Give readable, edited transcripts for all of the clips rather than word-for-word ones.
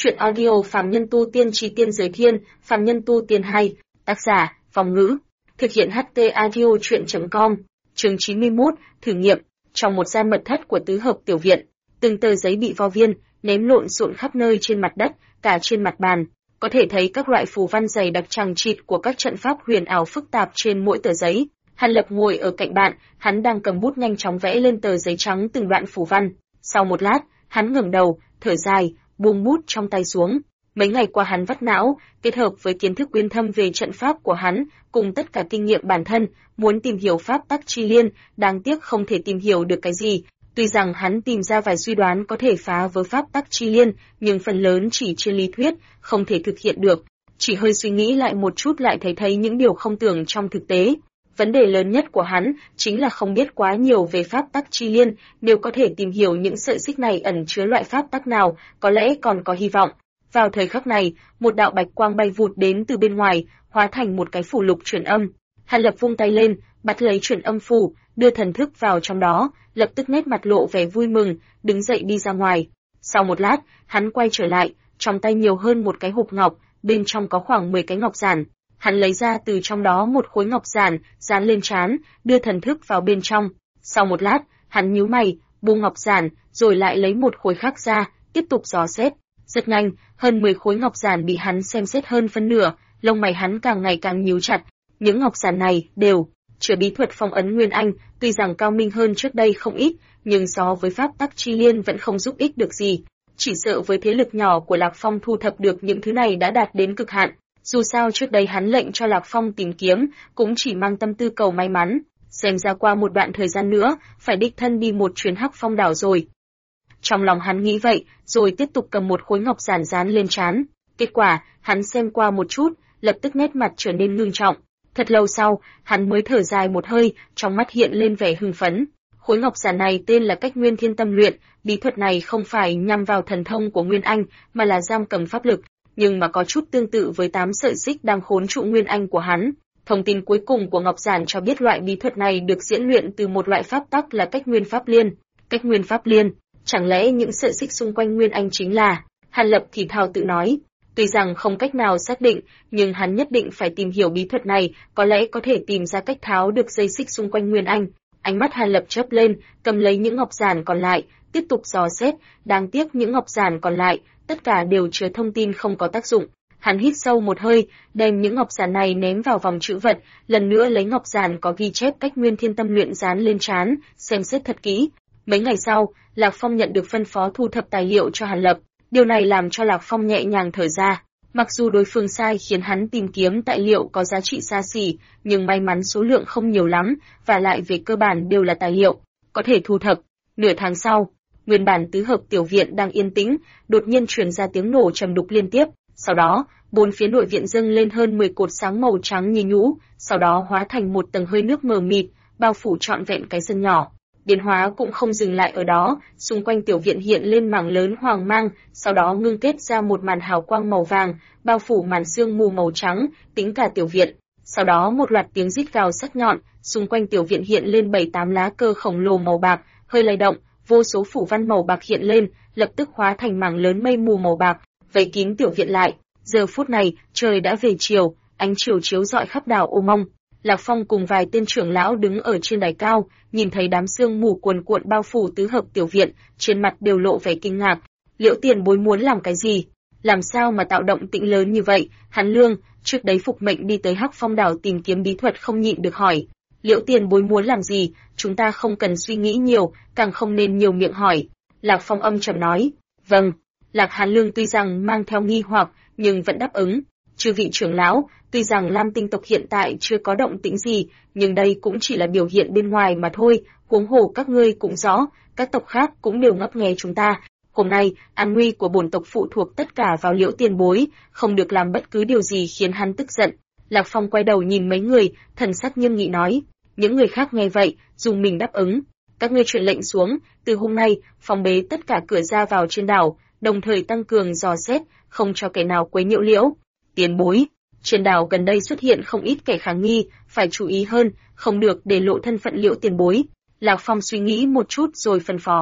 Chuyện audio Phàm Nhân Tu Tiên Chí Tiên Giới Thiên, Phàm Nhân Tu Tiên hay, tác giả, Phong Ngữ. Thực hiện HT Audio Chuyện.com, chương 91, thử nghiệm. Trong một gian mật thất của tứ hợp tiểu viện, từng tờ giấy bị vo viên, ném lộn xộn khắp nơi trên mặt đất, cả trên mặt bàn. Có thể thấy các loại phù văn dày đặc chằng chịt của các trận pháp huyền ảo phức tạp trên mỗi tờ giấy. Hàn Lập ngồi ở cạnh bạn, hắn đang cầm bút nhanh chóng vẽ lên tờ giấy trắng từng đoạn phù văn. Sau một lát, hắn ngẩng đầu, thở dài, buông bút trong tay xuống. Mấy ngày qua hắn vắt não, kết hợp với kiến thức uyên thâm về trận pháp của hắn, cùng tất cả kinh nghiệm bản thân, muốn tìm hiểu pháp tắc chi liên, đáng tiếc không thể tìm hiểu được cái gì. Tuy rằng hắn tìm ra vài suy đoán có thể phá vỡ pháp tắc chi liên, nhưng phần lớn chỉ trên lý thuyết, không thể thực hiện được. Chỉ hơi suy nghĩ lại một chút lại thấy những điều không tưởng trong thực tế. Vấn đề lớn nhất của hắn chính là không biết quá nhiều về pháp tắc chi liên, nếu có thể tìm hiểu những sợi xích này ẩn chứa loại pháp tắc nào, có lẽ còn có hy vọng. Vào thời khắc này, một đạo bạch quang bay vụt đến từ bên ngoài, hóa thành một cái phù lục truyền âm. Hàn Lập vung tay lên, bắt lấy truyền âm phù, đưa thần thức vào trong đó, lập tức nét mặt lộ vẻ vui mừng, đứng dậy đi ra ngoài. Sau một lát, hắn quay trở lại, trong tay nhiều hơn một cái hộp ngọc, bên trong có khoảng 10 cái ngọc giản. Hắn lấy ra từ trong đó một khối ngọc giản, dán lên trán, đưa thần thức vào bên trong. Sau một lát, hắn nhíu mày, buông ngọc giản, rồi lại lấy một khối khác ra, tiếp tục dò xét. Rất nhanh, hơn 10 khối ngọc giản bị hắn xem xét hơn phân nửa, lông mày hắn càng ngày càng nhíu chặt. Những ngọc giản này đều chứa bí thuật phong ấn Nguyên Anh, tuy rằng cao minh hơn trước đây không ít, nhưng so với pháp tắc chi liên vẫn không giúp ích được gì. Chỉ sợ với thế lực nhỏ của Lạc Phong thu thập được những thứ này đã đạt đến cực hạn. Dù sao trước đây hắn lệnh cho Lạc Phong tìm kiếm, cũng chỉ mang tâm tư cầu may mắn, xem ra qua một đoạn thời gian nữa, phải đích thân đi một chuyến Hắc Phong đảo rồi. Trong lòng hắn nghĩ vậy, rồi tiếp tục cầm một khối ngọc giản dán lên trán. Kết quả, hắn xem qua một chút, lập tức nét mặt trở nên ngưng trọng. Thật lâu sau, hắn mới thở dài một hơi, trong mắt hiện lên vẻ hưng phấn. Khối ngọc giản này tên là Cách Nguyên Thiên Tâm Luyện, bí thuật này không phải nhằm vào thần thông của Nguyên Anh, mà là giam cầm pháp lực, nhưng mà có chút tương tự với 8 sợi xích đang khốn trụ Nguyên Anh của hắn. Thông tin cuối cùng của ngọc giản cho biết loại bí thuật này được diễn luyện từ một loại pháp tắc là Cách Nguyên Pháp Liên. Cách Nguyên Pháp Liên, chẳng lẽ những sợi xích xung quanh Nguyên Anh chính là? Hàn Lập thì thào tự nói. Tuy rằng không cách nào xác định, nhưng hắn nhất định phải tìm hiểu bí thuật này, có lẽ có thể tìm ra cách tháo được dây xích xung quanh Nguyên Anh. Ánh mắt Hàn Lập chớp lên, cầm lấy những ngọc giản còn lại, tiếp tục dò xét. Đáng tiếc những ngọc giản còn lại, tất cả đều chứa thông tin không có tác dụng. Hắn hít sâu một hơi, đem những ngọc giản này ném vào vòng trữ vật, lần nữa lấy ngọc giản có ghi chép Cách Nguyên Thiên Tâm Luyện dán lên trán, xem xét thật kỹ. Mấy ngày sau, Lạc Phong nhận được phân phó thu thập tài liệu cho Hàn Lập. Điều này làm cho Lạc Phong nhẹ nhàng thở ra. Mặc dù đối phương sai khiến hắn tìm kiếm tài liệu có giá trị xa xỉ, nhưng may mắn số lượng không nhiều lắm, và lại về cơ bản đều là tài liệu có thể thu thập. Nửa tháng sau, nguyên bản tứ hợp tiểu viện đang yên tĩnh, đột nhiên truyền ra tiếng nổ trầm đục liên tiếp. Sau đó, bốn phía nội viện dâng lên hơn 10 cột sáng màu trắng như nhũ, sau đó hóa thành một tầng hơi nước mờ mịt, bao phủ trọn vẹn cái sân nhỏ. Biến hóa cũng không dừng lại ở đó, xung quanh tiểu viện hiện lên mảng lớn hoàng mang, sau đó ngưng kết ra một màn hào quang màu vàng, bao phủ màn sương mù màu trắng, tính cả tiểu viện. Sau đó một loạt tiếng rít gào sắc nhọn, xung quanh tiểu viện hiện lên 7-8 lá cờ khổng lồ màu bạc, hơi lay động, vô số phủ văn màu bạc hiện lên, lập tức hóa thành mảng lớn mây mù màu bạc, vây kín tiểu viện lại. Giờ phút này, trời đã về chiều, ánh chiều chiếu rọi khắp đảo Ô Mông. Lạc Phong cùng vài tên trưởng lão đứng ở trên đài cao, nhìn thấy đám sương mù cuồn cuộn bao phủ tứ hợp tiểu viện, trên mặt đều lộ vẻ kinh ngạc. Liễu Tiền Bối muốn làm cái gì? Làm sao mà tạo động tĩnh lớn như vậy? Hắn Lương, trước đấy phục mệnh đi tới Hắc Phong đảo tìm kiếm bí thuật không nhịn được hỏi. Liễu Tiền Bối muốn làm gì? Chúng ta không cần suy nghĩ nhiều, càng không nên nhiều miệng hỏi. Lạc Phong âm trầm nói. Vâng. Lạc Hàn Lương tuy rằng mang theo nghi hoặc, nhưng vẫn đáp ứng. Chư vị trưởng lão, tuy rằng Lam Tinh tộc hiện tại chưa có động tĩnh gì, nhưng đây cũng chỉ là biểu hiện bên ngoài mà thôi, huống hồ các ngươi cũng rõ, các tộc khác cũng đều ngấp nghé chúng ta. Hôm nay, an nguy của bổn tộc phụ thuộc tất cả vào Liễu Tiền Bối, không được làm bất cứ điều gì khiến hắn tức giận. Lạc Phong quay đầu nhìn mấy người, thần sắc nghiêm nghị nói. Những người khác nghe vậy, dùng mình đáp ứng. Các ngươi truyền lệnh xuống, từ hôm nay, phong bế tất cả cửa ra vào trên đảo, đồng thời tăng cường dò xét, không cho kẻ nào quấy nhiễu Liễu Tiền Bối. Trên đảo gần đây xuất hiện không ít kẻ khả nghi, phải chú ý hơn, không được để lộ thân phận Liễu Tiền Bối. Lạc Phong suy nghĩ một chút rồi phân phó.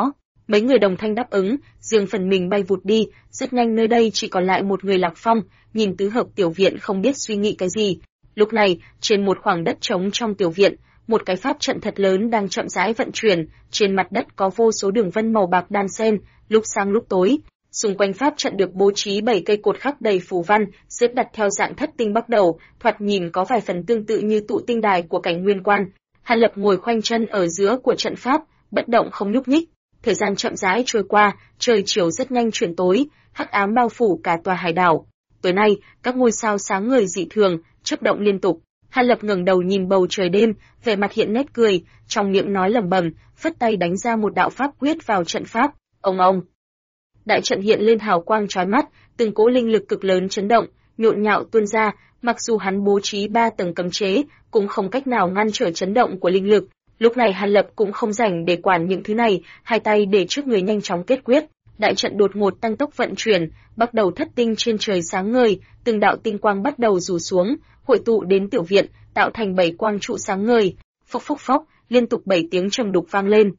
Mấy người đồng thanh đáp ứng, riêng phần mình bay vụt đi, rất nhanh nơi đây chỉ còn lại một người Lạc Phong, nhìn tứ hợp tiểu viện không biết suy nghĩ cái gì. Lúc này, trên một khoảng đất trống trong tiểu viện, một cái pháp trận thật lớn đang chậm rãi vận chuyển, trên mặt đất có vô số đường vân màu bạc đan xen, lúc sáng lúc tối. Xung quanh pháp trận được bố trí 7 cây cột khắc đầy phù văn, xếp đặt theo dạng thất tinh bắt đầu, thoạt nhìn có vài phần tương tự như tụ tinh đài của cảnh nguyên quan. Hàn Lập ngồi khoanh chân ở giữa của trận pháp, bất động không nhúc nhích. Thời gian chậm rãi trôi qua, trời chiều rất nhanh chuyển tối, hắc ám bao phủ cả tòa hải đảo. Tối nay, các ngôi sao sáng ngời dị thường, chớp động liên tục. Hàn Lập ngẩng đầu nhìn bầu trời đêm, vẻ mặt hiện nét cười, trong miệng nói lẩm bẩm, phất tay đánh ra một đạo pháp quyết vào trận pháp. Ông. Đại trận hiện lên hào quang chói mắt, từng cỗ linh lực cực lớn chấn động, nhộn nhạo tuôn ra, mặc dù hắn bố trí 3 tầng cấm chế, cũng không cách nào ngăn trở chấn động của linh lực. Lúc này Hàn Lập cũng không rảnh để quản những thứ này, hai tay để trước người nhanh chóng kết quyết, đại trận đột ngột tăng tốc vận chuyển, bắt đầu thất tinh trên trời sáng ngời, từng đạo tinh quang bắt đầu rủ xuống, hội tụ đến tiểu viện, tạo thành 7 quang trụ sáng ngời. Phốc phốc phốc, liên tục 7 tiếng trầm đục vang lên.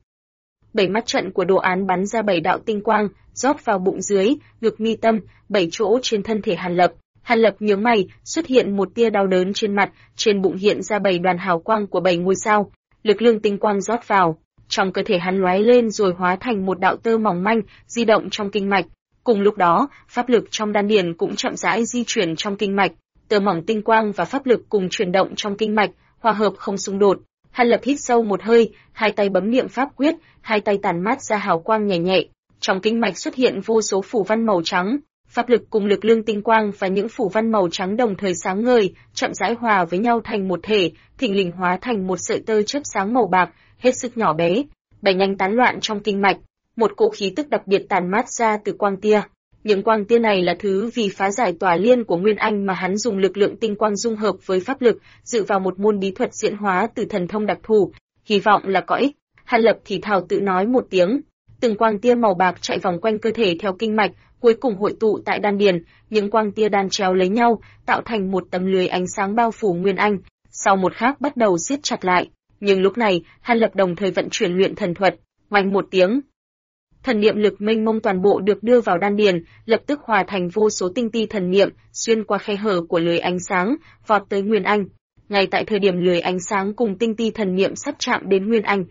7 mắt trận của đồ án bắn ra 7 đạo tinh quang, rót vào bụng dưới, ngực mi tâm, 7 chỗ trên thân thể Hàn Lập. Hàn Lập nhướng mày, xuất hiện một tia đau đớn trên mặt, trên bụng hiện ra 7 đoàn hào quang của 7 ngôi sao. Lực lượng tinh quang rót vào, trong cơ thể hắn lóe lên rồi hóa thành một đạo tơ mỏng manh, di động trong kinh mạch. Cùng lúc đó, pháp lực trong đan điền cũng chậm rãi di chuyển trong kinh mạch, tơ mỏng tinh quang và pháp lực cùng chuyển động trong kinh mạch, hòa hợp không xung đột. Hàn Lập hít sâu một hơi, hai tay bấm niệm pháp quyết, hai tay tản mát ra hào quang nhẹ nhẹ, trong kinh mạch xuất hiện vô số phù văn màu trắng. Pháp lực cùng lực lượng tinh quang và những phù văn màu trắng đồng thời sáng ngời, chậm rãi hòa với nhau thành một thể, thình lình hóa thành một sợi tơ chớp sáng màu bạc, hết sức nhỏ bé, bay nhanh tán loạn trong kinh mạch. Một cỗ khí tức đặc biệt tản mát ra từ quang tia. Những quang tia này là thứ vì phá giải tỏa liên của Nguyên Anh mà hắn dùng lực lượng tinh quang dung hợp với pháp lực, dựa vào một môn bí thuật diễn hóa từ thần thông đặc thù, hy vọng là có ích. Hàn Lập thì thào tự nói một tiếng. Từng quang tia màu bạc chạy vòng quanh cơ thể theo kinh mạch, cuối cùng hội tụ tại đan điền, những quang tia đan chéo lấy nhau, tạo thành một tấm lưới ánh sáng bao phủ Nguyên Anh. Sau một khắc bắt đầu siết chặt lại, nhưng lúc này, Hàn Lập đồng thời vận chuyển luyện thần thuật, oanh một tiếng. Thần niệm lực mênh mông toàn bộ được đưa vào đan điền, lập tức hòa thành vô số tinh ti thần niệm, xuyên qua khe hở của lưới ánh sáng, vọt tới Nguyên Anh. Ngay tại thời điểm lưới ánh sáng cùng tinh ti thần niệm sắp chạm đến Nguyên Anh,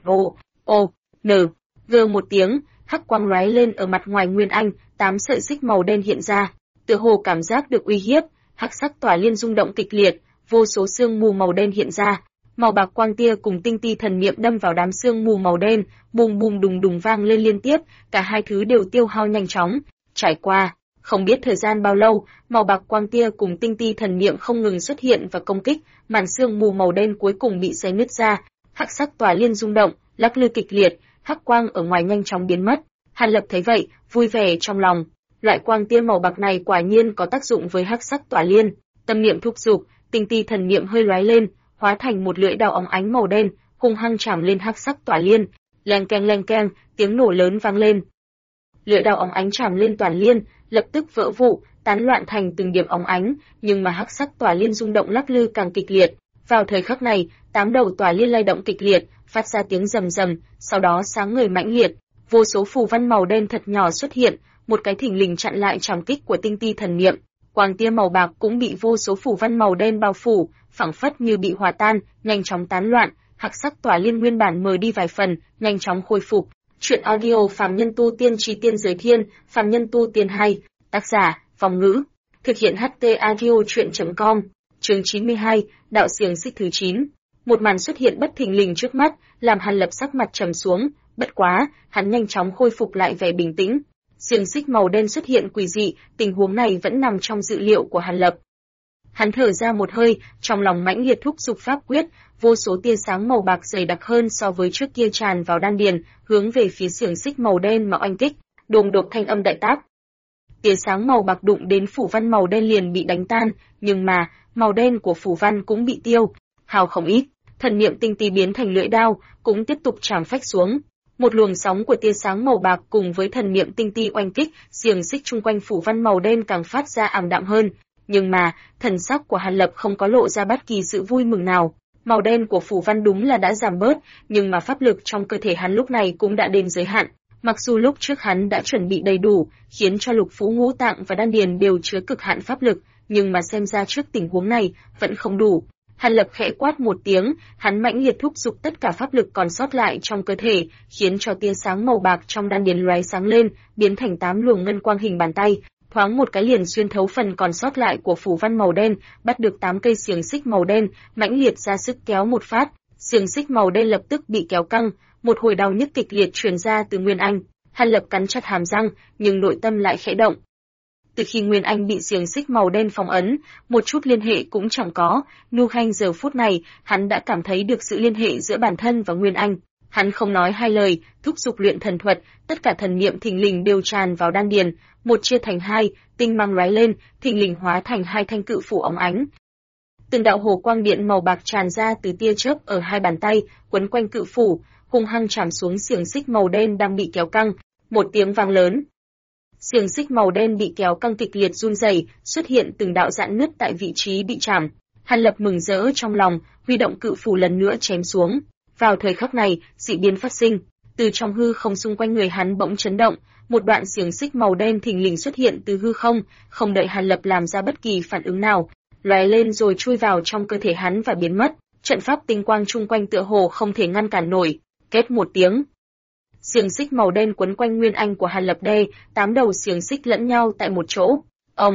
một tiếng, hắc quang lóe lên ở mặt ngoài Nguyên Anh, 8 sợi xích màu đen hiện ra, tựa hồ cảm giác được uy hiếp, hắc sắc tỏa liên rung động kịch liệt, vô số sương mù màu đen hiện ra, màu bạc quang tia cùng tinh ti thần niệm đâm vào đám sương mù màu đen, bùng bùng đùng đùng vang lên liên tiếp, cả hai thứ đều tiêu hao nhanh chóng. Trải qua, không biết thời gian bao lâu, màu bạc quang tia cùng tinh ti thần niệm không ngừng xuất hiện và công kích, màn sương mù màu đen cuối cùng bị xé nứt ra, hắc sắc tỏa liên rung động, lắc lư kịch liệt, hắc quang ở ngoài nhanh chóng biến mất. Hàn Lập thấy vậy, vui vẻ trong lòng. Loại quang tia màu bạc này quả nhiên có tác dụng với hắc sắc tỏa liên. Tâm niệm thúc giục, tinh ti thần niệm hơi lóe lên, hóa thành một lưỡi đao óng ánh màu đen, hung hăng chạm lên hắc sắc tỏa liên. Leng keng, tiếng nổ lớn vang lên. Lưỡi đao óng ánh chạm lên tỏa liên, lập tức vỡ vụn, tán loạn thành từng điểm óng ánh, nhưng mà hắc sắc tỏa liên rung động lắc lư càng kịch liệt. Vào thời khắc này, 8 đầu tỏa liên lay động kịch liệt, phát ra tiếng rầm rầm, sau đó sáng ngời mãnh liệt, vô số phù văn màu đen thật nhỏ xuất hiện, một cái thình lình chặn lại trảm kích của tinh ti thần niệm. Quang tia màu bạc cũng bị vô số phù văn màu đen bao phủ, phảng phất như bị hòa tan, nhanh chóng tán loạn, hắc sắc tỏa liên nguyên bản mờ đi vài phần, nhanh chóng khôi phục. Truyện audio Phàm Nhân Tu Tiên Chí Tiên Giới Thiên, Phàm Nhân Tu Tiên hay, tác giả, Phong Ngữ, thực hiện HT audio truyện.com. Chương 92, đạo xiềng xích thứ 9. Một màn xuất hiện bất thình lình trước mắt, làm Hàn Lập sắc mặt trầm xuống, bất quá, hắn nhanh chóng khôi phục lại vẻ bình tĩnh. Xiềng xích màu đen xuất hiện quỷ dị, tình huống này vẫn nằm trong dự liệu của Hàn Lập. Hắn thở ra một hơi, trong lòng mãnh liệt thúc giục pháp quyết, vô số tia sáng màu bạc dày đặc hơn so với trước kia tràn vào đan điền, hướng về phía xiềng xích màu đen mà oanh kích, đùng đột thanh âm đại tác. Tia sáng màu bạc đụng đến phủ văn màu đen liền bị đánh tan, nhưng mà, màu đen của phủ văn cũng bị tiêu hao không ít. Thần niệm tinh tí biến thành lưỡi đao, cũng tiếp tục chạm phách xuống. Một luồng sóng của tia sáng màu bạc cùng với thần niệm tinh ti oanh kích, xiềng xích chung quanh phủ văn màu đen càng phát ra ảm đạm hơn. Nhưng mà, thần sắc của Hàn Lập không có lộ ra bất kỳ sự vui mừng nào. Màu đen của phủ văn đúng là đã giảm bớt, nhưng mà pháp lực trong cơ thể hắn lúc này cũng đã đến giới hạn. Mặc dù lúc trước hắn đã chuẩn bị đầy đủ, khiến cho lục phủ ngũ tạng và đan điền đều chứa cực hạn pháp lực, nhưng mà xem ra trước tình huống này vẫn không đủ. Hàn Lập khẽ quát một tiếng, hắn mãnh liệt thúc giục tất cả pháp lực còn sót lại trong cơ thể, khiến cho tia sáng màu bạc trong đan điền lóe sáng lên, biến thành 8 luồng ngân quang hình bàn tay, thoáng một cái liền xuyên thấu phần còn sót lại của phủ văn màu đen, bắt được 8 cây xiềng xích màu đen, mãnh liệt ra sức kéo một phát, xiềng xích màu đen lập tức bị kéo căng, một hồi đau nhức kịch liệt truyền ra từ Nguyên Anh. Hàn Lập cắn chặt hàm răng, nhưng nội tâm lại khẽ động. Từ khi Nguyên Anh bị xiềng xích màu đen phong ấn, một chút liên hệ cũng chẳng có, Nu Khanh giờ phút này, hắn đã cảm thấy được sự liên hệ giữa bản thân và Nguyên Anh. Hắn không nói hai lời, thúc giục luyện thần thuật, tất cả thần niệm thình lình đều tràn vào đan điền, một chia thành hai, tinh mang lóe lên, thình lình hóa thành hai thanh cự phủ óng ánh. Từng đạo hồ quang điện màu bạc tràn ra từ tia chớp ở hai bàn tay, quấn quanh cự phủ, hung hăng chạm xuống xiềng xích màu đen đang bị kéo căng. Một tiếng vang lớn, xiềng xích màu đen bị kéo căng kịch liệt run rẩy, xuất hiện từng đạo rạn nứt tại vị trí bị chạm. Hàn Lập mừng rỡ trong lòng, huy động cự phủ lần nữa chém xuống. Vào thời khắc này, dị biến phát sinh, từ trong hư không xung quanh người hắn bỗng chấn động, một đoạn xiềng xích màu đen thình lình xuất hiện từ hư không, không đợi Hàn Lập làm ra bất kỳ phản ứng nào, lóe lên rồi chui vào trong cơ thể hắn và biến mất. Trận pháp tinh quang chung quanh tựa hồ không thể ngăn cản nổi. Két một tiếng, xiềng xích màu đen quấn quanh Nguyên Anh của Hàn Lập đê, 8 đầu xiềng xích lẫn nhau tại một chỗ. Ông,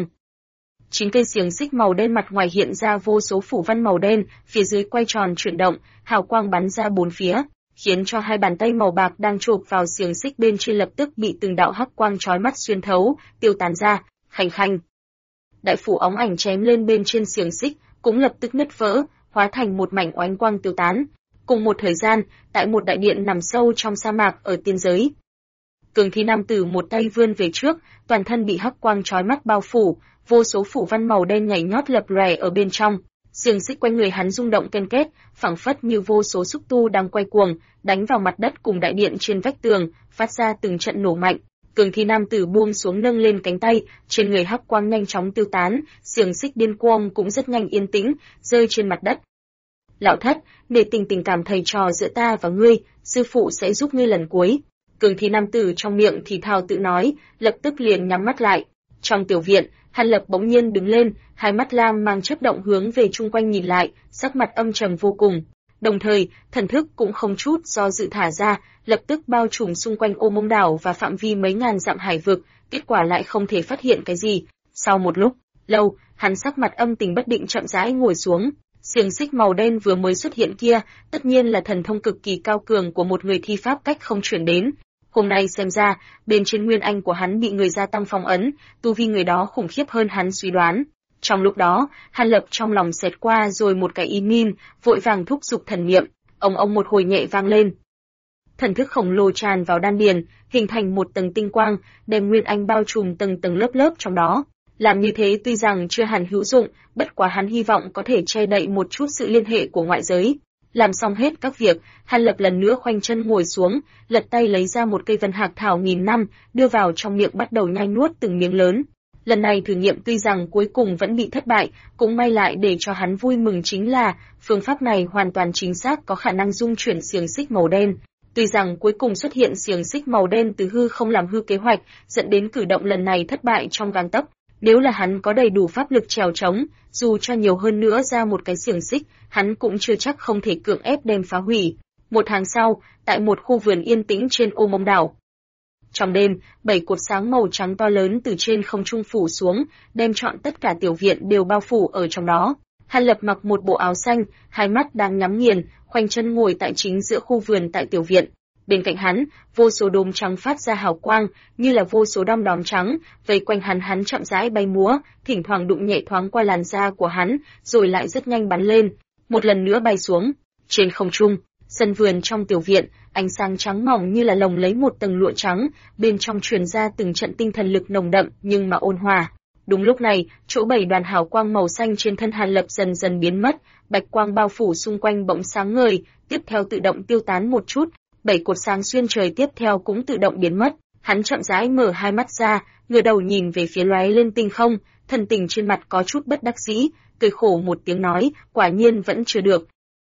9 cây xiềng xích màu đen mặt ngoài hiện ra vô số phủ văn màu đen, phía dưới quay tròn chuyển động, hào quang bắn ra bốn phía, khiến cho hai bàn tay màu bạc đang chộp vào xiềng xích bên trên lập tức bị từng đạo hắc quang chói mắt xuyên thấu, tiêu tán ra. Khanh khanh, đại phủ óng ảnh chém lên bên trên xiềng xích, cũng lập tức nứt vỡ, hóa thành một mảnh oánh quang tiêu tán. Cùng một thời gian, tại một đại điện nằm sâu trong sa mạc ở tiên giới, Cường Thi nam tử một tay vươn về trước, toàn thân bị hắc quang chói mắt bao phủ, vô số phủ văn màu đen nhảy nhót lập lòe ở bên trong. Xiềng xích quanh người hắn rung động ken két, phảng phất như vô số xúc tu đang quay cuồng, đánh vào mặt đất cùng đại điện trên vách tường, phát ra từng trận nổ mạnh. Cường Thi nam tử buông xuống nâng lên cánh tay, trên người hắc quang nhanh chóng tiêu tán, xiềng xích điên cuồng cũng rất nhanh yên tĩnh, rơi trên mặt đất. Lão thất, để tình cảm thầy trò giữa ta và ngươi, sư phụ sẽ giúp ngươi lần cuối. Cường Thi nam tử trong miệng thì thào tự nói, lập tức liền nhắm mắt lại. Trong tiểu viện, Hàn Lập bỗng nhiên đứng lên, hai mắt lam mang chớp động hướng về chung quanh nhìn lại, sắc mặt âm trầm vô cùng. Đồng thời, thần thức cũng không chút do dự thả ra, lập tức bao trùm xung quanh Ô Mông đảo và phạm vi mấy ngàn dặm hải vực, kết quả lại không thể phát hiện cái gì. Sau một lúc lâu, hắn sắc mặt âm tình bất định chậm rãi ngồi xuống. Xiềng xích màu đen vừa mới xuất hiện kia, tất nhiên là thần thông cực kỳ cao cường của một người thi pháp cách không chuyển đến. Hôm nay xem ra, bên trên Nguyên Anh của hắn bị người gia tăng phong ấn, tu vi người đó khủng khiếp hơn hắn suy đoán. Trong lúc đó, Hàn Lập trong lòng xẹt qua rồi một cái ý niệm, vội vàng thúc giục thần niệm, ông một hồi nhẹ vang lên. Thần thức khổng lồ tràn vào đan điền, hình thành một tầng tinh quang, đem Nguyên Anh bao trùm tầng tầng lớp lớp trong đó. Làm như thế tuy rằng chưa hẳn hữu dụng, bất quá hắn hy vọng có thể che đậy một chút sự liên hệ của ngoại giới. Làm xong hết các việc, Hàn Lập lần nữa khoanh chân ngồi xuống, lật tay lấy ra một cây vân hạc thảo nghìn năm, đưa vào trong miệng bắt đầu nhai nuốt từng miếng lớn. Lần này thử nghiệm tuy rằng cuối cùng vẫn bị thất bại, cũng may lại để cho hắn vui mừng chính là, phương pháp này hoàn toàn chính xác có khả năng dung chuyển xiềng xích màu đen. Tuy rằng cuối cùng xuất hiện xiềng xích màu đen từ hư không làm hư kế hoạch, dẫn đến cử động lần này thất bại trong gang tấc. Nếu là hắn có đầy đủ pháp lực trèo trống, dù cho nhiều hơn nữa ra một cái xiềng xích, hắn cũng chưa chắc không thể cưỡng ép đem phá hủy. Một tháng sau, tại một khu vườn yên tĩnh trên Ô Mông đảo. Trong đêm, 7 cột sáng màu trắng to lớn từ trên không trung phủ xuống, đem trọn tất cả tiểu viện đều bao phủ ở trong đó. Hàn Lập mặc một bộ áo xanh, hai mắt đang nhắm nghiền, khoanh chân ngồi tại chính giữa khu vườn tại tiểu viện. Bên cạnh hắn, vô số đốm trắng phát ra hào quang, như là vô số đom đóm trắng, vây quanh hắn chậm rãi bay múa, thỉnh thoảng đụng nhẹ thoáng qua làn da của hắn, rồi lại rất nhanh bắn lên, một lần nữa bay xuống. Trên không trung, sân vườn trong tiểu viện, ánh sáng trắng mỏng như là lồng lấy một tầng lụa trắng, bên trong truyền ra từng trận tinh thần lực nồng đậm nhưng mà ôn hòa. Đúng lúc này, chỗ 7 đoàn hào quang màu xanh trên thân Hàn Lập dần dần biến mất, bạch quang bao phủ xung quanh bỗng sáng ngời, tiếp theo tự động tiêu tán một chút. 7 cột sáng xuyên trời tiếp theo cũng tự động biến mất. Hắn chậm rãi mở hai mắt ra, ngửa đầu nhìn về phía lóe lên tinh không, thần tình trên mặt có chút bất đắc dĩ, cười khổ một tiếng nói, quả nhiên vẫn chưa được.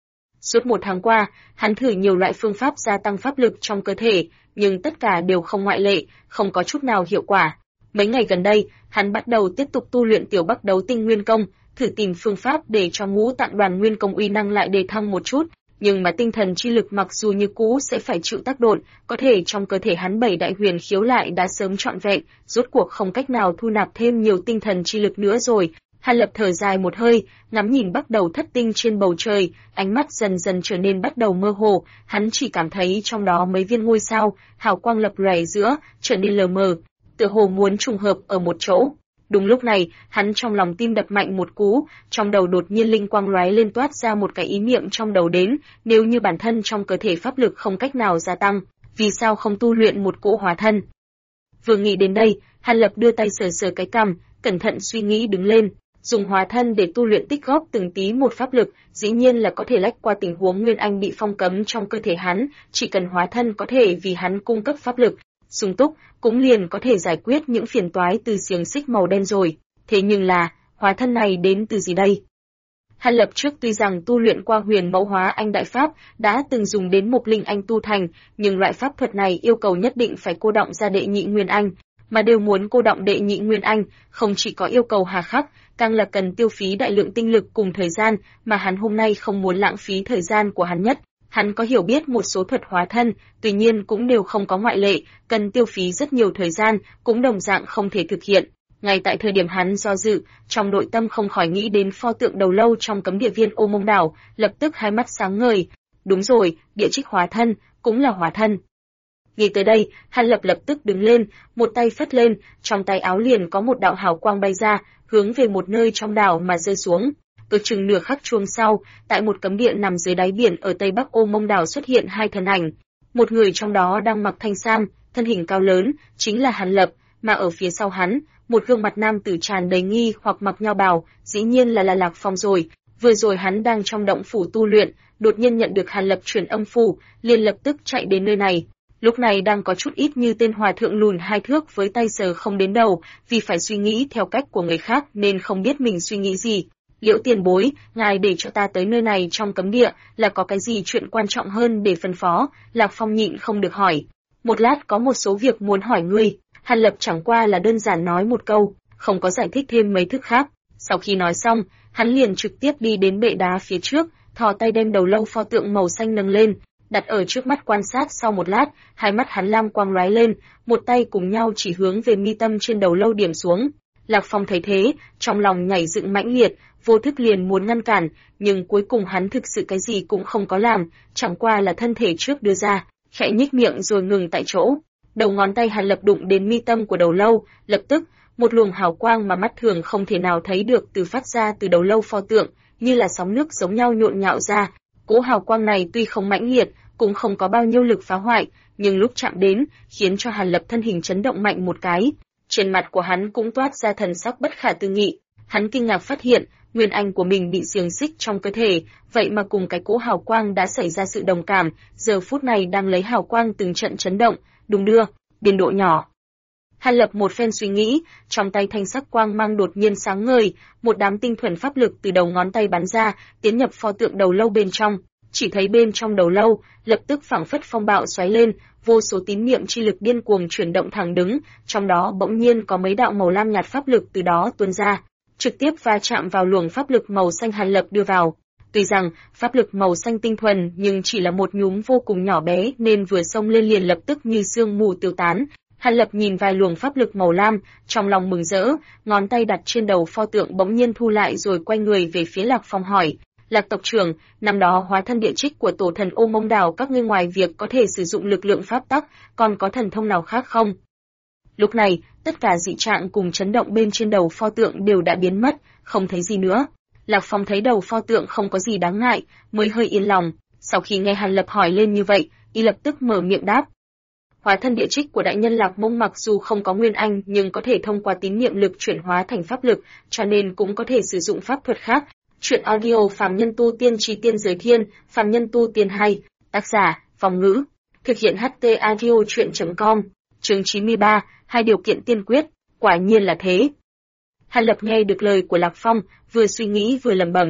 Suốt 1 tháng qua, hắn thử nhiều loại phương pháp gia tăng pháp lực trong cơ thể, nhưng tất cả đều không ngoại lệ, không có chút nào hiệu quả. Mấy ngày gần đây, hắn bắt đầu tiếp tục tu luyện Tiểu Bắc Đấu Tinh Nguyên Công, thử tìm phương pháp để cho Ngũ Tạng Đoàn Nguyên Công uy năng lại đề thăng một chút, nhưng mà tinh thần chi lực mặc dù như cũ sẽ phải chịu tác động, có thể trong cơ thể hắn 7 đại huyền khiếu lại đã sớm trọn vẹn, rốt cuộc không cách nào thu nạp thêm nhiều tinh thần chi lực nữa rồi. Hàn Lập thở dài một hơi, ngắm nhìn Bắc Đầu Thất Tinh trên bầu trời, ánh mắt dần dần trở nên bắt đầu mơ hồ, hắn chỉ cảm thấy trong đó mấy viên ngôi sao, hào quang lập lòe giữa, trở nên lờ mờ, tựa hồ muốn trùng hợp ở một chỗ. Đúng lúc này, hắn trong lòng tim đập mạnh một cú, trong đầu đột nhiên linh quang lóe lên toát ra một cái ý niệm trong đầu đến, nếu như bản thân trong cơ thể pháp lực không cách nào gia tăng, vì sao không tu luyện một cỗ hóa thân? Vừa nghĩ đến đây, Hàn Lập đưa tay sờ sờ cái cằm, cẩn thận suy nghĩ đứng lên, dùng hóa thân để tu luyện tích góp từng tí một pháp lực, dĩ nhiên là có thể lách qua tình huống Nguyên Anh bị phong cấm trong cơ thể hắn, chỉ cần hóa thân có thể vì hắn cung cấp pháp lực sung túc, cũng liền có thể giải quyết những phiền toái từ xiềng xích màu đen rồi. Thế nhưng là, hóa thân này đến từ gì đây? Hàn Lập trước tuy rằng tu luyện qua Huyền Mẫu Hóa Anh Đại Pháp, đã từng dùng đến Mục Linh Anh tu thành, nhưng loại pháp thuật này yêu cầu nhất định phải cô động ra đệ nhị Nguyên Anh, mà đều muốn cô động đệ nhị Nguyên Anh, không chỉ có yêu cầu hà khắc, càng là cần tiêu phí đại lượng tinh lực cùng thời gian, mà hắn hôm nay không muốn lãng phí thời gian của hắn nhất. Hắn có hiểu biết một số thuật hóa thân, tuy nhiên cũng đều không có ngoại lệ, cần tiêu phí rất nhiều thời gian, cũng đồng dạng không thể thực hiện. Ngay tại thời điểm hắn do dự, trong nội tâm không khỏi nghĩ đến pho tượng đầu lâu trong cấm địa viên Ô Mông Đảo, lập tức hai mắt sáng ngời. Đúng rồi, địa trích hóa thân, cũng là hóa thân. Nghĩ tới đây, Hàn Lập lập tức đứng lên, một tay phất lên, trong tay áo liền có một đạo hào quang bay ra, hướng về một nơi trong đảo mà rơi xuống. Ước chừng nửa khắc chuông sau, tại một cấm địa nằm dưới đáy biển ở tây bắc Ô Mông Đảo xuất hiện hai thân ảnh. Một người trong đó đang mặc thanh sam, thân hình cao lớn, chính là Hàn Lập, mà ở phía sau hắn, một gương mặt nam tử tràn đầy nghi hoặc mặc nho bào, dĩ nhiên là Lạc Phong rồi. Vừa rồi hắn đang trong động phủ tu luyện, đột nhiên nhận được Hàn Lập truyền âm phủ, liền lập tức chạy đến nơi này. Lúc này đang có chút ít như tên hòa thượng lùn 2 thước với tay sờ không đến đầu, vì phải suy nghĩ theo cách của người khác nên không biết mình suy nghĩ gì. Liễu tiền bối, ngài để cho ta tới nơi này trong cấm địa là có cái gì chuyện quan trọng hơn để phân phó? Lạc Phong nhịn không được hỏi. Một lát có một số việc muốn hỏi ngươi. Hàn Lập chẳng qua là đơn giản nói một câu, không có giải thích thêm mấy thức khác. Sau khi nói xong, hắn liền trực tiếp đi đến bệ đá phía trước, thò tay đem đầu lâu pho tượng màu xanh nâng lên, đặt ở trước mắt quan sát. Sau một lát, hai mắt hắn lam quang lóe lên, một tay cùng nhau chỉ hướng về mi tâm trên đầu lâu điểm xuống. Lạc Phong thấy thế, trong lòng nhảy dựng mãnh liệt, vô thức liền muốn ngăn cản, nhưng cuối cùng hắn thực sự cái gì cũng không có làm, chẳng qua là thân thể trước đưa ra, khẽ nhếch miệng rồi ngừng tại chỗ. Đầu ngón tay Hàn Lập đụng đến mi tâm của đầu lâu, lập tức, một luồng hào quang mà mắt thường không thể nào thấy được từ phát ra từ đầu lâu pho tượng, như là sóng nước giống nhau nhộn nhạo ra. Cỗ hào quang này tuy không mãnh liệt, cũng không có bao nhiêu lực phá hoại, nhưng lúc chạm đến, khiến cho Hàn Lập thân hình chấn động mạnh một cái. Trên mặt của hắn cũng toát ra thần sắc bất khả tư nghị. Hắn kinh ngạc phát hiện, nguyên anh của mình bị xiềng xích trong cơ thể, vậy mà cùng cái cỗ hào quang đã xảy ra sự đồng cảm, giờ phút này đang lấy hào quang từng trận chấn động, đung đưa, biên độ nhỏ. Hàn Lập một phen suy nghĩ, trong tay thanh sắc quang mang đột nhiên sáng ngời, một đám tinh thuần pháp lực từ đầu ngón tay bắn ra, tiến nhập pho tượng đầu lâu bên trong. Chỉ thấy bên trong đầu lâu, lập tức phảng phất phong bạo xoáy lên, vô số tín niệm chi lực điên cuồng chuyển động thẳng đứng, trong đó bỗng nhiên có mấy đạo màu lam nhạt pháp lực từ đó tuôn ra, trực tiếp va chạm vào luồng pháp lực màu xanh Hàn Lập đưa vào. Tuy rằng pháp lực màu xanh tinh thuần nhưng chỉ là một nhúm vô cùng nhỏ bé nên vừa xông lên liền lập tức như sương mù tiêu tán. Hàn Lập nhìn vài luồng pháp lực màu lam, trong lòng mừng rỡ, ngón tay đặt trên đầu pho tượng bỗng nhiên thu lại rồi quay người về phía Lạc Phong hỏi. Lạc tộc trưởng, năm đó hóa thân địa trích của tổ thần Ô Mông Đảo các ngươi ngoài việc có thể sử dụng lực lượng pháp tắc, còn có thần thông nào khác không? Lúc này, tất cả dị trạng cùng chấn động bên trên đầu pho tượng đều đã biến mất, không thấy gì nữa. Lạc Phong thấy đầu pho tượng không có gì đáng ngại, mới hơi yên lòng. Sau khi nghe Hàn Lập hỏi lên như vậy, y lập tức mở miệng đáp. Hóa thân địa trích của đại nhân Lạc Mông mặc dù không có nguyên anh nhưng có thể thông qua tín niệm lực chuyển hóa thành pháp lực, cho nên cũng có thể sử dụng pháp thuật khác. Chuyện audio Phàm Nhân Tu Tiên Chí Tiên Giới Thiên, Phàm Nhân Tu Tiên hay, tác giả, Phong Ngữ. Thực hiện HT Audio Chuyện.com, chương 93, hai điều kiện tiên quyết, quả nhiên là thế. Hàn Lập nghe được lời của Lạc Phong, vừa suy nghĩ vừa lẩm bẩm,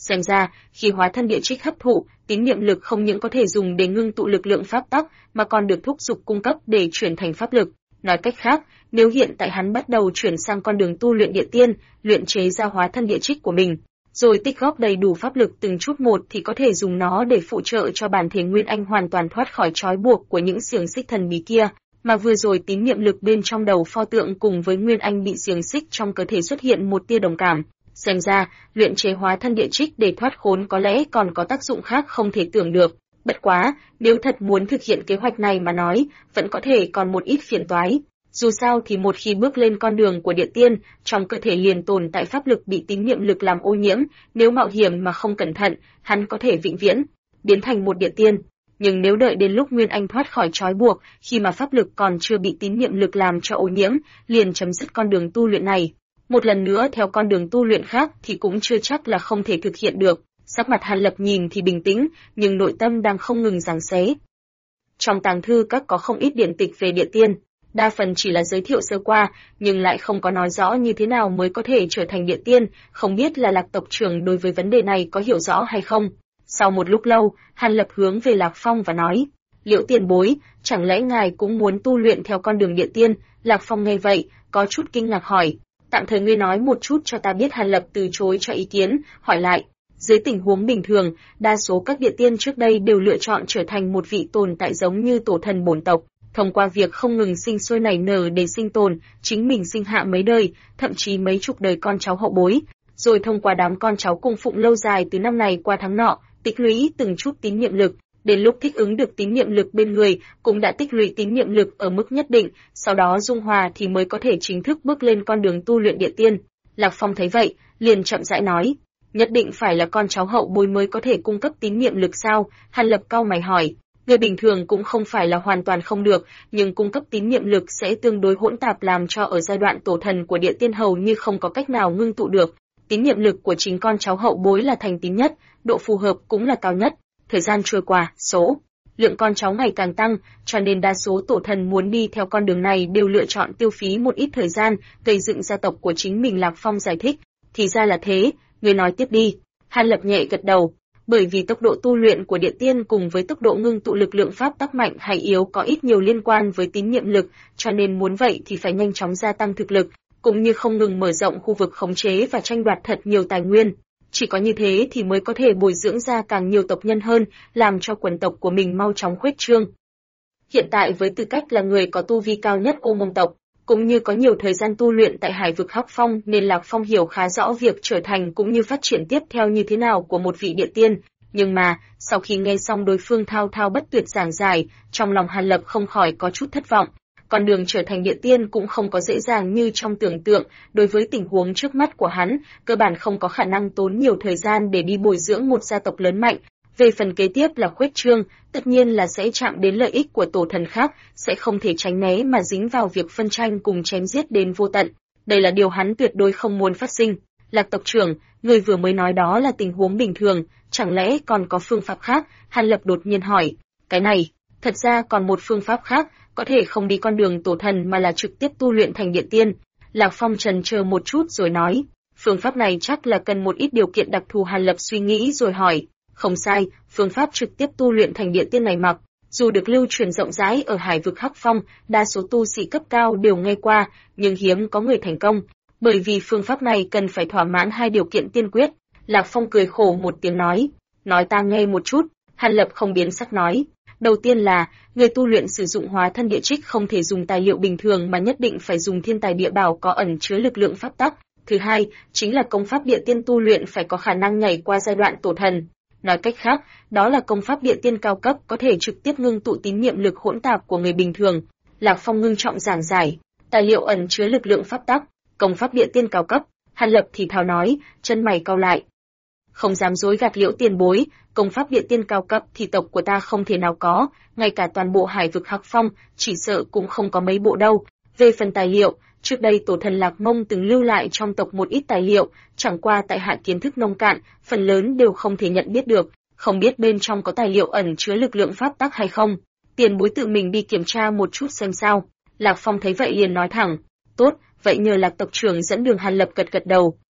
Xem ra, khi hóa thân địa trích hấp thụ, tín niệm lực không những có thể dùng để ngưng tụ lực lượng pháp tắc, mà còn được thúc giục cung cấp để chuyển thành pháp lực. Nói cách khác, nếu hiện tại hắn bắt đầu chuyển sang con đường tu luyện địa tiên, luyện chế ra hóa thân địa trích của mình, rồi tích góp đầy đủ pháp lực từng chút một thì có thể dùng nó để phụ trợ cho bản thể Nguyên Anh hoàn toàn thoát khỏi trói buộc của những xiềng xích thần bí kia. Mà vừa rồi tín niệm lực bên trong đầu pho tượng cùng với Nguyên Anh bị xiềng xích trong cơ thể xuất hiện một tia đồng cảm. Xem ra, luyện chế hóa thân địa trích để thoát khốn có lẽ còn có tác dụng khác không thể tưởng được. Bất quá, nếu thật muốn thực hiện kế hoạch này mà nói, vẫn có thể còn một ít phiền toái. Dù sao thì một khi bước lên con đường của địa tiên, trong cơ thể liền tồn tại pháp lực bị tín niệm lực làm ô nhiễm, nếu mạo hiểm mà không cẩn thận, hắn có thể vĩnh viễn biến thành một địa tiên. Nhưng nếu đợi đến lúc Nguyên Anh thoát khỏi trói buộc, khi mà pháp lực còn chưa bị tín niệm lực làm cho ô nhiễm, liền chấm dứt con đường tu luyện này. Một lần nữa theo con đường tu luyện khác thì cũng chưa chắc là không thể thực hiện được. Sắc mặt Hàn Lập nhìn thì bình tĩnh, nhưng nội tâm đang không ngừng giằng xé. Trong tàng thư các có không ít điển tịch về địa tiên, đa phần chỉ là giới thiệu sơ qua, nhưng lại không có nói rõ như thế nào mới có thể trở thành địa tiên, không biết là Lạc tộc trưởng đối với vấn đề này có hiểu rõ hay không. Sau một lúc lâu, Hàn Lập hướng về Lạc Phong và nói, Liễu tiền bối, chẳng lẽ ngài cũng muốn tu luyện theo con đường địa tiên? Lạc Phong nghe vậy, có chút kinh ngạc hỏi, tạm thời ngươi nói một chút cho ta biết. Hàn Lập từ chối cho ý kiến, hỏi lại, dưới tình huống bình thường, đa số các địa tiên trước đây đều lựa chọn trở thành một vị tồn tại giống như tổ thần bổn tộc, thông qua việc không ngừng sinh sôi nảy nở để sinh tồn, chính mình sinh hạ mấy đời, thậm chí mấy chục đời con cháu hậu bối, rồi thông qua đám con cháu cung phụng lâu dài từ năm này qua tháng nọ, tích lũy từng chút tín niệm lực, đến lúc thích ứng được tín niệm lực bên người, cũng đã tích lũy tín niệm lực ở mức nhất định, sau đó dung hòa thì mới có thể chính thức bước lên con đường tu luyện địa tiên. Lạc Phong thấy vậy, liền chậm rãi nói, nhất định phải là con cháu hậu bối mới có thể cung cấp tín niệm lực sao? Hàn Lập cau mày hỏi, người bình thường cũng không phải là hoàn toàn không được, nhưng cung cấp tín niệm lực sẽ tương đối hỗn tạp làm cho ở giai đoạn tổ thần của địa tiên hầu như không có cách nào ngưng tụ được. Tín niệm lực của chính con cháu hậu bối là thành tín nhất, độ phù hợp cũng là cao nhất. Thời gian trôi qua, số lượng con cháu ngày càng tăng, cho nên đa số tổ thần muốn đi theo con đường này đều lựa chọn tiêu phí một ít thời gian, gây dựng gia tộc của chính mình. Lạc Phong giải thích, thì ra là thế, người nói tiếp đi. Hàn Lập nhẹ gật đầu, bởi vì tốc độ tu luyện của địa tiên cùng với tốc độ ngưng tụ lực lượng pháp tắc mạnh hay yếu có ít nhiều liên quan với tín niệm lực, cho nên muốn vậy thì phải nhanh chóng gia tăng thực lực, cũng như không ngừng mở rộng khu vực khống chế và tranh đoạt thật nhiều tài nguyên. Chỉ có như thế thì mới có thể bồi dưỡng ra càng nhiều tộc nhân hơn, làm cho quần tộc của mình mau chóng khuếch trương. Hiện tại với tư cách là người có tu vi cao nhất Ô Mông tộc, cũng như có nhiều thời gian tu luyện tại Hải vực Hắc Phong, nên Lạc Phong hiểu khá rõ việc trở thành cũng như phát triển tiếp theo như thế nào của một vị địa tiên. Nhưng mà, sau khi nghe xong đối phương thao thao bất tuyệt giảng giải, trong lòng Hàn Lập không khỏi có chút thất vọng. Con đường trở thành địa tiên cũng không có dễ dàng như trong tưởng tượng, đối với tình huống trước mắt của hắn, cơ bản không có khả năng tốn nhiều thời gian để đi bồi dưỡng một gia tộc lớn mạnh. Về phần kế tiếp là khuếch trương, tất nhiên là sẽ chạm đến lợi ích của tổ thần khác, sẽ không thể tránh né mà dính vào việc phân tranh cùng chém giết đến vô tận. Đây là điều hắn tuyệt đối không muốn phát sinh. Lạc tộc trưởng, người vừa mới nói đó là tình huống bình thường, chẳng lẽ còn có phương pháp khác? Hàn Lập đột nhiên hỏi. Cái này, thật ra còn một phương pháp khác, có thể không đi con đường tổ thần mà là trực tiếp tu luyện thành địa tiên. Lạc Phong chần chờ một chút rồi nói, phương pháp này chắc là cần một ít điều kiện đặc thù. Hàn Lập suy nghĩ rồi hỏi, không sai, phương pháp trực tiếp tu luyện thành địa tiên này mặc dù được lưu truyền rộng rãi ở Hải vực Hắc Phong, đa số tu sĩ cấp cao đều nghe qua, nhưng hiếm có người thành công, bởi vì phương pháp này cần phải thỏa mãn hai điều kiện tiên quyết. Lạc Phong cười khổ một tiếng nói ta nghe một chút. Hàn Lập không biến sắc nói, đầu tiên là, người tu luyện sử dụng hóa thân địa trích không thể dùng tài liệu bình thường mà nhất định phải dùng thiên tài địa bảo có ẩn chứa lực lượng pháp tắc. Thứ hai, chính là công pháp địa tiên tu luyện phải có khả năng nhảy qua giai đoạn tổ thần. Nói cách khác, đó là công pháp địa tiên cao cấp có thể trực tiếp ngưng tụ tín niệm lực hỗn tạp của người bình thường. Lạc Phong ngưng trọng giảng giải, tài liệu ẩn chứa lực lượng pháp tắc, công pháp địa tiên cao cấp. Hàn Lập thì thào nói, chân mày cau lại. Không dám dối gạt Liễu tiền bối, công pháp địa tiên cao cấp thì tộc của ta không thể nào có, ngay cả toàn bộ Hải vực Hắc Phong, chỉ sợ cũng không có mấy bộ đâu. Về phần tài liệu, trước đây tổ thần Lạc Mông từng lưu lại trong tộc một ít tài liệu, chẳng qua tại hạ kiến thức nông cạn, phần lớn đều không thể nhận biết được, không biết bên trong có tài liệu ẩn chứa lực lượng pháp tắc hay không. Tiền bối tự mình đi kiểm tra một chút xem sao. Lạc Phong thấy vậy liền nói thẳng, tốt, vậy nhờ Lạc tộc trưởng dẫn đường. Hàn Lập gật gật đầu.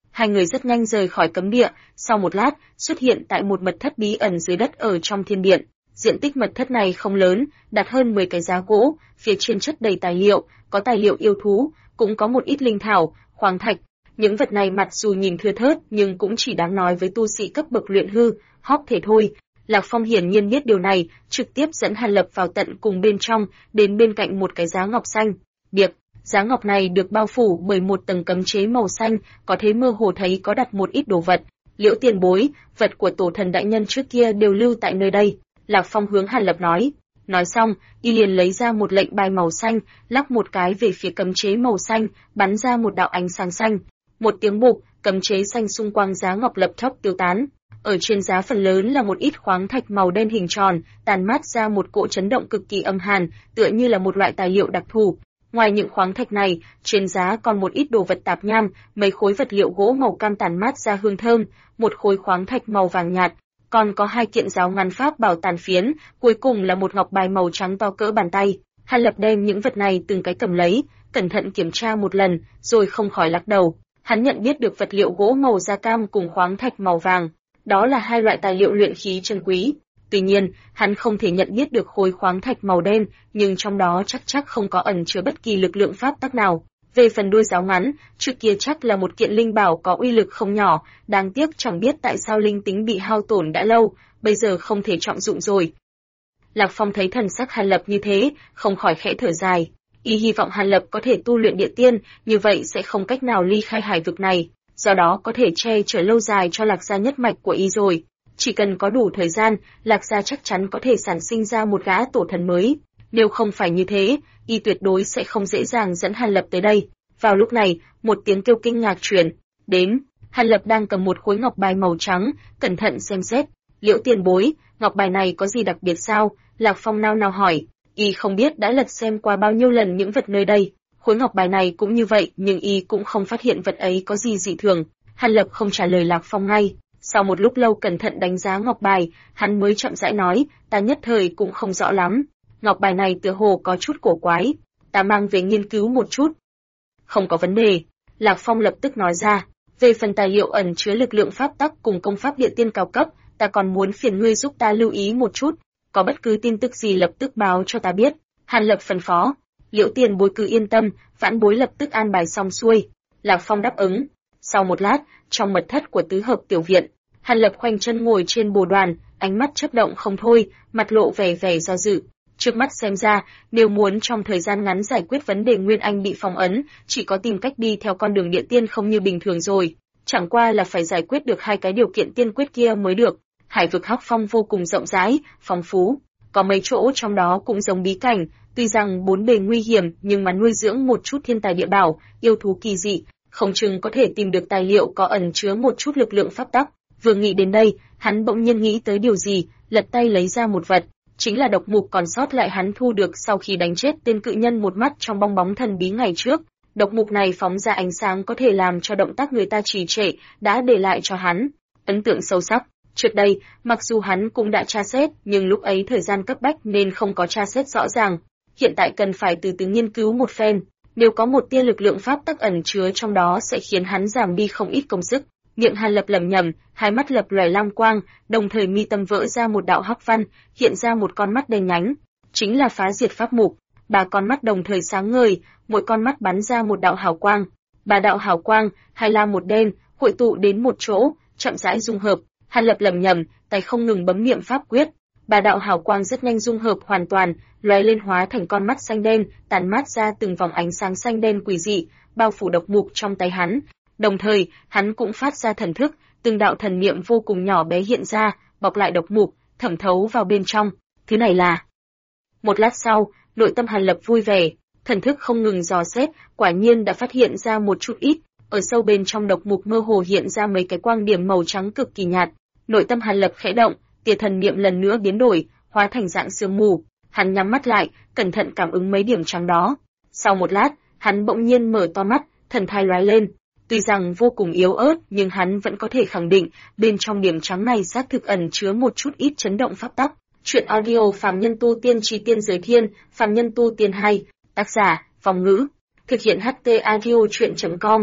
Hai người rất nhanh rời khỏi cấm địa, sau một lát, xuất hiện tại một mật thất bí ẩn dưới đất ở trong thiên điện. Diện tích mật thất này không lớn, đặt hơn 10 cái giá gỗ, phía trên chất đầy tài liệu, có tài liệu yêu thú, cũng có một ít linh thảo, khoáng thạch. Những vật này mặc dù nhìn thưa thớt nhưng cũng chỉ đáng nói với tu sĩ cấp bậc luyện hư, hóp thể thôi. Lạc Phong hiển nhiên biết điều này, trực tiếp dẫn Hàn Lập vào tận cùng bên trong, đến bên cạnh một cái giá ngọc xanh. Điệp, giá ngọc này được bao phủ bởi một tầng cấm chế màu xanh, có thể mơ hồ thấy có đặt một ít đồ vật. Liễu tiền bối, vật của tổ thần đại nhân trước kia đều lưu tại nơi đây. Lạc Phong hướng Hàn Lập nói. Nói xong, y liền lấy ra một lệnh bài màu xanh, lắc một cái về phía cấm chế màu xanh, bắn ra một đạo ánh sáng xanh. Một tiếng bụp, cấm chế xanh xung quanh giá ngọc lập tức tiêu tán. Ở trên giá phần lớn là một ít khoáng thạch màu đen hình tròn, tàn mát ra một cỗ chấn động cực kỳ âm hàn, tựa như là một loại tài liệu đặc thù. Ngoài những khoáng thạch này, trên giá còn một ít đồ vật tạp nham, mấy khối vật liệu gỗ màu cam tàn mát ra hương thơm, một khối khoáng thạch màu vàng nhạt, còn có hai kiện giáo ngắn pháp bảo tàn phiến, cuối cùng là một ngọc bài màu trắng to cỡ bàn tay. Hàn Lập đem những vật này từng cái cầm lấy, cẩn thận kiểm tra một lần, rồi không khỏi lắc đầu. Hắn nhận biết được vật liệu gỗ màu da cam cùng khoáng thạch màu vàng, đó là hai loại tài liệu luyện khí chân quý. Tuy nhiên, hắn không thể nhận biết được khối khoáng thạch màu đen, nhưng trong đó chắc không có ẩn chứa bất kỳ lực lượng pháp tắc nào. Về phần đuôi giáo ngắn, trước kia chắc là một kiện linh bảo có uy lực không nhỏ, đáng tiếc chẳng biết tại sao linh tính bị hao tổn đã lâu, bây giờ không thể trọng dụng rồi. Lạc Phong thấy thần sắc Hàn Lập như thế, không khỏi khẽ thở dài. Y hy vọng Hàn Lập có thể tu luyện địa tiên, như vậy sẽ không cách nào ly khai hải vực này, do đó có thể che chở lâu dài cho Lạc gia nhất mạch của y rồi. Chỉ cần có đủ thời gian, Lạc gia chắc chắn có thể sản sinh ra một gã tổ thần mới. Nếu không phải như thế, y tuyệt đối sẽ không dễ dàng dẫn Hàn Lập tới đây. Vào lúc này, một tiếng kêu kinh ngạc truyền đến. Hàn Lập đang cầm một khối ngọc bài màu trắng, cẩn thận xem xét. Liễu tiền bối, ngọc bài này có gì đặc biệt sao? Lạc Phong nao nao hỏi. Y không biết đã lật xem qua bao nhiêu lần những vật nơi đây. Khối ngọc bài này cũng như vậy, nhưng y cũng không phát hiện vật ấy có gì dị thường. Hàn Lập không trả lời Lạc Phong ngay. Sau một lúc lâu cẩn thận đánh giá ngọc bài, hắn mới chậm rãi nói, ta nhất thời cũng không rõ lắm. Ngọc bài này tựa hồ có chút cổ quái, ta mang về nghiên cứu một chút. Không có vấn đề, Lạc Phong lập tức nói ra. Về phần tài liệu ẩn chứa lực lượng pháp tắc cùng công pháp địa tiên cao cấp, ta còn muốn phiền ngươi giúp ta lưu ý một chút. Có bất cứ tin tức gì lập tức báo cho ta biết. Hàn Lập phân phó. Liễu tiền bối cứ yên tâm, vãn bối lập tức an bài xong xuôi. Lạc Phong đáp ứng. Sau một lát, trong mật thất của tứ hợp tiểu viện, Hàn Lập khoanh chân ngồi trên bồ đoàn, ánh mắt chớp động không thôi, mặt lộ vẻ do dự. Trước mắt xem ra, nếu muốn trong thời gian ngắn giải quyết vấn đề Nguyên Anh bị phong ấn, chỉ có tìm cách đi theo con đường địa tiên không như bình thường rồi. Chẳng qua là phải giải quyết được hai cái điều kiện tiên quyết kia mới được. Hải vực Hắc Phong vô cùng rộng rãi, phong phú, có mấy chỗ trong đó cũng giống bí cảnh, tuy rằng bốn bề nguy hiểm nhưng mà nuôi dưỡng một chút thiên tài địa bảo, yêu thú kỳ dị, không chừng có thể tìm được tài liệu có ẩn chứa một chút lực lượng pháp tắc. Vừa nghĩ đến đây, hắn bỗng nhiên nghĩ tới điều gì, lật tay lấy ra một vật, chính là độc mục còn sót lại hắn thu được sau khi đánh chết tên cự nhân một mắt trong bong bóng thần bí ngày trước. Độc mục này phóng ra ánh sáng có thể làm cho động tác người ta trì trệ, đã để lại cho hắn ấn tượng sâu sắc. Trước đây, mặc dù hắn cũng đã tra xét, nhưng lúc ấy thời gian cấp bách nên không có tra xét rõ ràng. Hiện tại cần phải từ từ nghiên cứu một phen, nếu có một tia lực lượng pháp tắc ẩn chứa trong đó sẽ khiến hắn giảm đi không ít công sức. Miệng Hàn Lập lẩm nhẩm, hai mắt lập lòe lam quang, đồng thời mi tâm vỡ ra một đạo hắc văn, hiện ra một con mắt đen nhánh, chính là phá diệt pháp mục. Ba con mắt đồng thời sáng ngời, mỗi con mắt bắn ra một đạo hào quang. Ba đạo hào quang, hai lam một đen, hội tụ đến một chỗ, chậm rãi dung hợp. Hàn Lập lẩm nhẩm, tay không ngừng bấm niệm pháp quyết. Ba đạo hào quang rất nhanh dung hợp hoàn toàn, lóe lên hóa thành con mắt xanh đen, tàn mát ra từng vòng ánh sáng xanh đen quỷ dị, bao phủ độc mục trong tay hắn. Đồng thời, hắn cũng phát ra thần thức, từng đạo thần niệm vô cùng nhỏ bé hiện ra, bọc lại độc mục, thẩm thấu vào bên trong. Thứ này là... Một lát sau, nội tâm Hàn Lập vui vẻ, thần thức không ngừng dò xét, quả nhiên đã phát hiện ra một chút ít. Ở sâu bên trong độc mục mơ hồ hiện ra mấy cái quang điểm màu trắng cực kỳ nhạt. Nội tâm Hàn Lập khẽ động, tia thần niệm lần nữa biến đổi, hóa thành dạng sương mù. Hắn nhắm mắt lại, cẩn thận cảm ứng mấy điểm trắng đó. Sau một lát, hắn bỗng nhiên mở to mắt, thần thai lóe lên. Tuy rằng vô cùng yếu ớt, nhưng hắn vẫn có thể khẳng định, bên trong điểm trắng này xác thực ẩn chứa một chút ít chấn động pháp tắc. Chuyện audio Phàm Nhân Tu Tiên Chí Tiên Giới Thiên, Phàm Nhân Tu Tiên 2, tác giả, Vong Ngữ, thực hiện HT audio chuyện.com.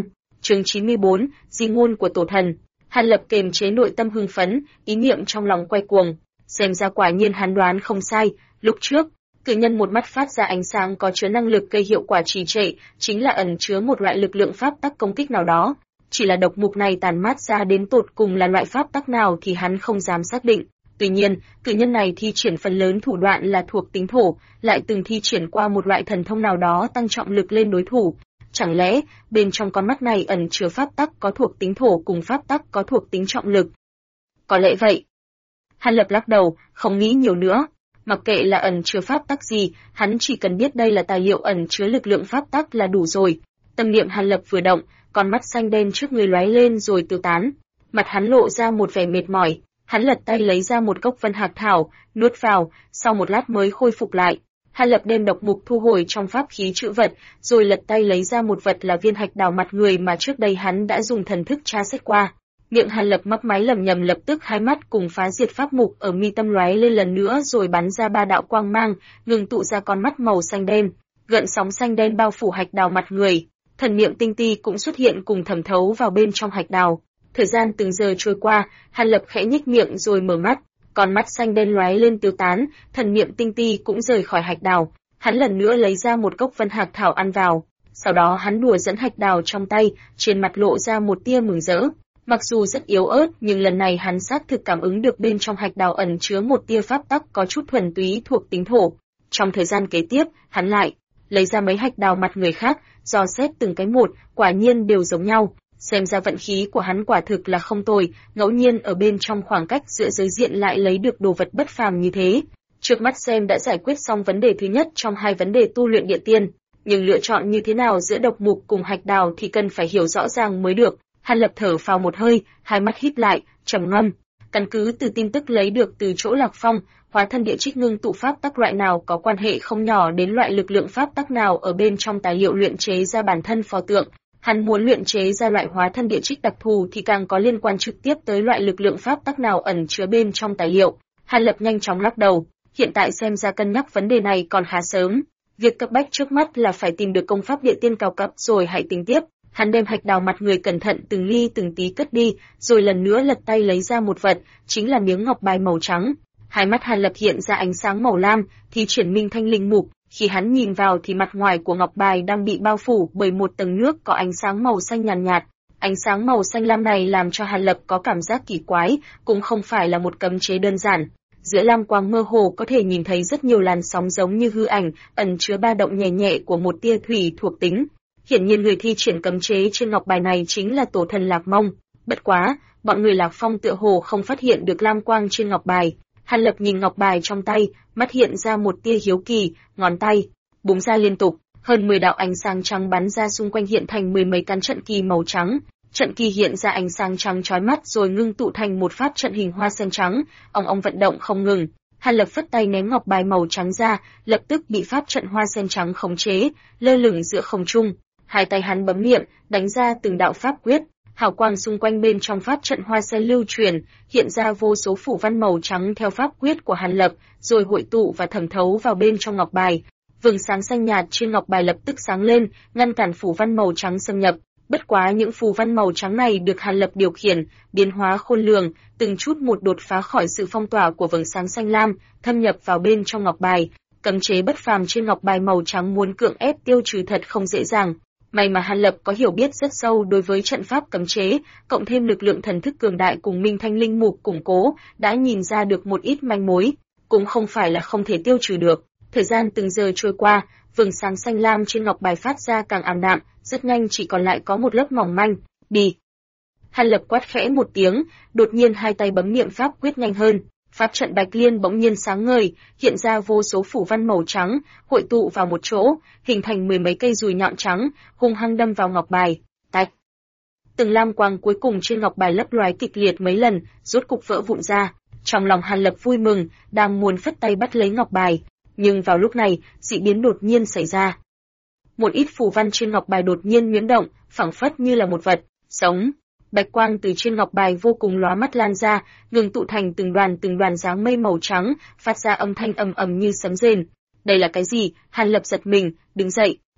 Chương 94, di ngôn của tổ thần. Hàn Lập kềm chế nội tâm hưng phấn, ý niệm trong lòng quay cuồng. Xem ra quả nhiên hắn đoán không sai, lúc trước, cự nhân một mắt phát ra ánh sáng có chứa năng lực gây hiệu quả trì trệ, chính là ẩn chứa một loại lực lượng pháp tắc công kích nào đó. Chỉ là độc mục này tàn mát ra đến tột cùng là loại pháp tắc nào thì hắn không dám xác định. Tuy nhiên, cự nhân này thi triển phần lớn thủ đoạn là thuộc tính thổ, lại từng thi triển qua một loại thần thông nào đó tăng trọng lực lên đối thủ. Chẳng lẽ, bên trong con mắt này ẩn chứa pháp tắc có thuộc tính thổ cùng pháp tắc có thuộc tính trọng lực? Có lẽ vậy. Hàn Lập lắc đầu, không nghĩ nhiều nữa. Mặc kệ là ẩn chứa pháp tắc gì, hắn chỉ cần biết đây là tài liệu ẩn chứa lực lượng pháp tắc là đủ rồi. Tâm niệm Hàn Lập vừa động, con mắt xanh đen trước người lóe lên rồi tiêu tán. Mặt hắn lộ ra một vẻ mệt mỏi, hắn lật tay lấy ra một gốc vân hạc thảo, nuốt vào, sau một lát mới khôi phục lại. Hàn Lập đem độc mục thu hồi trong pháp khí trữ vật, rồi lật tay lấy ra một vật là viên hạch đào mặt người mà trước đây hắn đã dùng thần thức tra xét qua. Miệng Hàn Lập mấp máy lẩm nhẩm, lập tức hai mắt cùng phá diệt pháp mục ở mi tâm lóe lên lần nữa rồi bắn ra 3 đạo quang mang, ngừng tụ ra con mắt màu xanh đen. Gợn sóng xanh đen bao phủ hạch đào mặt người, thần niệm tinh ti cũng xuất hiện cùng thẩm thấu vào bên trong hạch đào. Thời gian từng giờ trôi qua, Hàn Lập khẽ nhếch miệng rồi mở mắt, con mắt xanh đen lóe lên tiêu tán, thần niệm tinh ti cũng rời khỏi hạch đào. Hắn lần nữa lấy ra một cốc vân hạc thảo ăn vào, sau đó hắn đùa dẫn hạch đào trong tay, trên mặt lộ ra một tia mừng rỡ. Mặc dù rất yếu ớt, nhưng lần này hắn xác thực cảm ứng được bên trong hạch đào ẩn chứa một tia pháp tắc có chút thuần túy thuộc tính thổ. Trong thời gian kế tiếp, hắn lại lấy ra mấy hạch đào mặt người khác, dò xét từng cái một, quả nhiên đều giống nhau. Xem ra vận khí của hắn quả thực là không tồi, ngẫu nhiên ở bên trong khoảng cách giữa giới diện lại lấy được đồ vật bất phàm như thế. Trước mắt xem đã giải quyết xong vấn đề thứ nhất trong hai vấn đề tu luyện địa tiên, nhưng lựa chọn như thế nào giữa độc mục cùng hạch đào thì cần phải hiểu rõ ràng mới được. Hàn Lập thở phào một hơi, hai mắt híp lại, trầm ngâm. Căn cứ từ tin tức lấy được từ chỗ Lạc Phong, hóa thân địa trích ngưng tụ pháp tắc loại nào có quan hệ không nhỏ đến loại lực lượng pháp tắc nào ở bên trong tài liệu luyện chế ra bản thân pho tượng. Hắn muốn luyện chế ra loại hóa thân địa trích đặc thù thì càng có liên quan trực tiếp tới loại lực lượng pháp tắc nào ẩn chứa bên trong tài liệu. Hàn Lập nhanh chóng lắc đầu, hiện tại xem ra cân nhắc vấn đề này còn khá sớm. Việc cấp bách trước mắt là phải tìm được công pháp địa tiên cao cấp rồi hãy tính tiếp. Hắn đem hạch đào mặt người cẩn thận từng ly từng tí cất đi, rồi lần nữa lật tay lấy ra một vật, chính là miếng ngọc bài màu trắng. Hai mắt Hàn Lập hiện ra ánh sáng màu lam, thì triển minh thanh linh mục. Khi hắn nhìn vào thì mặt ngoài của ngọc bài đang bị bao phủ bởi một tầng nước có ánh sáng màu xanh nhàn nhạt. Ánh sáng màu xanh lam này làm cho Hàn Lập có cảm giác kỳ quái, cũng không phải là một cấm chế đơn giản. Giữa lam quang mơ hồ có thể nhìn thấy rất nhiều làn sóng giống như hư ảnh, ẩn chứa ba động nhẹ nhẹ của một tia thủy thuộc tính. Hiển nhiên người thi triển cấm chế trên ngọc bài này chính là tổ thần Lạc Mông. Bất quá, bọn người Lạc Phong tựa hồ không phát hiện được lam quang trên ngọc bài. Hàn Lập nhìn ngọc bài trong tay, mắt hiện ra một tia hiếu kỳ, ngón tay búng ra liên tục, hơn 10 đạo ánh sáng trắng bắn ra xung quanh hiện thành 10 mấy căn trận kỳ màu trắng. Trận kỳ hiện ra ánh sáng trắng chói mắt rồi ngưng tụ thành một pháp trận hình hoa sen trắng, ong vận động không ngừng. Hàn Lập phất tay ném ngọc bài màu trắng ra, lập tức bị pháp trận hoa sen trắng khống chế, lơ lửng giữa không trung. Hai tay hắn bấm miệng, đánh ra từng đạo pháp quyết, hào quang xung quanh bên trong pháp trận hoa sen lưu truyền, hiện ra vô số phủ văn màu trắng theo pháp quyết của Hàn Lập, rồi hội tụ và thẩm thấu vào bên trong ngọc bài. Vầng sáng xanh nhạt trên ngọc bài lập tức sáng lên, ngăn cản phủ văn màu trắng xâm nhập. Bất quá những phù văn màu trắng này được Hàn Lập điều khiển, biến hóa khôn lường, từng chút một đột phá khỏi sự phong tỏa của vầng sáng xanh lam, thâm nhập vào bên trong ngọc bài. Cấm chế bất phàm trên ngọc bài màu trắng muốn cưỡng ép tiêu trừ thật không dễ dàng. May mà Hàn Lập có hiểu biết rất sâu đối với trận pháp cấm chế, cộng thêm lực lượng thần thức cường đại cùng Minh Thanh Linh Mục củng cố, đã nhìn ra được một ít manh mối, cũng không phải là không thể tiêu trừ được. Thời gian từng giờ trôi qua, vầng sáng xanh lam trên ngọc bài phát ra càng ảm đạm, rất nhanh chỉ còn lại có một lớp mỏng manh. Đi. Hàn Lập quát khẽ một tiếng, đột nhiên hai tay bấm niệm pháp quyết nhanh hơn. Pháp trận Bạch Liên bỗng nhiên sáng ngời, hiện ra vô số phủ văn màu trắng, hội tụ vào một chỗ, hình thành 10 mấy cây dùi nhọn trắng, hung hăng đâm vào ngọc bài. Tạch. Từng lam quang cuối cùng trên ngọc bài lấp loé kịch liệt mấy lần, rốt cục vỡ vụn ra. Trong lòng Hàn Lập vui mừng, đang muốn phất tay bắt lấy ngọc bài, nhưng vào lúc này, dị biến đột nhiên xảy ra. Một ít phù văn trên ngọc bài đột nhiên nhuyễn động, phảng phất như là một vật sống. Bạch quang từ trên ngọc bài vô cùng lóa mắt lan ra, ngừng tụ thành từng đoàn dáng mây màu trắng, phát ra âm thanh ầm ầm như sấm rền. Đây là cái gì? Hàn Lập giật mình, đứng dậy,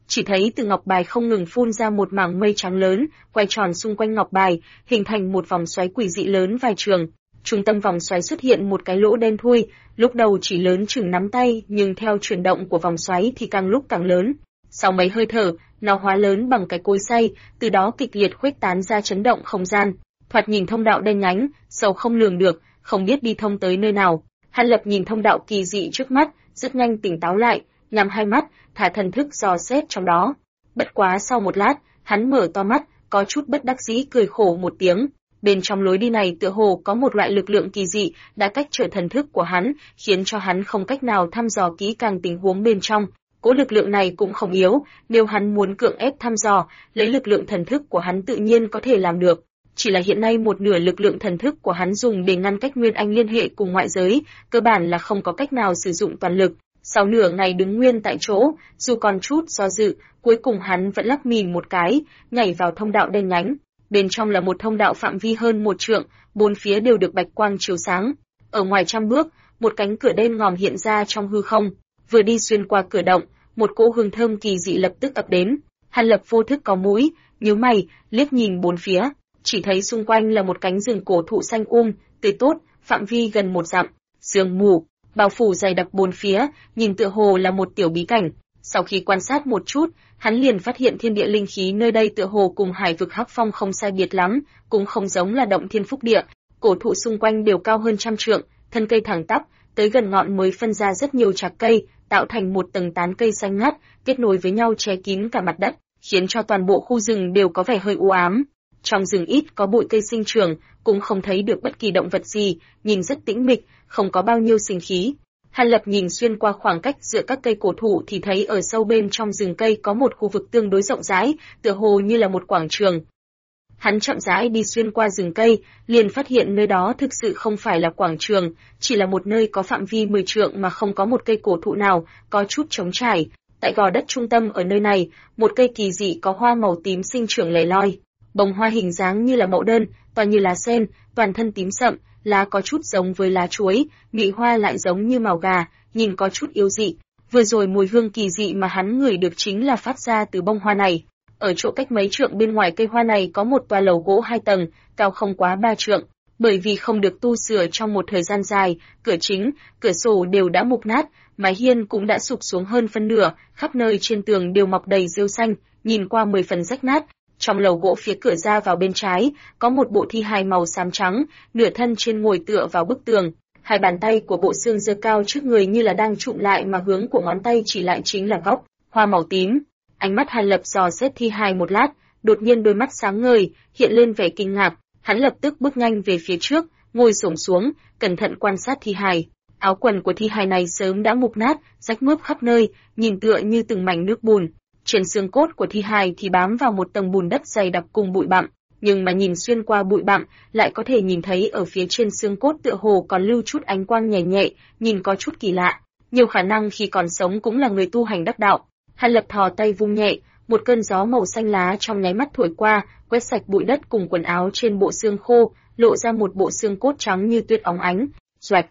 chỉ thấy từ ngọc bài không ngừng phun ra một mảng mây trắng lớn, quay tròn xung quanh ngọc bài, hình thành một vòng xoáy quỷ dị lớn vài trường. Trung tâm vòng xoáy xuất hiện một cái lỗ đen thui, lúc đầu chỉ lớn chừng nắm tay, nhưng theo chuyển động của vòng xoáy thì càng lúc càng lớn. Sau mấy hơi thở, nó hóa lớn bằng cái cối xay, từ đó kịch liệt khuếch tán ra chấn động không gian. Thoạt nhìn thông đạo đen nhánh, sâu không lường được, không biết đi thông tới nơi nào. Hàn Lập nhìn thông đạo kỳ dị trước mắt, rất nhanh tỉnh táo lại, nhắm hai mắt, thả thần thức dò xét trong đó. Bất quá sau một lát, hắn mở to mắt, có chút bất đắc dĩ cười khổ một tiếng. Bên trong lối đi này tựa hồ có một loại lực lượng kỳ dị đã cách trở thần thức của hắn, khiến cho hắn không cách nào thăm dò kỹ càng tình huống bên trong. Cỗ lực lượng này cũng không yếu, nếu hắn muốn cưỡng ép thăm dò, lấy lực lượng thần thức của hắn tự nhiên có thể làm được. Chỉ là hiện nay một nửa lực lượng thần thức của hắn dùng để ngăn cách Nguyên Anh liên hệ cùng ngoại giới, cơ bản là không có cách nào sử dụng toàn lực. Sau nửa ngày đứng nguyên tại chỗ, dù còn chút do dự, cuối cùng hắn vẫn lắc mình một cái, nhảy vào thông đạo đen nhánh. Bên trong là một thông đạo phạm vi hơn 1 trượng, bốn phía đều được bạch quang chiếu sáng. Ở ngoài trăm bước, một cánh cửa đen ngòm hiện ra trong hư không. Vừa đi xuyên qua cửa động, một cỗ hương thơm kỳ dị lập tức ập đến. Hàn Lập vô thức có mũi, nhíu mày, liếc nhìn bốn phía, chỉ thấy xung quanh là một cánh rừng cổ thụ xanh tươi tốt, phạm vi gần 1 dặm, sương mù bao phủ dày đặc bốn phía, nhìn tựa hồ là một tiểu bí cảnh. Sau khi quan sát một chút, hắn liền phát hiện thiên địa linh khí nơi đây tựa hồ cùng hải vực Hắc Phong không sai biệt lắm, cũng không giống là động thiên phúc địa. Cổ thụ xung quanh đều cao hơn 100 trượng, thân cây thẳng tắp, tới gần ngọn mới phân ra rất nhiều chạc cây, tạo thành một tầng tán cây xanh ngắt, kết nối với nhau che kín cả mặt đất, khiến cho toàn bộ khu rừng đều có vẻ hơi u ám. Trong rừng ít có bụi cây sinh trưởng, cũng không thấy được bất kỳ động vật gì, nhìn rất tĩnh mịch, không có bao nhiêu sinh khí. Hàn Lập nhìn xuyên qua khoảng cách giữa các cây cổ thụ thì thấy ở sâu bên trong rừng cây có một khu vực tương đối rộng rãi, tựa hồ như là một quảng trường. Hắn chậm rãi đi xuyên qua rừng cây, liền phát hiện nơi đó thực sự không phải là quảng trường, chỉ là một nơi có phạm vi 10 trượng mà không có một cây cổ thụ nào, có chút trống trải. Tại gò đất trung tâm ở nơi này, một cây kỳ dị có hoa màu tím sinh trưởng lẻ loi. Bông hoa hình dáng như là mậu đơn, toàn như lá sen, toàn thân tím sậm, lá có chút giống với lá chuối, nhụy hoa lại giống như mào gà, nhìn có chút yếu dị. Vừa rồi mùi hương kỳ dị mà hắn ngửi được chính là phát ra từ bông hoa này. Ở chỗ cách mấy trượng bên ngoài cây hoa này có một tòa lầu gỗ 2 tầng, cao không quá 3 trượng. Bởi vì không được tu sửa trong một thời gian dài, cửa chính, cửa sổ đều đã mục nát, mái hiên cũng đã sụp xuống hơn phân nửa, khắp nơi trên tường đều mọc đầy rêu xanh, nhìn qua 10 phần rách nát. Trong lầu gỗ phía cửa ra vào bên trái, có một bộ thi hài màu xám trắng, nửa thân trên ngồi tựa vào bức tường. Hai bàn tay của bộ xương giơ cao trước người như là đang chụm lại mà hướng của ngón tay chỉ lại chính là góc, hoa màu tím. Ánh mắt Hàn Lập dò xét thi hài một lát, đột nhiên đôi mắt sáng ngời, hiện lên vẻ kinh ngạc. Hắn lập tức bước nhanh về phía trước, ngồi xổm xuống, cẩn thận quan sát thi hài. Áo quần của thi hài này sớm đã mục nát, rách mướp khắp nơi, nhìn tựa như từng mảnh nước bùn. Trên xương cốt của thi hài thì bám vào một tầng bùn đất dày đặc cùng bụi bặm, nhưng mà nhìn xuyên qua bụi bặm, lại có thể nhìn thấy ở phía trên xương cốt tựa hồ còn lưu chút ánh quang nhẹ nhẹ, nhìn có chút kỳ lạ. Nhiều khả năng khi còn sống cũng là người tu hành đắc đạo. Hàn Lập thò tay vung nhẹ, một cơn gió màu xanh lá trong nháy mắt thổi qua, quét sạch bụi đất cùng quần áo trên bộ xương khô, lộ ra một bộ xương cốt trắng như tuyết óng ánh. Xoạch.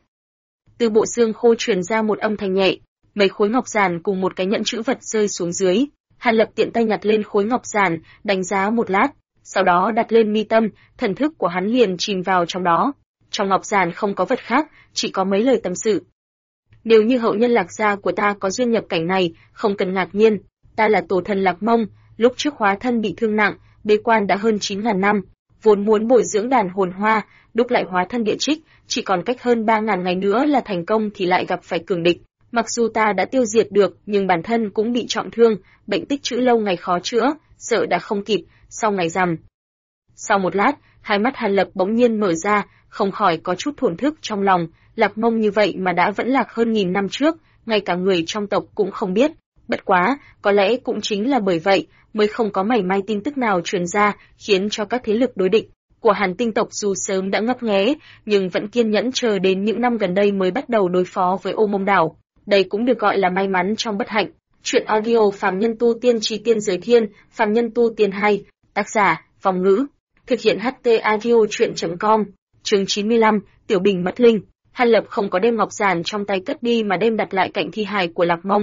Từ bộ xương khô truyền ra một âm thanh nhẹ, mấy khối ngọc giản cùng một cái nhẫn chữ vật rơi xuống dưới. Hàn Lập tiện tay nhặt lên khối ngọc giản, đánh giá một lát, sau đó đặt lên mi tâm, thần thức của hắn liền chìm vào trong đó. Trong ngọc giản không có vật khác, chỉ có mấy lời tâm sự. Nếu như hậu nhân Lạc gia của ta có duyên nhập cảnh này, không cần ngạc nhiên, ta là tổ thần Lạc Mông, lúc trước hóa thân bị thương nặng, bế quan đã hơn 9.000 năm, vốn muốn bồi dưỡng đàn hồn hoa, đúc lại hóa thân địa trích, chỉ còn cách hơn 3.000 ngày nữa là thành công thì lại gặp phải cường địch. Mặc dù ta đã tiêu diệt được, nhưng bản thân cũng bị trọng thương, bệnh tích trữ lâu ngày khó chữa, sợ đã không kịp, sau ngày rằm. Sau một lát, hai mắt Hàn Lập bỗng nhiên mở ra, không khỏi có chút thổn thức trong lòng, Lạc Mông như vậy mà đã vẫn lạc hơn 1000 năm trước, ngay cả người trong tộc cũng không biết. Bất quá, có lẽ cũng chính là bởi vậy, mới không có mảy may tin tức nào truyền ra, khiến cho các thế lực đối địch của Hàn Tinh tộc dù sớm đã ngấp nghé, nhưng vẫn kiên nhẫn chờ đến những năm gần đây mới bắt đầu đối phó với Ô Mông Đảo. Đây cũng được gọi là may mắn trong bất hạnh. Chuyện audio Phàm Nhân Tu Tiên Chi Tiên Giới Thiên, Phàm Nhân Tu Tiên hay, tác giả, Phong Ngữ. Thực hiện HT Audio Chuyện.com. Chương 95, Tiểu Bình mất linh. Hàn Lập không có đem ngọc giản trong tay cất đi mà đem đặt lại cạnh thi hài của Lạc Mông.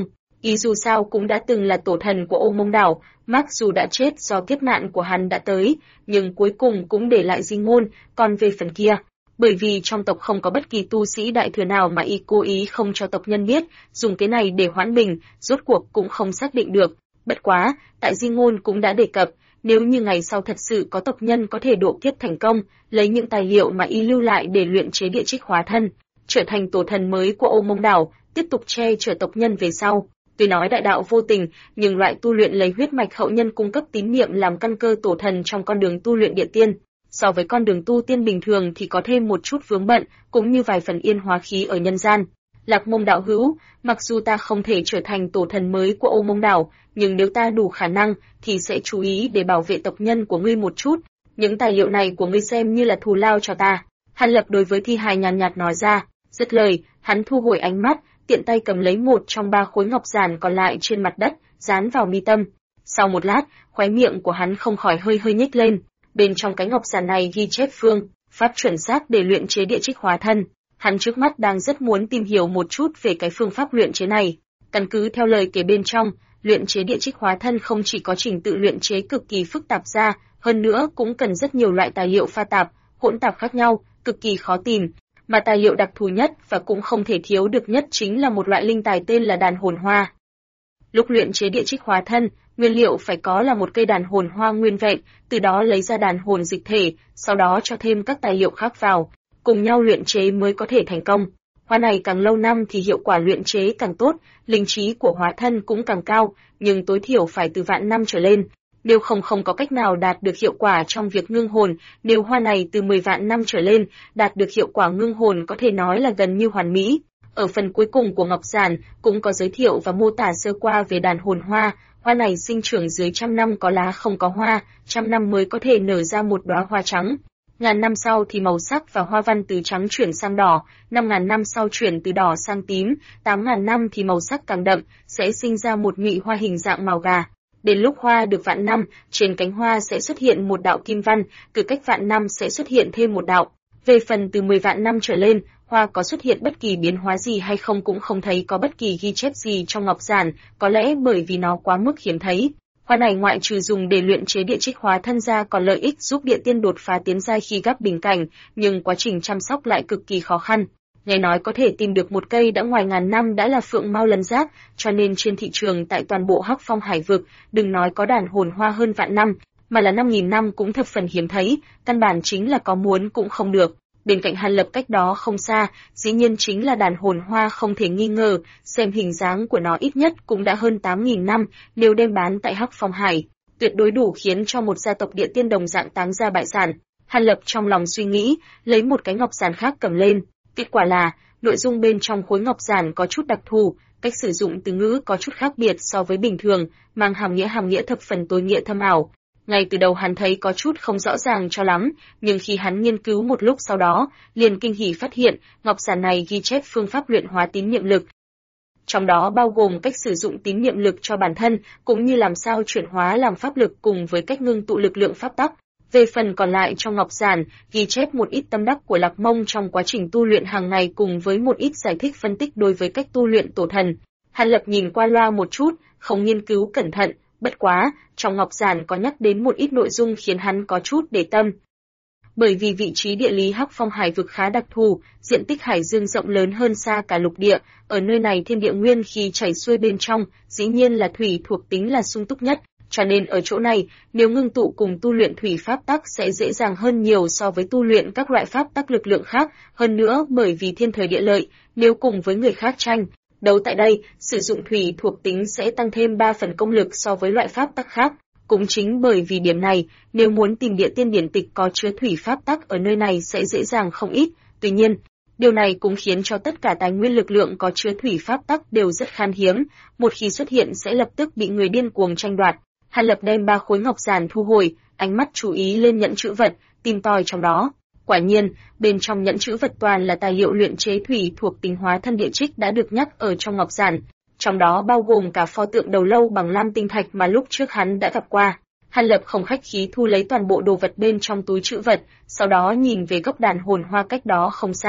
Y dù sao cũng đã từng là tổ thần của Ô Mông đảo, mặc dù đã chết do kiếp nạn của hắn đã tới, nhưng cuối cùng cũng để lại di ngôn, còn về phần kia, bởi vì trong tộc không có bất kỳ tu sĩ đại thừa nào mà y cố ý không cho tộc nhân biết, dùng cái này để hoãn bình, rốt cuộc cũng không xác định được. Bất quá, tại di ngôn cũng đã đề cập, nếu như ngày sau thật sự có tộc nhân có thể độ kiếp thành công, lấy những tài liệu mà y lưu lại để luyện chế địa trích hóa thân, trở thành tổ thần mới của Ô Mông đảo, tiếp tục che chở tộc nhân về sau. Tuy nói đại đạo vô tình, nhưng loại tu luyện lấy huyết mạch hậu nhân cung cấp tín niệm làm căn cơ tổ thần trong con đường tu luyện địa tiên, so với con đường tu tiên bình thường thì có thêm một chút vướng bận, cũng như vài phần yên hóa khí ở nhân gian. Lạc Mông đạo hữu, mặc dù ta không thể trở thành tổ thần mới của Ô Mông đảo, nhưng nếu ta đủ khả năng thì sẽ chú ý để bảo vệ tộc nhân của ngươi một chút. Những tài liệu này của ngươi xem như là thù lao cho ta. Hàn Lập đối với thi hài nhàn nhạt nói ra. Dứt lời, hắn thu hồi ánh mắt, tiện tay cầm lấy một trong 3 khối ngọc giản còn lại trên mặt đất, dán vào mi tâm. Sau một lát, khóe miệng của hắn không khỏi hơi hơi nhếch lên. Bên trong cái ngọc giản này ghi chép phương pháp chuẩn xác để luyện chế địa trích hóa thân. Hắn trước mắt đang rất muốn tìm hiểu một chút về cái phương pháp luyện chế này. Căn cứ theo lời kể bên trong, luyện chế địa trích hóa thân không chỉ có trình tự luyện chế cực kỳ phức tạp ra, hơn nữa cũng cần rất nhiều loại tài liệu pha tạp, hỗn tạp khác nhau, cực kỳ khó tìm. Mà tài liệu đặc thù nhất và cũng không thể thiếu được nhất chính là một loại linh tài tên là đàn hồn hoa. Lúc luyện chế địa trích hóa thân, nguyên liệu phải có là một cây đàn hồn hoa nguyên vẹn, từ đó lấy ra đàn hồn dịch thể, sau đó cho thêm các tài liệu khác vào, cùng nhau luyện chế mới có thể thành công. Hoa này càng lâu năm thì hiệu quả luyện chế càng tốt, linh trí của hóa thân cũng càng cao, nhưng tối thiểu phải từ vạn năm trở lên. Nếu không có cách nào đạt được hiệu quả trong việc ngưng hồn, nếu hoa này từ 10 vạn năm trở lên, đạt được hiệu quả ngưng hồn có thể nói là gần như hoàn mỹ. Ở phần cuối cùng của ngọc giản cũng có giới thiệu và mô tả sơ qua về đàn hồn hoa. Hoa này sinh trưởng dưới 100 năm có lá không có hoa, 100 năm mới có thể nở ra một đóa hoa trắng. Ngàn năm sau thì màu sắc và hoa văn từ trắng chuyển sang đỏ, 5.000 năm sau chuyển từ đỏ sang tím, 8.000 năm thì màu sắc càng đậm, sẽ sinh ra một nhụy hoa hình dạng màu gà. Đến lúc hoa được vạn năm, trên cánh hoa sẽ xuất hiện một đạo kim văn, cứ cách vạn năm sẽ xuất hiện thêm một đạo. Về phần từ 10 vạn năm trở lên, hoa có xuất hiện bất kỳ biến hóa gì hay không cũng không thấy có bất kỳ ghi chép gì trong ngọc giản, có lẽ bởi vì nó quá mức hiếm thấy. Hoa này ngoại trừ dùng để luyện chế địa trích hóa thân ra còn lợi ích giúp địa tiên đột phá tiến giai khi gắp bình cảnh, nhưng quá trình chăm sóc lại cực kỳ khó khăn. Nghe nói có thể tìm được một cây đã ngoài ngàn năm đã là phượng mao lân giác, cho nên trên thị trường tại toàn bộ Hắc Phong Hải vực, đừng nói có đàn hồn hoa hơn vạn năm, mà là 5.000 năm cũng thập phần hiếm thấy, căn bản chính là có muốn cũng không được. Bên cạnh Hàn Lập cách đó không xa, dĩ nhiên chính là đàn hồn hoa không thể nghi ngờ, xem hình dáng của nó ít nhất cũng đã hơn 8.000 năm, nếu đem bán tại Hắc Phong Hải, tuyệt đối đủ khiến cho một gia tộc địa tiên đồng dạng táng ra bại sản. Hàn Lập trong lòng suy nghĩ, lấy một cái ngọc giản khác cầm lên. Kết quả là, nội dung bên trong khối ngọc giản có chút đặc thù, cách sử dụng từ ngữ có chút khác biệt so với bình thường, mang hàm nghĩa thập phần tối nghĩa thâm ảo. Ngay từ đầu hắn thấy có chút không rõ ràng cho lắm, nhưng khi hắn nghiên cứu một lúc sau đó, liền kinh hỉ phát hiện, ngọc giản này ghi chép phương pháp luyện hóa tín niệm lực. Trong đó bao gồm cách sử dụng tín niệm lực cho bản thân, cũng như làm sao chuyển hóa làm pháp lực cùng với cách ngưng tụ lực lượng pháp tắc. Về phần còn lại trong ngọc giản, ghi chép một ít tâm đắc của Lạc Mông trong quá trình tu luyện hàng ngày cùng với một ít giải thích phân tích đối với cách tu luyện tổ thần. Hàn Lập nhìn qua loa một chút, không nghiên cứu cẩn thận, bất quá, trong ngọc giản có nhắc đến một ít nội dung khiến hắn có chút để tâm. Bởi vì vị trí địa lý Hắc Phong Hải vực khá đặc thù, diện tích hải dương rộng lớn hơn xa cả lục địa, ở nơi này thiên địa nguyên khí chảy xuôi bên trong, dĩ nhiên là thủy thuộc tính là sung túc nhất. Cho nên ở chỗ này, nếu ngưng tụ cùng tu luyện thủy pháp tắc sẽ dễ dàng hơn nhiều so với tu luyện các loại pháp tắc lực lượng khác, hơn nữa bởi vì thiên thời địa lợi, nếu cùng với người khác tranh đấu tại đây, sử dụng thủy thuộc tính sẽ tăng thêm 3 phần công lực so với loại pháp tắc khác. Cũng chính bởi vì điểm này, nếu muốn tìm địa tiên điển tịch có chứa thủy pháp tắc ở nơi này sẽ dễ dàng không ít. Tuy nhiên, điều này cũng khiến cho tất cả tài nguyên lực lượng có chứa thủy pháp tắc đều rất khan hiếm, một khi xuất hiện sẽ lập tức bị người điên cuồng tranh đoạt. Hàn Lập đem 3 khối ngọc giản thu hồi, ánh mắt chú ý lên nhẫn chữ vật, tìm tòi trong đó. Quả nhiên, bên trong nhẫn chữ vật toàn là tài liệu luyện chế thủy thuộc tính hóa thân địa trích đã được nhắc ở trong ngọc giản, trong đó bao gồm cả pho tượng đầu lâu bằng lam tinh thạch mà lúc trước hắn đã gặp qua. Hàn Lập không khách khí thu lấy toàn bộ đồ vật bên trong túi chữ vật, sau đó nhìn về gốc đàn hồn hoa cách đó không xa,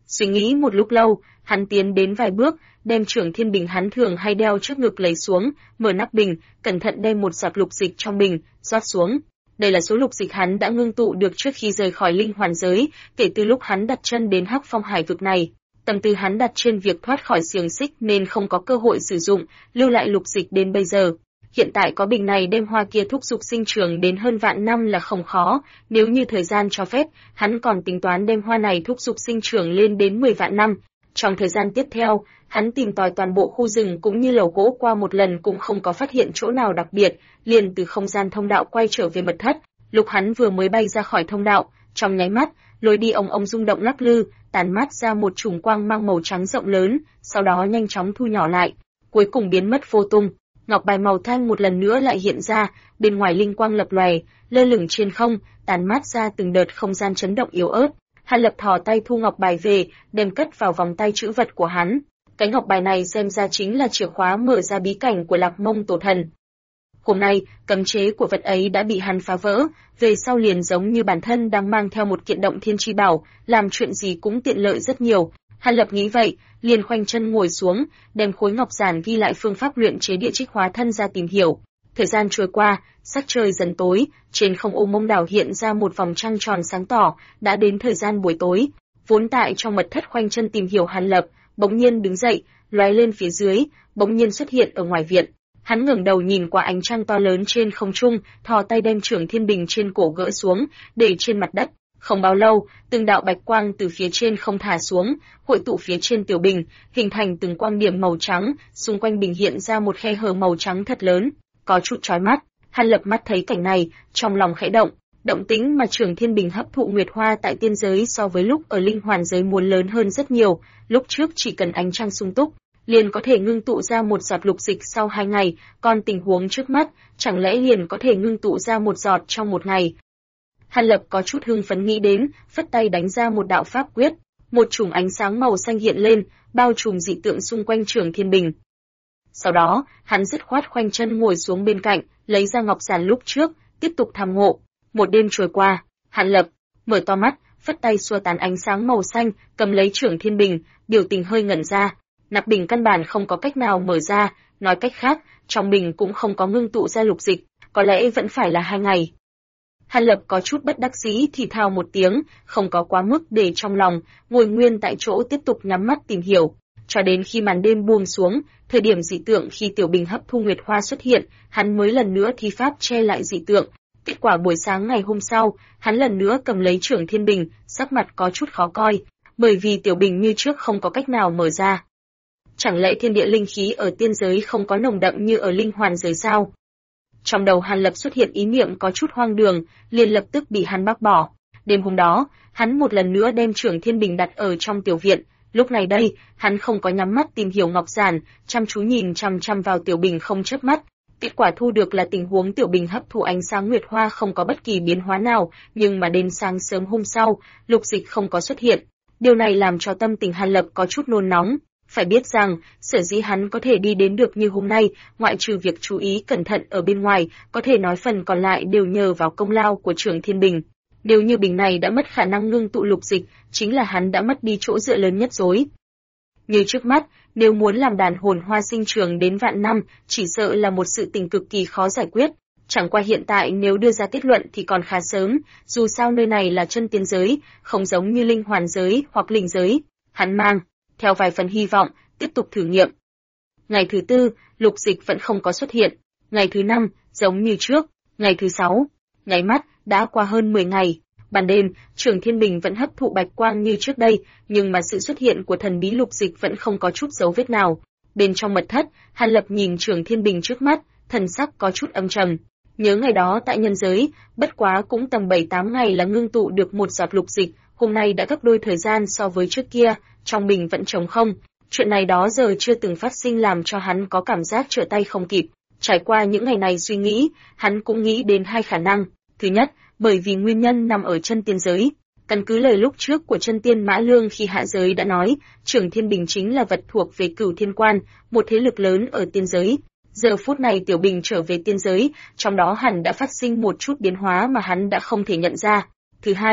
Suy nghĩ một lúc lâu, hắn tiến đến vài bước, đem Trường Thiên Bình hắn thường hay đeo trước ngực lấy xuống, mở nắp bình, cẩn thận đem một giọt lục dịch trong bình rót xuống. Đây là số lục dịch hắn đã ngưng tụ được trước khi rời khỏi linh hoàn giới, kể từ lúc hắn đặt chân đến Hắc Phong hải vực này. Tâm tư hắn đặt trên việc thoát khỏi xiềng xích nên không có cơ hội sử dụng, lưu lại lục dịch đến bây giờ. Hiện tại có bình này đem hoa kia thúc giục sinh trưởng đến hơn vạn năm là không khó, nếu như thời gian cho phép, hắn còn tính toán đem hoa này thúc giục sinh trưởng lên đến 10 vạn năm. Trong thời gian tiếp theo, hắn tìm tòi toàn bộ khu rừng cũng như lầu gỗ qua một lần cũng không có phát hiện chỗ nào đặc biệt, liền từ không gian thông đạo quay trở về mật thất. Lúc hắn vừa mới bay ra khỏi thông đạo, trong nháy mắt, lối đi ong rung động lắc lư, tàn mát ra một chùm quang mang màu trắng rộng lớn, sau đó nhanh chóng thu nhỏ lại, cuối cùng biến mất vô tung. Ngọc bài màu thanh một lần nữa lại hiện ra, bên ngoài linh quang lập lòe, lơ lửng trên không, tàn mát ra từng đợt không gian chấn động yếu ớt. Hàn Lập thò tay thu ngọc bài về, đem cất vào vòng tay trữ vật của hắn. Cái ngọc bài này xem ra chính là chìa khóa mở ra bí cảnh của Lạc Mông Tổ Thần. Hôm nay, cấm chế của vật ấy đã bị hắn phá vỡ, về sau liền giống như bản thân đang mang theo một kiện động thiên chi bảo, làm chuyện gì cũng tiện lợi rất nhiều. Hàn Lập nghĩ vậy, liền khoanh chân ngồi xuống, đem khối ngọc giản ghi lại phương pháp luyện chế địa trích hóa thân ra tìm hiểu. Thời gian trôi qua, sắc trời dần tối, trên không Ô Mông đảo hiện ra một vòng trăng tròn sáng tỏ, đã đến thời gian buổi tối. Vốn tại trong mật thất khoanh chân tìm hiểu Hàn Lập, bỗng nhiên đứng dậy, lóe lên phía dưới, bỗng nhiên xuất hiện ở ngoài viện. Hắn ngẩng đầu nhìn qua ánh trăng to lớn trên không trung, thò tay đem Trường Thiên Bình trên cổ gỡ xuống, để trên mặt đất. Không bao lâu, từng đạo bạch quang từ phía trên không thả xuống, hội tụ phía trên tiểu bình, hình thành từng quang điểm màu trắng, xung quanh bình hiện ra một khe hở màu trắng thật lớn, có chút chói mắt. Hàn Lập mắt thấy cảnh này, trong lòng khẽ động. Động tĩnh mà Trường Thiên Bình hấp thụ nguyệt hoa tại tiên giới so với lúc ở linh hoàn giới muốn lớn hơn rất nhiều. Lúc trước chỉ cần ánh trăng sung túc, liền có thể ngưng tụ ra một giọt lục dịch sau 2 ngày, còn tình huống trước mắt, chẳng lẽ liền có thể ngưng tụ ra một giọt trong 1 ngày. Hàn Lập có chút hưng phấn nghĩ đến, phất tay đánh ra một đạo pháp quyết, một chùm ánh sáng màu xanh hiện lên, bao trùm dị tượng xung quanh Trường Thiên Bình. Sau đó, hắn dứt khoát khoanh chân ngồi xuống bên cạnh, lấy ra ngọc giản lúc trước, tiếp tục tham ngộ. Một đêm trôi qua, Hàn Lập mở to mắt, phất tay xua tán ánh sáng màu xanh, cầm lấy Trường Thiên Bình, biểu tình hơi ngẩn ra. Nắp bình căn bản không có cách nào mở ra, nói cách khác, trong bình cũng không có ngưng tụ ra lục dịch, có lẽ vẫn phải là 2 ngày. Hàn Lập có chút bất đắc dĩ thì thào một tiếng, không có quá mức để trong lòng, ngồi nguyên tại chỗ tiếp tục nhắm mắt tìm hiểu. Cho đến khi màn đêm buông xuống, thời điểm dị tượng khi tiểu bình hấp thu nguyệt hoa xuất hiện, hắn mới lần nữa thi pháp che lại dị tượng. Kết quả buổi sáng ngày hôm sau, hắn lần nữa cầm lấy Trường Thiên Bình, sắc mặt có chút khó coi, bởi vì tiểu bình như trước không có cách nào mở ra. Chẳng lẽ thiên địa linh khí ở tiên giới không có nồng đậm như ở linh hoàn giới sao? Trong đầu Hàn Lập xuất hiện ý niệm có chút hoang đường, liền lập tức bị hắn bác bỏ. Đêm hôm đó, hắn một lần nữa đem Trường Thiên Bình đặt ở trong tiểu viện. Lúc này đây, hắn không có nhắm mắt tìm hiểu ngọc giản, chăm chú nhìn chăm chăm vào tiểu bình không chớp mắt. Kết quả thu được là tình huống tiểu bình hấp thụ ánh sáng nguyệt hoa không có bất kỳ biến hóa nào, nhưng mà đến sáng sớm hôm sau, lục dịch không có xuất hiện. Điều này làm cho tâm tình Hàn Lập có chút nôn nóng. Phải biết rằng, sở dĩ hắn có thể đi đến được như hôm nay, ngoại trừ việc chú ý cẩn thận ở bên ngoài, có thể nói phần còn lại đều nhờ vào công lao của Trường Thiên Bình. Nếu như bình này đã mất khả năng ngưng tụ lục dịch, chính là hắn đã mất đi chỗ dựa lớn nhất rồi. Như trước mắt, nếu muốn làm đàn hồn hoa sinh trưởng đến vạn năm, chỉ sợ là một sự tình cực kỳ khó giải quyết. Chẳng qua hiện tại nếu đưa ra kết luận thì còn khá sớm, dù sao nơi này là chân tiên giới, không giống như linh hoàn giới hoặc linh giới. Hắn mang theo vài phần hy vọng, tiếp tục thử nghiệm. Ngày thứ 4, lục dịch vẫn không có xuất hiện. Ngày thứ 5, giống như trước. Ngày thứ 6, nháy mắt, đã qua hơn 10 ngày. Ban đêm, Trường Thiên Bình vẫn hấp thụ bạch quang như trước đây, nhưng mà sự xuất hiện của thần bí lục dịch vẫn không có chút dấu vết nào. Bên trong mật thất, Hàn Lập nhìn Trường Thiên Bình trước mắt, thần sắc có chút âm trầm. Nhớ ngày đó tại nhân giới, bất quá cũng tầm 7-8 ngày là ngưng tụ được một giọt lục dịch, hôm nay đã gấp đôi thời gian so với trước kia, trong bình vẫn trống không. Chuyện này đó giờ chưa từng phát sinh làm cho hắn có cảm giác trở tay không kịp. Trải qua những ngày này suy nghĩ, hắn cũng nghĩ đến 2 khả năng. Thứ nhất, bởi vì nguyên nhân nằm ở chân tiên giới. Căn cứ lời lúc trước của chân tiên Mã Lương khi hạ giới đã nói, Trường Thiên Bình chính là vật thuộc về Cửu Thiên Quan, một thế lực lớn ở tiên giới. Giờ phút này tiểu bình trở về tiên giới, trong đó hẳn đã phát sinh một chút biến hóa mà hắn đã không thể nhận ra. Thứ hai,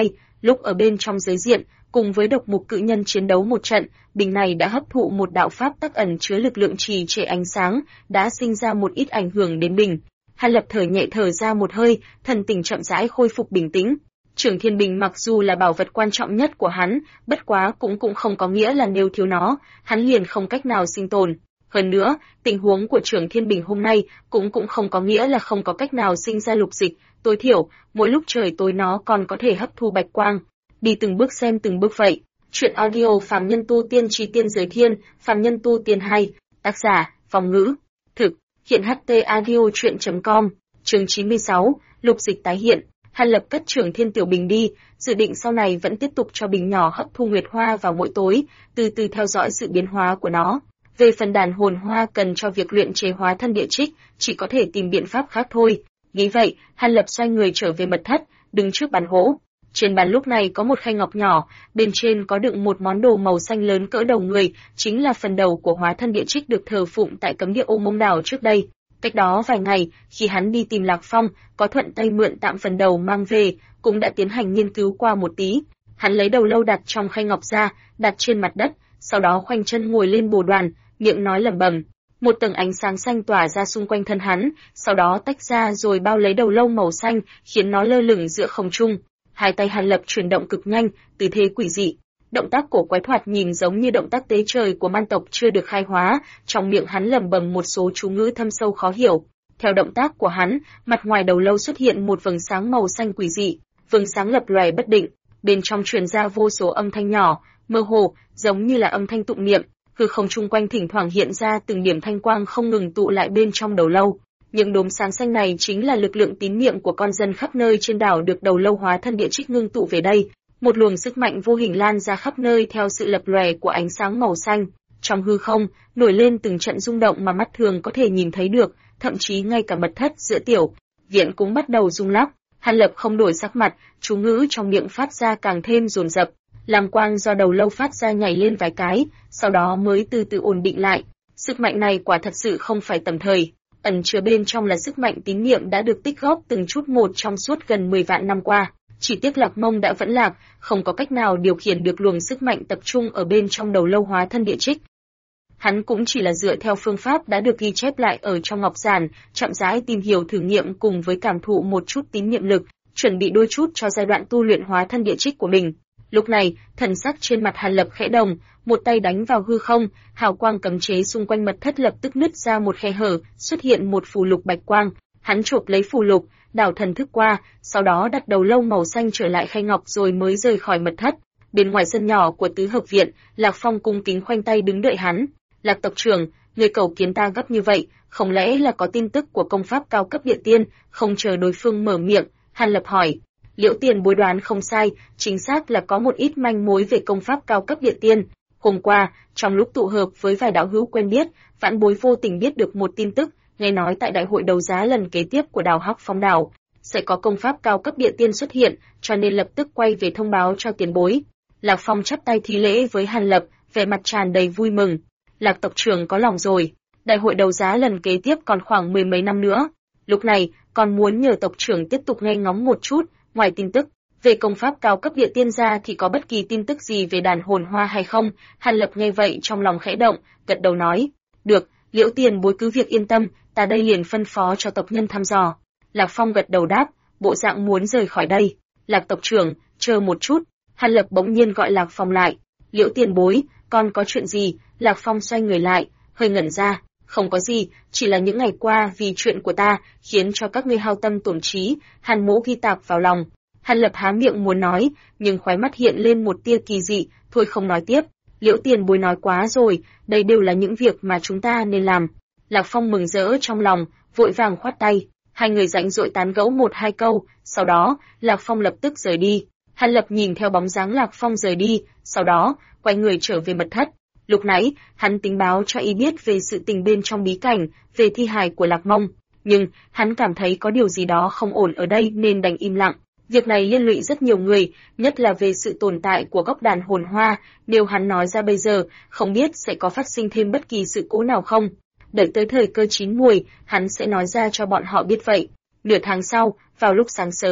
Lúc ở bên trong giới diện, cùng với độc mục cự nhân chiến đấu một trận, bình này đã hấp thụ một đạo pháp tắc ẩn chứa lực lượng trì trệ ánh sáng, đã sinh ra một ít ảnh hưởng đến bình. Hàn Lập nhẹ thở ra một hơi, thần tình chậm rãi khôi phục bình tĩnh. Trường Thiên Bình mặc dù là bảo vật quan trọng nhất của hắn, bất quá cũng không có nghĩa là nếu thiếu nó, hắn liền không cách nào sinh tồn. Hơn nữa, tình huống của Trường Thiên Bình hôm nay cũng không có nghĩa là không có cách nào sinh ra lục dịch, tối thiểu, mỗi lúc trời tối nó còn có thể hấp thu bạch quang. Đi từng bước xem từng bước vậy. Chuyện audio Phàm Nhân Tu Tiên Chí Tiên Giới Thiên, Phàm Nhân Tu Tiên hay, tác giả, Phong Ngữ. Thực, hiện HT audio chuyện.com, chương 96, lục dịch tái hiện. Hàn Lập cất Trường Thiên Tiểu Bình đi, dự định sau này vẫn tiếp tục cho bình nhỏ hấp thu nguyệt hoa vào mỗi tối, từ từ theo dõi sự biến hóa của nó. Về phần đàn hồn hoa cần cho việc luyện chế hóa thân địa trích, chỉ có thể tìm biện pháp khác thôi. Nghĩ vậy, Hàn Lập xoay người trở về mật thất, đứng trước bàn gỗ. Trên bàn lúc này có một khay ngọc nhỏ, bên trên có đựng một món đồ màu xanh lớn cỡ đầu người, chính là phần đầu của hóa thân địa trích được thờ phụng tại cấm địa Ô Mông Đảo trước đây. Cách đó vài ngày, khi hắn đi tìm Lạc Phong, có thuận tay mượn tạm phần đầu mang về, cũng đã tiến hành nghiên cứu qua một tí. Hắn lấy đầu lâu đặt trong khay ngọc ra, đặt trên mặt đất, sau đó khoanh chân ngồi lên bồ đoàn, miệng nói lẩm bẩm. Một tầng ánh sáng xanh tỏa ra xung quanh thân hắn, sau đó tách ra rồi bao lấy đầu lâu màu xanh, khiến nó lơ lửng giữa không trung. Hai tay Hàn Lập chuyển động cực nhanh, tư thế quỷ dị. Động tác cổ quái thoạt nhìn giống như động tác tế trời của man tộc chưa được khai hóa, trong miệng hắn lẩm bẩm một số chú ngữ thâm sâu khó hiểu. Theo động tác của hắn, mặt ngoài đầu lâu xuất hiện một vầng sáng màu xanh quỷ dị, vầng sáng lập lòe bất định, bên trong truyền ra vô số âm thanh nhỏ, mơ hồ, giống như là âm thanh tụng niệm, hư không chung quanh thỉnh thoảng hiện ra từng điểm thanh quang không ngừng tụ lại bên trong đầu lâu. Những đốm sáng xanh này chính là lực lượng tín niệm của con dân khắp nơi trên đảo được đầu lâu hóa thân địa trích ngưng tụ về đây. Một luồng sức mạnh vô hình lan ra khắp nơi theo sự lập lòe của ánh sáng màu xanh. Trong hư không, nổi lên từng trận rung động mà mắt thường có thể nhìn thấy được, thậm chí ngay cả mật thất giữa tiểu viện cũng bắt đầu rung lắc. Hàn Lập không đổi sắc mặt, chú ngữ trong miệng phát ra càng thêm dồn dập. Làm quang do đầu lâu phát ra nhảy lên vài cái, sau đó mới từ từ ổn định lại. Sức mạnh này quả thật sự không phải tầm thời, ẩn chứa bên trong là sức mạnh tín niệm đã được tích góp từng chút một trong suốt gần 10 vạn năm qua. Chỉ tiếc Lạc Mông đã vẫn lạc, không có cách nào điều khiển được luồng sức mạnh tập trung ở bên trong đầu lâu hóa thân địa trích. Hắn cũng chỉ là dựa theo phương pháp đã được ghi chép lại ở trong ngọc giản, chậm rãi tìm hiểu thử nghiệm cùng với cảm thụ một chút tín niệm lực, chuẩn bị đôi chút cho giai đoạn tu luyện hóa thân địa trích của mình. Lúc này, thần sắc trên mặt Hàn Lập khẽ động, một tay đánh vào hư không, hào quang cấm chế xung quanh mật thất lập tức nứt ra một khe hở, xuất hiện một phù lục bạch quang. Hắn chộp lấy phù lục, đảo thần thức qua, sau đó đặt đầu lâu màu xanh trở lại khay ngọc rồi mới rời khỏi mật thất. Bên ngoài sân nhỏ của tứ hợp viện, Lạc Phong cung kính khoanh tay đứng đợi hắn. Lạc tộc trưởng, người cầu kiến ta gấp như vậy, không lẽ là có tin tức của công pháp cao cấp địa tiên? Không chờ đối phương mở miệng, Hàn Lập hỏi. Liễu Tiền Bối đoán không sai, chính xác là có một ít manh mối về công pháp cao cấp địa tiên. Hôm qua, trong lúc tụ hợp với vài đạo hữu quen biết, Vãn Bối vô tình biết được một tin tức, nghe nói tại đại hội đấu giá lần kế tiếp của đảo Hắc Phong đảo sẽ có công pháp cao cấp địa tiên xuất hiện, cho nên lập tức quay về thông báo cho tiền bối. Lạc Phong chắp tay thi lễ với Hàn Lập, vẻ mặt tràn đầy vui mừng. Lạc tộc trưởng có lòng rồi, đại hội đấu giá lần kế tiếp còn khoảng 10 mấy năm nữa. Lúc này, còn muốn nhờ tộc trưởng tiếp tục nghe ngóng một chút, ngoài tin tức về công pháp cao cấp địa tiên ra thì có bất kỳ tin tức gì về đàn hồn hoa hay không? Hàn Lập nghe vậy trong lòng khẽ động, gật đầu nói, được, Liễu Tiền Bối cứ việc yên tâm, ta đây liền phân phó cho tộc nhân thăm dò. Lạc Phong gật đầu đáp, bộ dạng muốn rời khỏi đây. Lạc tộc trưởng, chờ một chút. Hàn Lập bỗng nhiên gọi Lạc Phong lại. Liễu Tiền Bối, con có chuyện gì? Lạc Phong xoay người lại, hơi ngẩn ra. Không có gì, chỉ là những ngày qua vì chuyện của ta, khiến cho các ngươi hao tâm tổn trí. Hàn Mỗ ghi tạc vào lòng. Hàn Lập há miệng muốn nói, nhưng khóe mắt hiện lên một tia kỳ dị, thôi không nói tiếp. Liễu Tiền Bối nói quá rồi, đây đều là những việc mà chúng ta nên làm. Lạc Phong mừng rỡ trong lòng, vội vàng khoát tay. Hai người rảnh rỗi tán gẫu một hai câu, sau đó, Lạc Phong lập tức rời đi. Hàn Lập nhìn theo bóng dáng Lạc Phong rời đi, sau đó, quay người trở về mật thất. Lúc nãy, hắn tính báo cho y biết về sự tình bên trong bí cảnh, về thi hài của Lạc Mông, nhưng hắn cảm thấy có điều gì đó không ổn ở đây nên đành im lặng. Việc này liên lụy rất nhiều người, nhất là về sự tồn tại của gốc đàn hồn hoa, nếu hắn nói ra bây giờ, không biết sẽ có phát sinh thêm bất kỳ sự cố nào không. Đợi tới thời cơ chín muồi, hắn sẽ nói ra cho bọn họ biết vậy. Nửa tháng sau, vào lúc sáng sớm,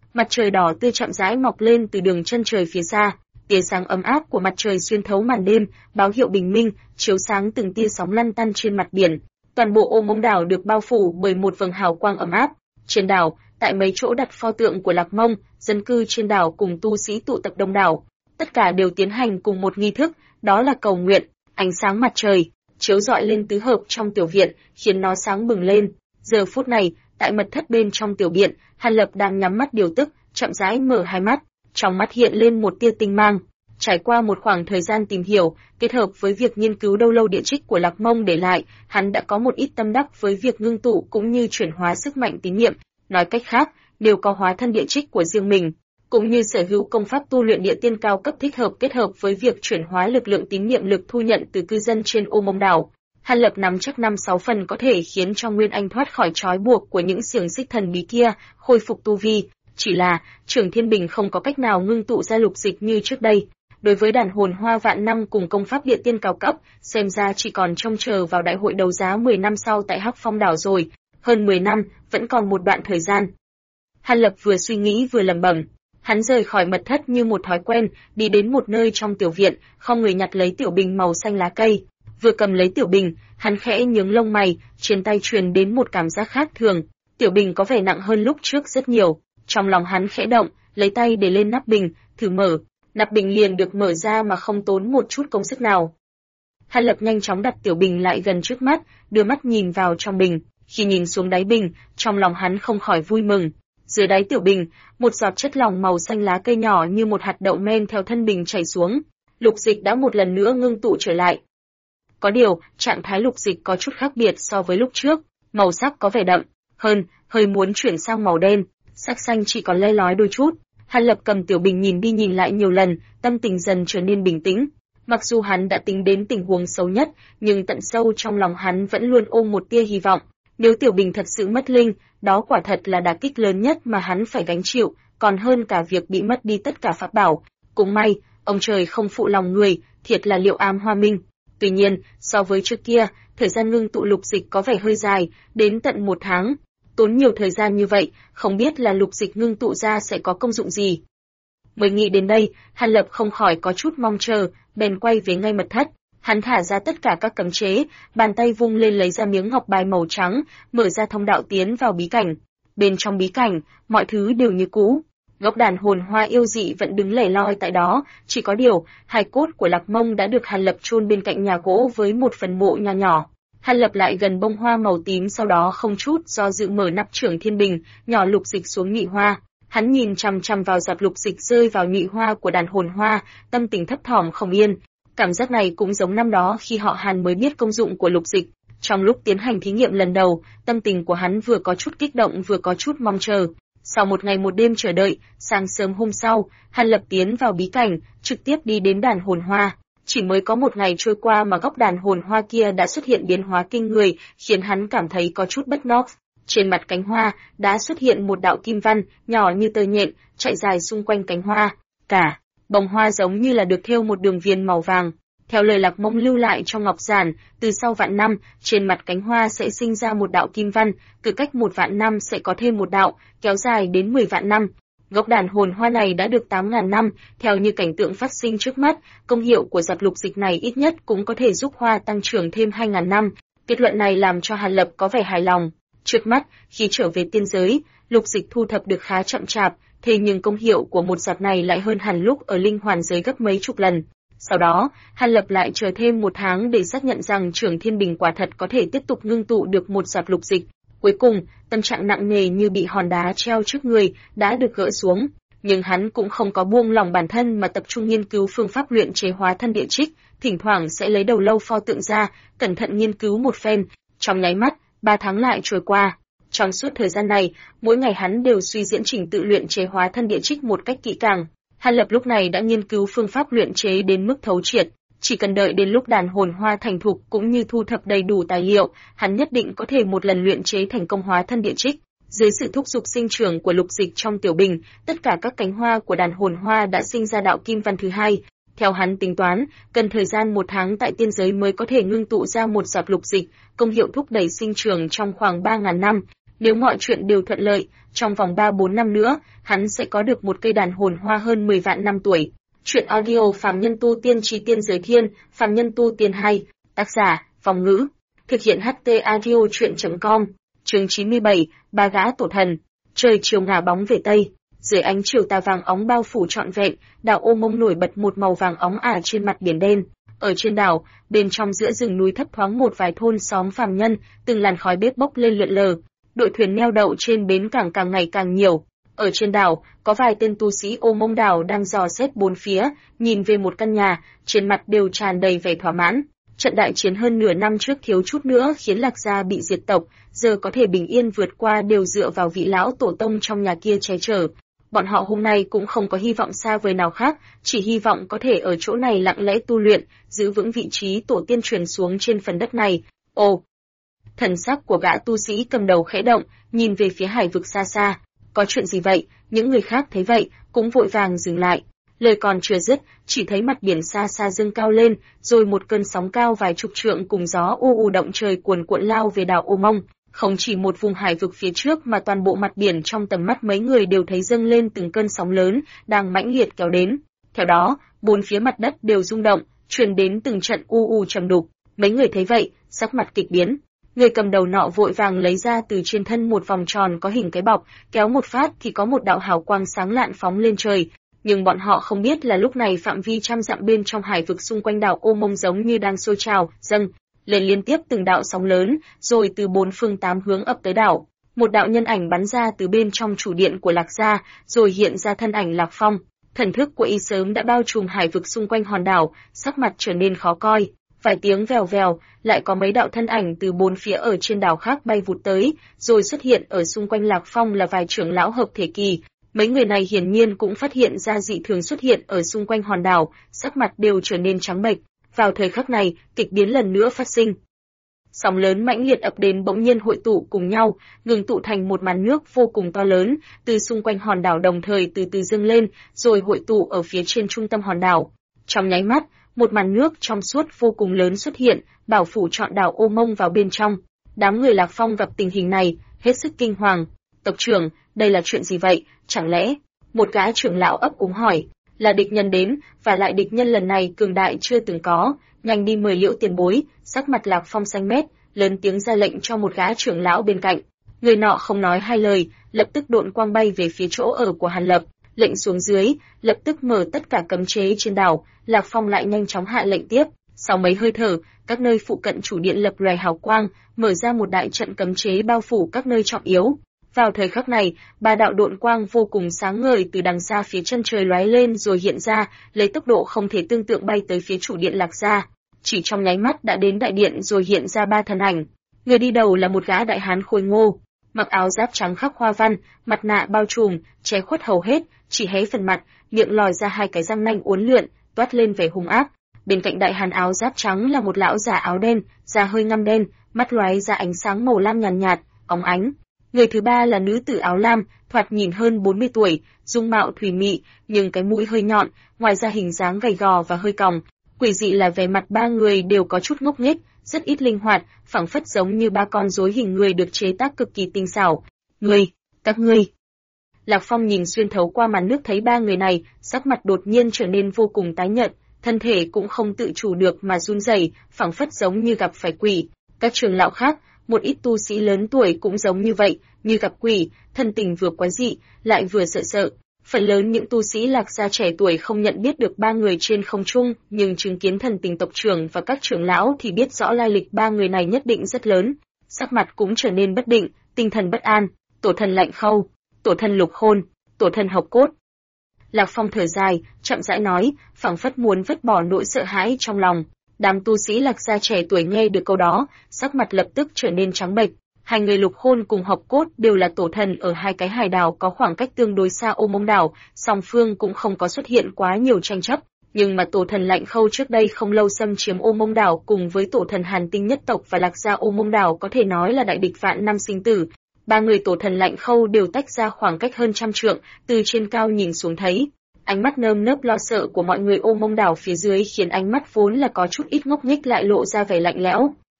Mặt trời đỏ tươi chậm rãi mọc lên từ đường chân trời phía xa, tia sáng ấm áp của mặt trời xuyên thấu màn đêm, báo hiệu bình minh, chiếu sáng từng tia sóng lăn tăn trên mặt biển. Toàn bộ ô Mông đảo được bao phủ bởi một vầng hào quang ấm áp. Trên đảo, tại mấy chỗ đặt pho tượng của Lạc Mông, dân cư trên đảo cùng tu sĩ tụ tập đông đảo. Tất cả đều tiến hành cùng một nghi thức, đó là cầu nguyện. Ánh sáng mặt trời chiếu rọi lên tứ hợp trong tiểu viện, khiến nó sáng bừng lên. Giờ phút này, tại mật thất bên trong tiểu viện, Hàn Lập đang nhắm mắt điều tức, chậm rãi mở hai mắt, trong mắt hiện lên một tia tinh mang. Trải qua một khoảng thời gian tìm hiểu, kết hợp với việc nghiên cứu đâu lâu địa trích của Lạc Mông để lại, hắn đã có một ít tâm đắc với việc ngưng tụ cũng như chuyển hóa sức mạnh tín niệm. Nói cách khác, đều có hóa thân địa trích của riêng mình, cũng như sở hữu công pháp tu luyện địa tiên cao cấp thích hợp kết hợp với việc chuyển hóa lực lượng tín niệm lực thu nhận từ cư dân trên ô Mông đảo. Hàn Lập nắm chắc 5-6 phần có thể khiến cho Nguyên Anh thoát khỏi trói buộc của những xiềng xích thần bí kia, khôi phục tu vi. Chỉ là, Trường Thiên Bình không có cách nào ngưng tụ ra lục dịch như trước đây. Đối với đàn hồn hoa vạn năm cùng công pháp địa tiên cao cấp, xem ra chỉ còn trông chờ vào đại hội đấu giá 10 năm sau tại Hắc Phong đảo rồi. Hơn 10 năm, vẫn còn một đoạn thời gian. Hàn Lập vừa suy nghĩ vừa lẩm bẩm. Hắn rời khỏi mật thất như một thói quen, đi đến một nơi trong tiểu viện, không người nhặt lấy tiểu bình màu xanh lá cây. Vừa cầm lấy tiểu bình, hắn khẽ nhướng lông mày, trên tay truyền đến một cảm giác khác thường. Tiểu bình có vẻ nặng hơn lúc trước rất nhiều. Trong lòng hắn khẽ động, lấy tay để lên nắp bình, thử mở. Nắp bình liền được mở ra mà không tốn một chút công sức nào. Hàn Lập nhanh chóng đặt tiểu bình lại gần trước mắt, đưa mắt nhìn vào trong bình. Khi nhìn xuống đáy bình, trong lòng hắn không khỏi vui mừng. Dưới đáy tiểu bình, một giọt chất lỏng màu xanh lá cây nhỏ như một hạt đậu men theo thân bình chảy xuống. Lục dịch đã một lần nữa ngưng tụ trở lại. Có điều, trạng thái lục dịch có chút khác biệt so với lúc trước, màu sắc có vẻ đậm hơn, hơi muốn chuyển sang màu đen, sắc xanh chỉ còn le lói đôi chút. Hàn Lập cầm tiểu bình nhìn đi nhìn lại nhiều lần, tâm tình dần trở nên bình tĩnh. Mặc dù hắn đã tính đến tình huống xấu nhất, nhưng tận sâu trong lòng hắn vẫn luôn ôm một tia hy vọng. Nếu tiểu bình thật sự mất linh, đó quả thật là đả kích lớn nhất mà hắn phải gánh chịu, còn hơn cả việc bị mất đi tất cả pháp bảo. Cũng may, ông trời không phụ lòng người, thiệt là Liệu Am Hoa Minh. Tuy nhiên, so với trước kia, thời gian ngưng tụ lục dịch có vẻ hơi dài, đến tận 1 tháng. Tốn nhiều thời gian như vậy, không biết là lục dịch ngưng tụ ra sẽ có công dụng gì. Mới nghĩ đến đây, Hàn Lập không khỏi có chút mong chờ, bèn quay về ngay mật thất. Hắn thả ra tất cả các cấm chế, bàn tay vung lên lấy ra miếng ngọc bài màu trắng, mở ra thông đạo tiến vào bí cảnh. Bên trong bí cảnh, mọi thứ đều như cũ. Gốc đàn hồn hoa yêu dị vẫn đứng lẻ loi tại đó, chỉ có điều, hài cốt của Lạc Mông đã được Hàn Lập chôn bên cạnh nhà gỗ với một phần mộ nho nhỏ. Hàn Lập lại gần bông hoa màu tím, sau đó không chút do dự mở nắp Trường Thiên Bình, nhỏ lục dịch xuống nhị hoa. Hắn nhìn chằm chằm vào giọt lục dịch rơi vào nhị hoa của đàn hồn hoa, tâm tình thấp thỏm không yên. Cảm giác này cũng giống năm đó khi họ Hàn mới biết công dụng của lục dịch. Trong lúc tiến hành thí nghiệm lần đầu, tâm tình của hắn vừa có chút kích động vừa có chút mong chờ. Sau một ngày một đêm chờ đợi, sáng sớm hôm sau, Hàn Lập tiến vào bí cảnh, trực tiếp đi đến đàn hồn hoa. Chỉ mới có một ngày trôi qua mà góc đàn hồn hoa kia đã xuất hiện biến hóa kinh người, khiến hắn cảm thấy có chút bất ngờ. Trên mặt cánh hoa đã xuất hiện một đạo kim văn nhỏ như tơ nhện, chạy dài xung quanh cánh hoa. Cả bông hoa giống như là được thêu một đường viền màu vàng. Theo lời Lạc Mông lưu lại trong ngọc giản, từ sau vạn năm, trên mặt cánh hoa sẽ sinh ra một đạo kim văn, cứ cách 1 vạn năm sẽ có thêm một đạo, kéo dài đến 10 vạn năm. Gốc đàn hồn hoa này đã được 8.000 năm, theo như cảnh tượng phát sinh trước mắt, công hiệu của giọt lục dịch này ít nhất cũng có thể giúp hoa tăng trưởng thêm 2.000 năm. Kết luận này làm cho Hàn Lập có vẻ hài lòng. Trước mắt, khi trở về tiên giới, lục dịch thu thập được khá chậm chạp, thế nhưng công hiệu của một giọt này lại hơn hẳn lúc ở linh hoàn giới gấp mấy chục lần. Sau đó, Hàn Lập lại chờ thêm 1 tháng để xác nhận rằng Trường Thiên Bình quả thật có thể tiếp tục ngưng tụ được một giọt lục dịch. Cuối cùng, tâm trạng nặng nề như bị hòn đá treo trước người đã được gỡ xuống, nhưng hắn cũng không có buông lỏng bản thân mà tập trung nghiên cứu phương pháp luyện chế hóa thân địa trích, thỉnh thoảng sẽ lấy đầu lâu pho tượng ra, cẩn thận nghiên cứu một phen. Trong nháy mắt, 3 tháng lại trôi qua. Trong suốt thời gian này, mỗi ngày hắn đều suy diễn trình tự luyện chế hóa thân địa trích một cách kỹ càng. Hàn Lập lúc này đã nghiên cứu phương pháp luyện chế đến mức thấu triệt, chỉ cần đợi đến lúc đàn hồn hoa thành thục cũng như thu thập đầy đủ tài liệu, hắn nhất định có thể một lần luyện chế thành công hóa thân địa trích. Dưới sự thúc giục sinh trưởng của lục dịch trong tiểu bình, tất cả các cánh hoa của đàn hồn hoa đã sinh ra đạo kim văn thứ hai. Theo hắn tính toán, cần thời gian 1 tháng tại tiên giới mới có thể ngưng tụ ra một giọt lục dịch, công hiệu thúc đẩy sinh trưởng trong khoảng 3.000 năm. Nếu mọi chuyện đều thuận lợi, trong vòng 3-4 năm nữa, hắn sẽ có được một cây đàn hồn hoa hơn 10 vạn năm tuổi. Truyện audio Phàm Nhân Tu Tiên Chí Tiên Giới Thiên, Phàm Nhân Tu Tiên 2, tác giả, Phong Ngữ. Thực hiện HT Audio Truyện.com. Chương 97, Ba gã tổ thần. Trời chiều ngả bóng về tây, dưới ánh chiều tà vàng óng bao phủ trọn vẹn, đảo Ô Mông nổi bật một màu vàng óng ả trên mặt biển đen. Ở trên đảo, bên trong giữa rừng núi thấp thoáng một vài thôn xóm phàm nhân, từng làn khói bếp bốc lên lượn lờ. Đội thuyền neo đậu trên bến cảng càng ngày càng nhiều. Ở trên đảo, có vài tên tu sĩ Ô Mông đảo đang dò xét bốn phía, nhìn về một căn nhà, trên mặt đều tràn đầy vẻ thỏa mãn. Trận đại chiến hơn nửa năm trước thiếu chút nữa khiến Lạc Gia bị diệt tộc, giờ có thể bình yên vượt qua đều dựa vào vị lão tổ tông trong nhà kia che chở. Bọn họ hôm nay cũng không có hy vọng xa vời nào khác, chỉ hy vọng có thể ở chỗ này lặng lẽ tu luyện, giữ vững vị trí tổ tiên truyền xuống trên phần đất này. Ồ! Thần sắc của gã tu sĩ cầm đầu khẽ động, nhìn về phía hải vực xa xa. Có chuyện gì vậy? Những người khác thấy vậy, cũng vội vàng dừng lại. Lời còn chưa dứt, chỉ thấy mặt biển xa xa dâng cao lên, rồi một cơn sóng cao vài chục trượng cùng gió u u động trời cuồn cuộn lao về đảo Ô Mông. Không chỉ một vùng hải vực phía trước mà toàn bộ mặt biển trong tầm mắt mấy người đều thấy dâng lên từng cơn sóng lớn, đang mãnh liệt kéo đến. Theo đó, bốn phía mặt đất đều rung động, truyền đến từng trận u u trầm đục. Mấy người thấy vậy, sắc mặt kịch biến. Người cầm đầu nọ vội vàng lấy ra từ trên thân một vòng tròn có hình cái bọc, kéo một phát thì có một đạo hào quang sáng lạn phóng lên trời. Nhưng bọn họ không biết là lúc này phạm vi trăm dặm bên trong hải vực xung quanh đảo Ô Mông giống như đang sôi trào, dâng lên liên tiếp từng đạo sóng lớn, rồi từ bốn phương tám hướng ập tới đảo. Một đạo nhân ảnh bắn ra từ bên trong chủ điện của Lạc Gia, rồi hiện ra thân ảnh Lạc Phong. Thần thức của y sớm đã bao trùm hải vực xung quanh hòn đảo, sắc mặt trở nên khó coi. Vài tiếng vèo vèo, lại có mấy đạo thân ảnh từ bốn phía ở trên đảo khác bay vụt tới, rồi xuất hiện ở xung quanh Lạc Phong là vài trưởng lão hợp thể kỳ. Mấy người này hiển nhiên cũng phát hiện ra dị thường xuất hiện ở xung quanh hòn đảo, sắc mặt đều trở nên trắng bệch. Vào thời khắc này, kịch biến lần nữa phát sinh. Sóng lớn mãnh liệt ập đến bỗng nhiên hội tụ cùng nhau, ngừng tụ thành một màn nước vô cùng to lớn, từ xung quanh hòn đảo đồng thời từ từ dâng lên, rồi hội tụ ở phía trên trung tâm hòn đảo. Trong nháy mắt, một màn nước trong suốt vô cùng lớn xuất hiện, bảo phủ trọn đảo Ô Mông vào bên trong. Đám người Lạc Phong gặp tình hình này, hết sức kinh hoàng. Tộc trưởng, đây là chuyện gì vậy? Chẳng lẽ? Một gã trưởng lão ấp úng hỏi. Là địch nhân đến, và lại địch nhân lần này cường đại chưa từng có. Nhanh đi mời Liễu tiền bối. Sắc mặt Lạc Phong xanh mét, lớn tiếng ra lệnh cho một gã trưởng lão bên cạnh. Người nọ không nói hai lời, lập tức độn quang bay về phía chỗ ở của Hàn Lập. Lệnh xuống dưới, lập tức mở tất cả cấm chế trên đảo. Lạc Phong lại nhanh chóng hạ lệnh tiếp. Sau mấy hơi thở, các nơi phụ cận chủ điện lập loè hào quang, mở ra một đại trận cấm chế bao phủ các nơi trọng yếu. Vào thời khắc này, ba đạo độn quang vô cùng sáng ngời từ đằng xa phía chân trời lóe lên rồi hiện ra, lấy tốc độ không thể tưởng tượng bay tới phía chủ điện Lạc Gia. Chỉ trong nháy mắt đã đến đại điện rồi hiện ra ba thân ảnh. Người đi đầu là một gã đại hán khôi ngô, mặc áo giáp trắng khắc hoa văn, mặt nạ bao trùm, che khuất hầu hết, chỉ hé phần mặt, miệng lòi ra hai cái răng nanh uốn lượn, toát lên vẻ hung ác. Bên cạnh đại hán áo giáp trắng là một lão già áo đen, da hơi ngăm đen, mắt lóe ra ánh sáng màu lam nhàn nhạt, óng ánh. Người thứ ba là nữ tử áo lam, thoạt nhìn hơn 40 tuổi, dung mạo thùy mị, nhưng cái mũi hơi nhọn, ngoài ra hình dáng gầy gò và hơi còng. Quỷ dị là vẻ mặt ba người đều có chút ngốc nghếch, rất ít linh hoạt, phảng phất giống như ba con rối hình người được chế tác cực kỳ tinh xảo. Các ngươi. Lạc Phong nhìn xuyên thấu qua màn nước thấy ba người này, sắc mặt đột nhiên trở nên vô cùng tái nhợt, thân thể cũng không tự chủ được mà run rẩy, phảng phất giống như gặp phải quỷ. Các trưởng lão khác, một ít tu sĩ lớn tuổi cũng giống như vậy, như gặp quỷ, thân tình vừa quái dị, lại vừa sợ sợ. Phần lớn những tu sĩ Lạc Gia trẻ tuổi không nhận biết được ba người trên không trung, nhưng chứng kiến thần tình tộc trưởng và các trưởng lão thì biết rõ lai lịch ba người này nhất định rất lớn. Sắc mặt cũng trở nên bất định, tinh thần bất an. Tổ thần Lạnh Khâu, tổ thần Lục Khôn, tổ thần Hộc Cốt. Lạc Phong thở dài, chậm rãi nói, phảng phất muốn vứt bỏ nỗi sợ hãi trong lòng. Đám tu sĩ Lạc Gia trẻ tuổi nghe được câu đó, sắc mặt lập tức trở nên trắng bệch. Hai người Lục Khôn cùng Hộc Cốt đều là tổ thần ở hai cái hải đảo có khoảng cách tương đối xa Ô Mông đảo, song phương cũng không có xuất hiện quá nhiều tranh chấp. Nhưng mà tổ thần Lạnh Khâu trước đây không lâu xâm chiếm Ô Mông đảo cùng với tổ thần Hàn Tinh nhất tộc và Lạc Gia Ô Mông đảo có thể nói là đại địch vạn năm sinh tử. Ba người tổ thần Lạnh Khâu đều tách ra khoảng cách hơn trăm trượng, từ trên cao nhìn xuống thấy. Ánh mắt nơm nớp lo sợ của mọi người Ô Mông đảo phía dưới khiến ánh mắt vốn là có chút ít ngốc nghếch lại lộ ra vẻ lạnh lẽo.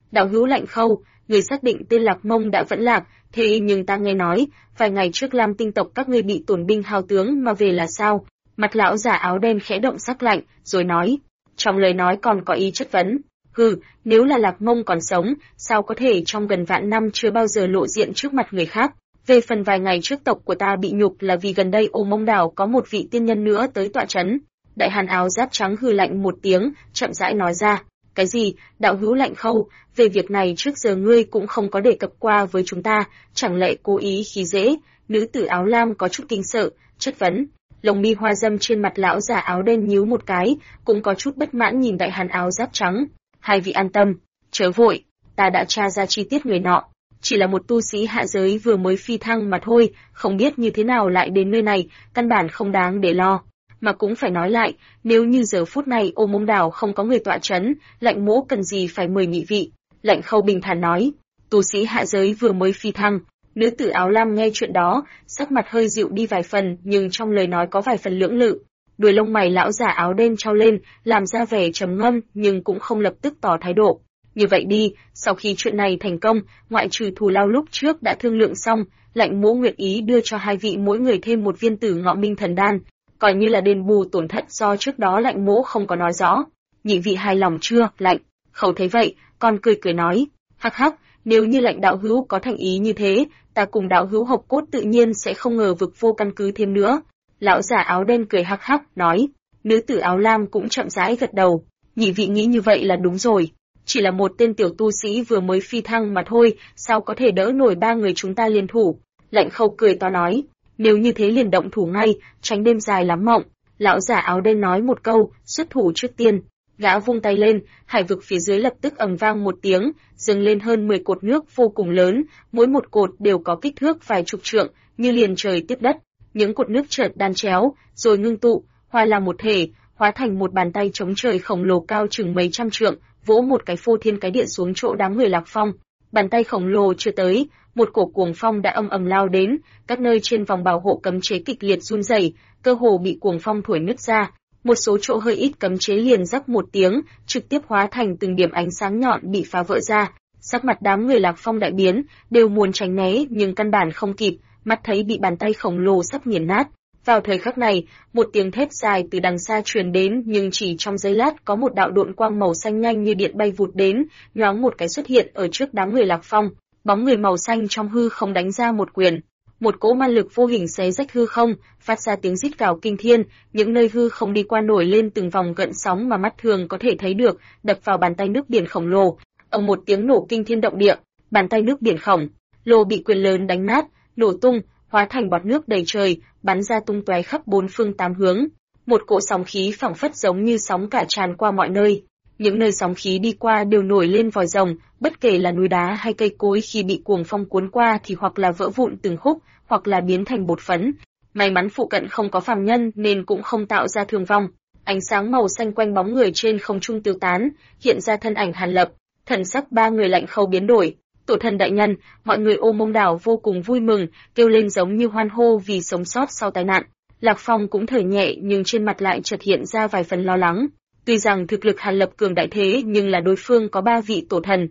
Đạo hữu Lạnh Khâu, người xác định tên Lạc Mông đã vẫn lạc, thế nhưng ta nghe nói, vài ngày trước Lam Tinh tộc các ngươi bị tổn binh hao tướng mà về là sao? Mặt lão giả áo đen khẽ động sắc lạnh, rồi nói, trong lời nói còn có ý chất vấn. Hừ, nếu là Lạc Mông còn sống, sao có thể trong gần vạn năm chưa bao giờ lộ diện trước mặt người khác? Về phần vài ngày trước tộc của ta bị nhục là vì gần đây Ô Mông Đảo có một vị tiên nhân nữa tới tọa trấn. Đại hàn áo giáp trắng hừ lạnh một tiếng, chậm rãi nói ra. Cái gì, đạo hữu Lạnh Khâu, về việc này trước giờ ngươi cũng không có đề cập qua với chúng ta, chẳng lẽ cố ý khi dễ? Nữ tử áo lam có chút kinh sợ, chất vấn. Lồng mi hoa dâm trên mặt lão già áo đen nhíu một cái, cũng có chút bất mãn nhìn đại hàn áo giáp trắng. Hai vị an tâm, chớ vội, ta đã tra ra chi tiết người nọ. Chỉ là một tu sĩ hạ giới vừa mới phi thăng mà thôi, không biết như thế nào lại đến nơi này, căn bản không đáng để lo. Mà cũng phải nói lại, nếu như giờ phút này Ô Mông Đảo không có người tọa trấn, Lạnh Mỗ cần gì phải mời nhị vị. Lạnh Khâu bình thản nói, tu sĩ hạ giới vừa mới phi thăng. Nữ tử áo lam nghe chuyện đó, sắc mặt hơi dịu đi vài phần, nhưng trong lời nói có vài phần lưỡng lự. Đuôi lông mày lão giả áo đen trao lên, làm ra vẻ trầm ngâm, nhưng cũng không lập tức tỏ thái độ. Như vậy đi, sau khi chuyện này thành công, ngoại trừ thù lao lúc trước đã thương lượng xong, Lạnh Mỗ nguyện ý đưa cho hai vị mỗi người thêm một viên Tử Ngọ Minh Thần Đan, coi như là đền bù tổn thất do trước đó Lạnh Mỗ không có nói rõ. Nhị vị hài lòng chưa? Lạnh Khâu thấy vậy, còn cười cười nói, hắc hắc, nếu như Lạnh đạo hữu có thành ý như thế, ta cùng đạo hữu Hộc Cốt tự nhiên sẽ không ngờ vực vô căn cứ thêm nữa. Lão giả áo đen cười hắc hắc, nói. Nữ tử áo lam cũng chậm rãi gật đầu. Nhị vị nghĩ như vậy là đúng rồi. Chỉ là một tên tiểu tu sĩ vừa mới phi thăng mà thôi, sao có thể đỡ nổi ba người chúng ta liên thủ? Lạnh Khâu cười to nói. Nếu như thế liền động thủ ngay, tránh đêm dài lắm mộng. Lão giả áo đen nói một câu, xuất thủ trước tiên. Gã vung tay lên, hải vực phía dưới lập tức ầm vang một tiếng, dâng lên hơn 10 cột nước vô cùng lớn, mỗi một cột đều có kích thước vài chục trượng, như liền trời tiếp đất. Những cột nước chợt đan chéo, rồi ngưng tụ, hòa làm một thể, hóa thành một bàn tay chống trời khổng lồ cao chừng mấy trăm trượng, vỗ một cái phô thiên cái địa xuống chỗ đám người Lạc Phong. Bàn tay khổng lồ chưa tới, một cổ cuồng phong đã ầm ầm lao đến, các nơi trên vòng bảo hộ cấm chế kịch liệt run rẩy, cơ hồ bị cuồng phong thổi nứt ra. Một số chỗ hơi ít cấm chế liền rắc một tiếng, trực tiếp hóa thành từng điểm ánh sáng nhọn bị phá vỡ ra. Sắc mặt đám người Lạc Phong đại biến, đều muốn tránh né nhưng căn bản không kịp, mắt thấy bị bàn tay khổng lồ sắp nghiền nát. Vào thời khắc này, một tiếng thét dài từ đằng xa truyền đến, nhưng chỉ trong giây lát có một đạo độn quang màu xanh nhanh như điện bay vụt đến, nhoáng một cái xuất hiện ở trước đám người Lạc Phong. Bóng người màu xanh trong hư không đánh ra một quyền. Một cỗ ma lực vô hình xé rách hư không, phát ra tiếng rít gào kinh thiên, những nơi hư không đi qua nổi lên từng vòng gợn sóng mà mắt thường có thể thấy được, đập vào bàn tay nước biển khổng lồ. Ầm một tiếng nổ kinh thiên động địa, bàn tay nước biển khổng lồ bị quyền lớn đánh nát, nổ tung, hóa thành bọt nước đầy trời, bắn ra tung tóe khắp bốn phương tám hướng. Một cỗ sóng khí phảng phất giống như sóng cả tràn qua mọi nơi. Những nơi sóng khí đi qua đều nổi lên vòi rồng, bất kể là núi đá hay cây cối khi bị cuồng phong cuốn qua thì hoặc là vỡ vụn từng khúc, hoặc là biến thành bột phấn. May mắn phụ cận không có phàm nhân nên cũng không tạo ra thương vong. Ánh sáng màu xanh quanh bóng người trên không trung tiêu tán, hiện ra thân ảnh Hàn Lập. Thần sắc ba người Lạnh Khâu biến đổi. Tổ thần đại nhân, mọi người Ô Mông Đảo vô cùng vui mừng, kêu lên giống như hoan hô vì sống sót sau tai nạn. Lạc Phong cũng thở nhẹ nhưng trên mặt lại chợt hiện ra vài phần lo lắng. Tuy rằng thực lực Hàn Lập cường đại thế nhưng là đối phương có 3 vị tổ thần.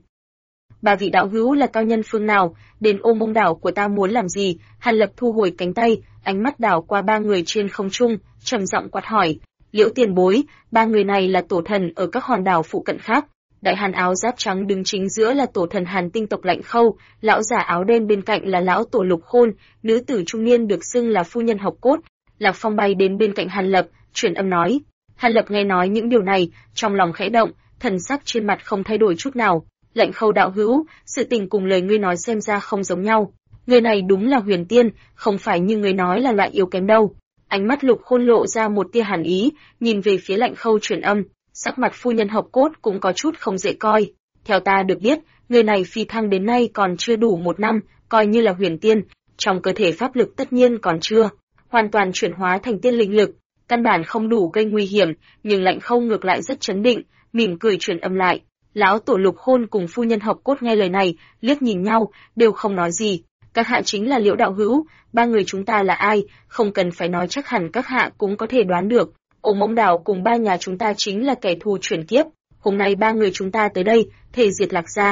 3 vị đạo hữu là cao nhân phương nào, đến Ô Mông Đảo của ta muốn làm gì? Hàn Lập thu hồi cánh tay, ánh mắt đảo qua 3 người trên không trung, trầm giọng quát hỏi. Liễu tiền bối, 3 người này là tổ thần ở các hòn đảo phụ cận khác. Đại hàn áo giáp trắng đứng chính giữa là tổ thần Hàn Tinh tộc Lạnh Khâu, lão giả áo đen bên cạnh là lão tổ Lục Khôn, nữ tử trung niên được xưng là phu nhân Hộc Cốt. Lạc Phong bay đến bên cạnh Hàn Lập, truyền âm nói. Hàn Lập nghe nói những điều này, trong lòng khẽ động, thần sắc trên mặt không thay đổi chút nào. Lạnh Khâu đạo hữu, sự tình cùng lời ngươi nói xem ra không giống nhau. Người này đúng là huyền tiên, không phải như ngươi nói là loại yếu kém đâu. Ánh mắt Lục Khôn lộ ra một tia hàn ý, nhìn về phía Lạnh Khâu truyền âm. Sắc mặt phu nhân Hộc Cốt cũng có chút không dễ coi. Theo ta được biết, người này phi thăng đến nay còn chưa đủ 1 năm, coi như là huyền tiên, trong cơ thể pháp lực tất nhiên còn chưa hoàn toàn chuyển hóa thành tiên linh lực, căn bản không đủ gây nguy hiểm, nhưng Lạnh Khâu ngược lại rất chấn định, mỉm cười truyền âm lại. Lão tổ Lục Khôn cùng phu nhân Hộc Cốt nghe lời này, liếc nhìn nhau, đều không nói gì. Các hạ chính là Liễu đạo hữu, 3 người chúng ta là ai, không cần phải nói chắc hẳn các hạ cũng có thể đoán được. Ô Mông Đảo cùng 3 nhà chúng ta chính là kẻ thù chuyển kiếp. Hôm nay 3 người chúng ta tới đây, thể diệt Lạc gia.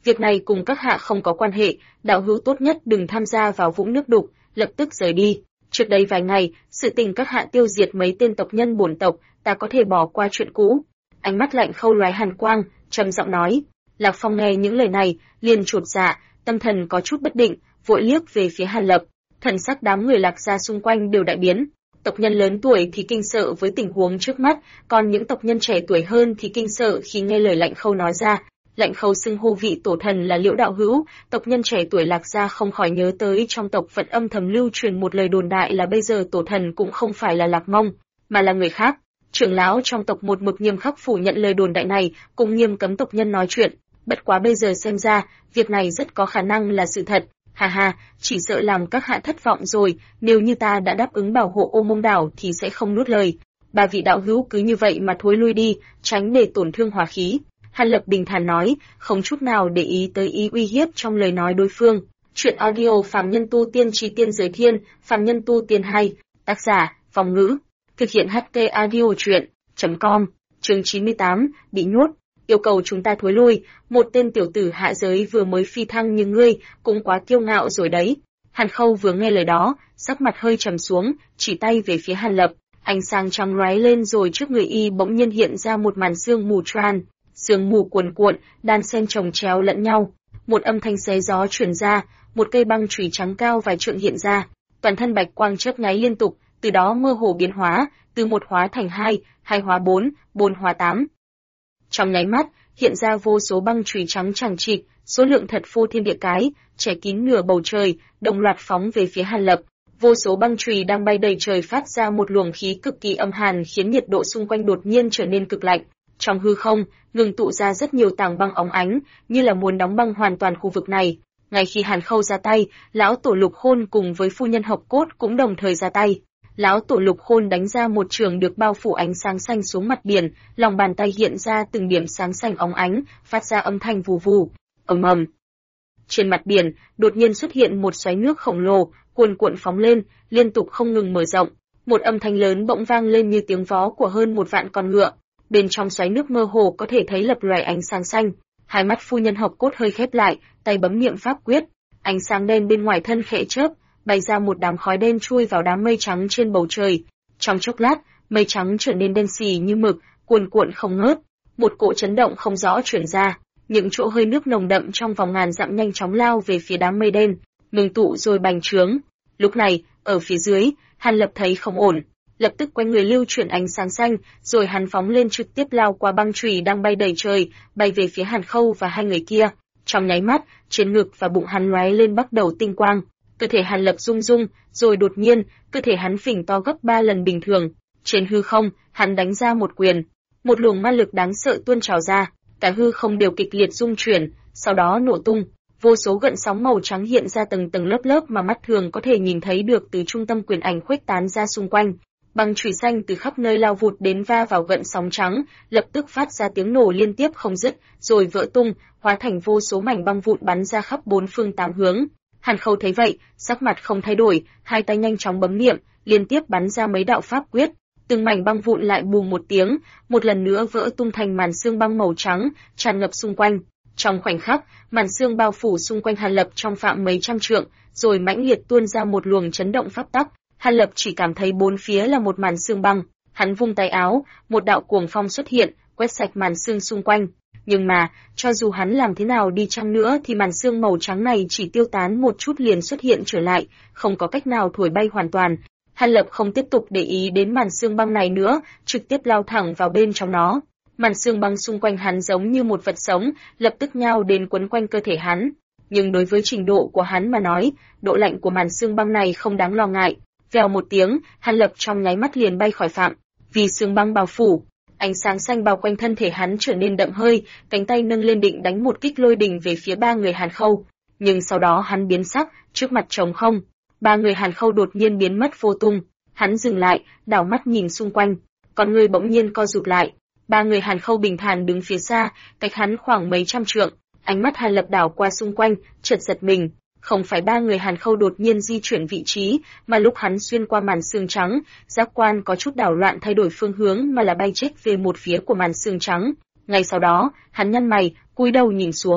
Việc này cùng các hạ không có quan hệ, đạo hữu tốt nhất đừng tham gia vào vũng nước đục, lập tức rời đi. Trước đây vài ngày, sự tình các hạ tiêu diệt mấy tên tộc nhân bổn tộc, ta có thể bỏ qua chuyện cũ. Ánh mắt lạnh khâu lóe hàn quang, trầm giọng nói. Lạc Phong nghe những lời này, liền chột dạ, tâm thần có chút bất định, vội liếc về phía Hàn Lập. Thần sắc đám người Lạc gia xung quanh đều đại biến. Tộc nhân lớn tuổi thì kinh sợ với tình huống trước mắt, còn những tộc nhân trẻ tuổi hơn thì kinh sợ khi nghe lời Lạnh Khâu nói ra. Lạnh Khâu xưng hô vị tổ thần là Liễu đạo hữu, tộc nhân trẻ tuổi Lạc gia không khỏi nhớ tới trong tộc vẫn âm thầm lưu truyền một lời đồn đại là bây giờ tổ thần cũng không phải là Lạc Mông, mà là người khác. Trưởng lão trong tộc một mực nghiêm khắc phủ nhận lời đồn đại này, cũng nghiêm cấm tộc nhân nói chuyện. Bất quá bây giờ xem ra, việc này rất có khả năng là sự thật. Hà hà, chỉ sợ làm các hạ thất vọng rồi, nếu như ta đã đáp ứng bảo hộ Ô Mông đảo thì sẽ không nuốt lời. Ba vị đạo hữu cứ như vậy mà thối lui đi, tránh để tổn thương hòa khí. Hàn Lập bình thản nói, không chút nào để ý tới ý uy hiếp trong lời nói đối phương. Chuyện audio Phàm Nhân Tu Tiên Chí Tiên Giới Thiên, Phàm Nhân Tu Tiên hay, tác giả, Phong Ngữ. Thực hiện HT Audio Truyện.com, chương 98, bị nhốt. Yêu cầu chúng ta thối lui, một tên tiểu tử hạ giới vừa mới phi thăng như ngươi, cũng quá kiêu ngạo rồi đấy. Hàn Khâu vừa nghe lời đó, sắc mặt hơi trầm xuống, chỉ tay về phía Hàn Lập, ánh sáng trắng lóe lên rồi trước người y bỗng nhiên hiện ra một màn sương mù tràn, sương mù cuồn cuộn, đan xen chồng chéo lẫn nhau. Một âm thanh xé gió truyền ra, một cây băng chùy trắng cao vài trượng hiện ra, toàn thân bạch quang chớp nháy liên tục, từ đó mơ hồ biến hóa, từ một hóa thành hai, hai hóa bốn, bốn hóa tám. Trong nháy mắt, hiện ra vô số băng chùy trắng chằng chịt, số lượng thật phô thiên địa cái, che kín nửa bầu trời, đồng loạt phóng về phía Hàn Lập. Vô số băng chùy đang bay đầy trời phát ra một luồng khí cực kỳ âm hàn khiến nhiệt độ xung quanh đột nhiên trở nên cực lạnh. Trong hư không, ngừng tụ ra rất nhiều tảng băng óng ánh, như là muốn đóng băng hoàn toàn khu vực này. Ngay khi Hàn Khâu ra tay, lão tổ Lục Khôn cùng với phu nhân Hộc Cốt cũng đồng thời ra tay. Lão tổ Lục Khôn đánh ra một trường được bao phủ ánh sáng xanh xuống mặt biển, lòng bàn tay hiện ra từng điểm sáng xanh óng ánh, phát ra âm thanh vù vù, ầm ầm. Trên mặt biển, đột nhiên xuất hiện một xoáy nước khổng lồ, cuồn cuộn phóng lên, liên tục không ngừng mở rộng. Một âm thanh lớn bỗng vang lên như tiếng vó của hơn 1 vạn con ngựa. Bên trong xoáy nước mơ hồ có thể thấy lập lòe ánh sáng xanh. Hai mắt phu nhân Hộc Cốt hơi khép lại, tay bấm niệm pháp quyết, ánh sáng đen bên ngoài thân khẽ chớp, bay ra một đám khói đen chui vào đám mây trắng trên bầu trời. Trong chốc lát, mây trắng trở nên đen xì như mực, cuồn cuộn không ngớt. Một cỗ chấn động không rõ truyền ra, những chỗ hơi nước nồng đậm trong vòng ngàn dặm nhanh chóng lao về phía đám mây đen, ngừng tụ rồi bành trướng. Lúc này, ở phía dưới, Hàn Lập thấy không ổn, lập tức quanh người lưu chuyển ánh sáng xanh, rồi hắn phóng lên trực tiếp lao qua băng chùy đang bay đầy trời, bay về phía Hàn Khâu và hai người kia. Trong nháy mắt, trên ngực và bụng hắn lóe lên bắt đầu tinh quang. Cơ thể Hàn Lập rung rung, rồi đột nhiên, cơ thể hắn phình to gấp 3 lần bình thường. Trên hư không, hắn đánh ra một quyền, một luồng ma lực đáng sợ tuôn trào ra, cả hư không đều kịch liệt rung chuyển, sau đó nổ tung. Vô số gợn sóng màu trắng hiện ra tầng tầng lớp lớp mà mắt thường có thể nhìn thấy được từ trung tâm quyền ảnh khuếch tán ra xung quanh. Băng chùy xanh từ khắp nơi lao vụt đến va vào gợn sóng trắng, lập tức phát ra tiếng nổ liên tiếp không dứt, rồi vỡ tung, hóa thành vô số mảnh băng vụn bắn ra khắp 4 phương 8 hướng. Hàn Khâu thấy vậy, sắc mặt không thay đổi, hai tay nhanh chóng bấm niệm, liên tiếp bắn ra mấy đạo pháp quyết, từng mảnh băng vụn lại bùm một tiếng, một lần nữa vỡ tung thành màn sương băng màu trắng, tràn ngập xung quanh. Trong khoảnh khắc, màn sương bao phủ xung quanh Hàn Lập trong phạm mấy trăm trượng, rồi mãnh liệt tuôn ra một luồng chấn động pháp tắc. Hàn Lập chỉ cảm thấy bốn phía là một màn sương băng, hắn vung tay áo, một đạo cuồng phong xuất hiện, quét sạch màn sương xung quanh. Nhưng mà, cho dù hắn làm thế nào đi chăng nữa thì màn sương màu trắng này chỉ tiêu tán một chút liền xuất hiện trở lại, không có cách nào thổi bay hoàn toàn. Hàn Lập không tiếp tục để ý đến màn sương băng này nữa, trực tiếp lao thẳng vào bên trong nó. Màn sương băng xung quanh hắn giống như một vật sống, lập tức nhào đến quấn quanh cơ thể hắn. Nhưng đối với trình độ của hắn mà nói, độ lạnh của màn sương băng này không đáng lo ngại. Vèo một tiếng, Hàn Lập trong nháy mắt liền bay khỏi phạm. Vì sương băng bao phủ, ánh sáng xanh bao quanh thân thể hắn trở nên đậm hơi, cánh tay nâng lên định đánh một kích lôi đình về phía ba người Hàn Khâu. Nhưng sau đó hắn biến sắc, trước mặt trống không. Ba người Hàn Khâu đột nhiên biến mất vô tung. Hắn dừng lại, đảo mắt nhìn xung quanh, con người bỗng nhiên co rụt lại. Ba người Hàn Khâu bình thản đứng phía xa, cách hắn khoảng mấy trăm trượng. Ánh mắt Hàn Lập đảo qua xung quanh, chợt giật mình. Không phải ba người Hàn Khâu đột nhiên di chuyển vị trí, mà lúc hắn xuyên qua màn sương trắng, giác quan có chút đảo loạn thay đổi phương hướng mà là bay chết về một phía của màn sương trắng. Ngay sau đó, hắn nhăn mày, cúi đầu nhìn xuống.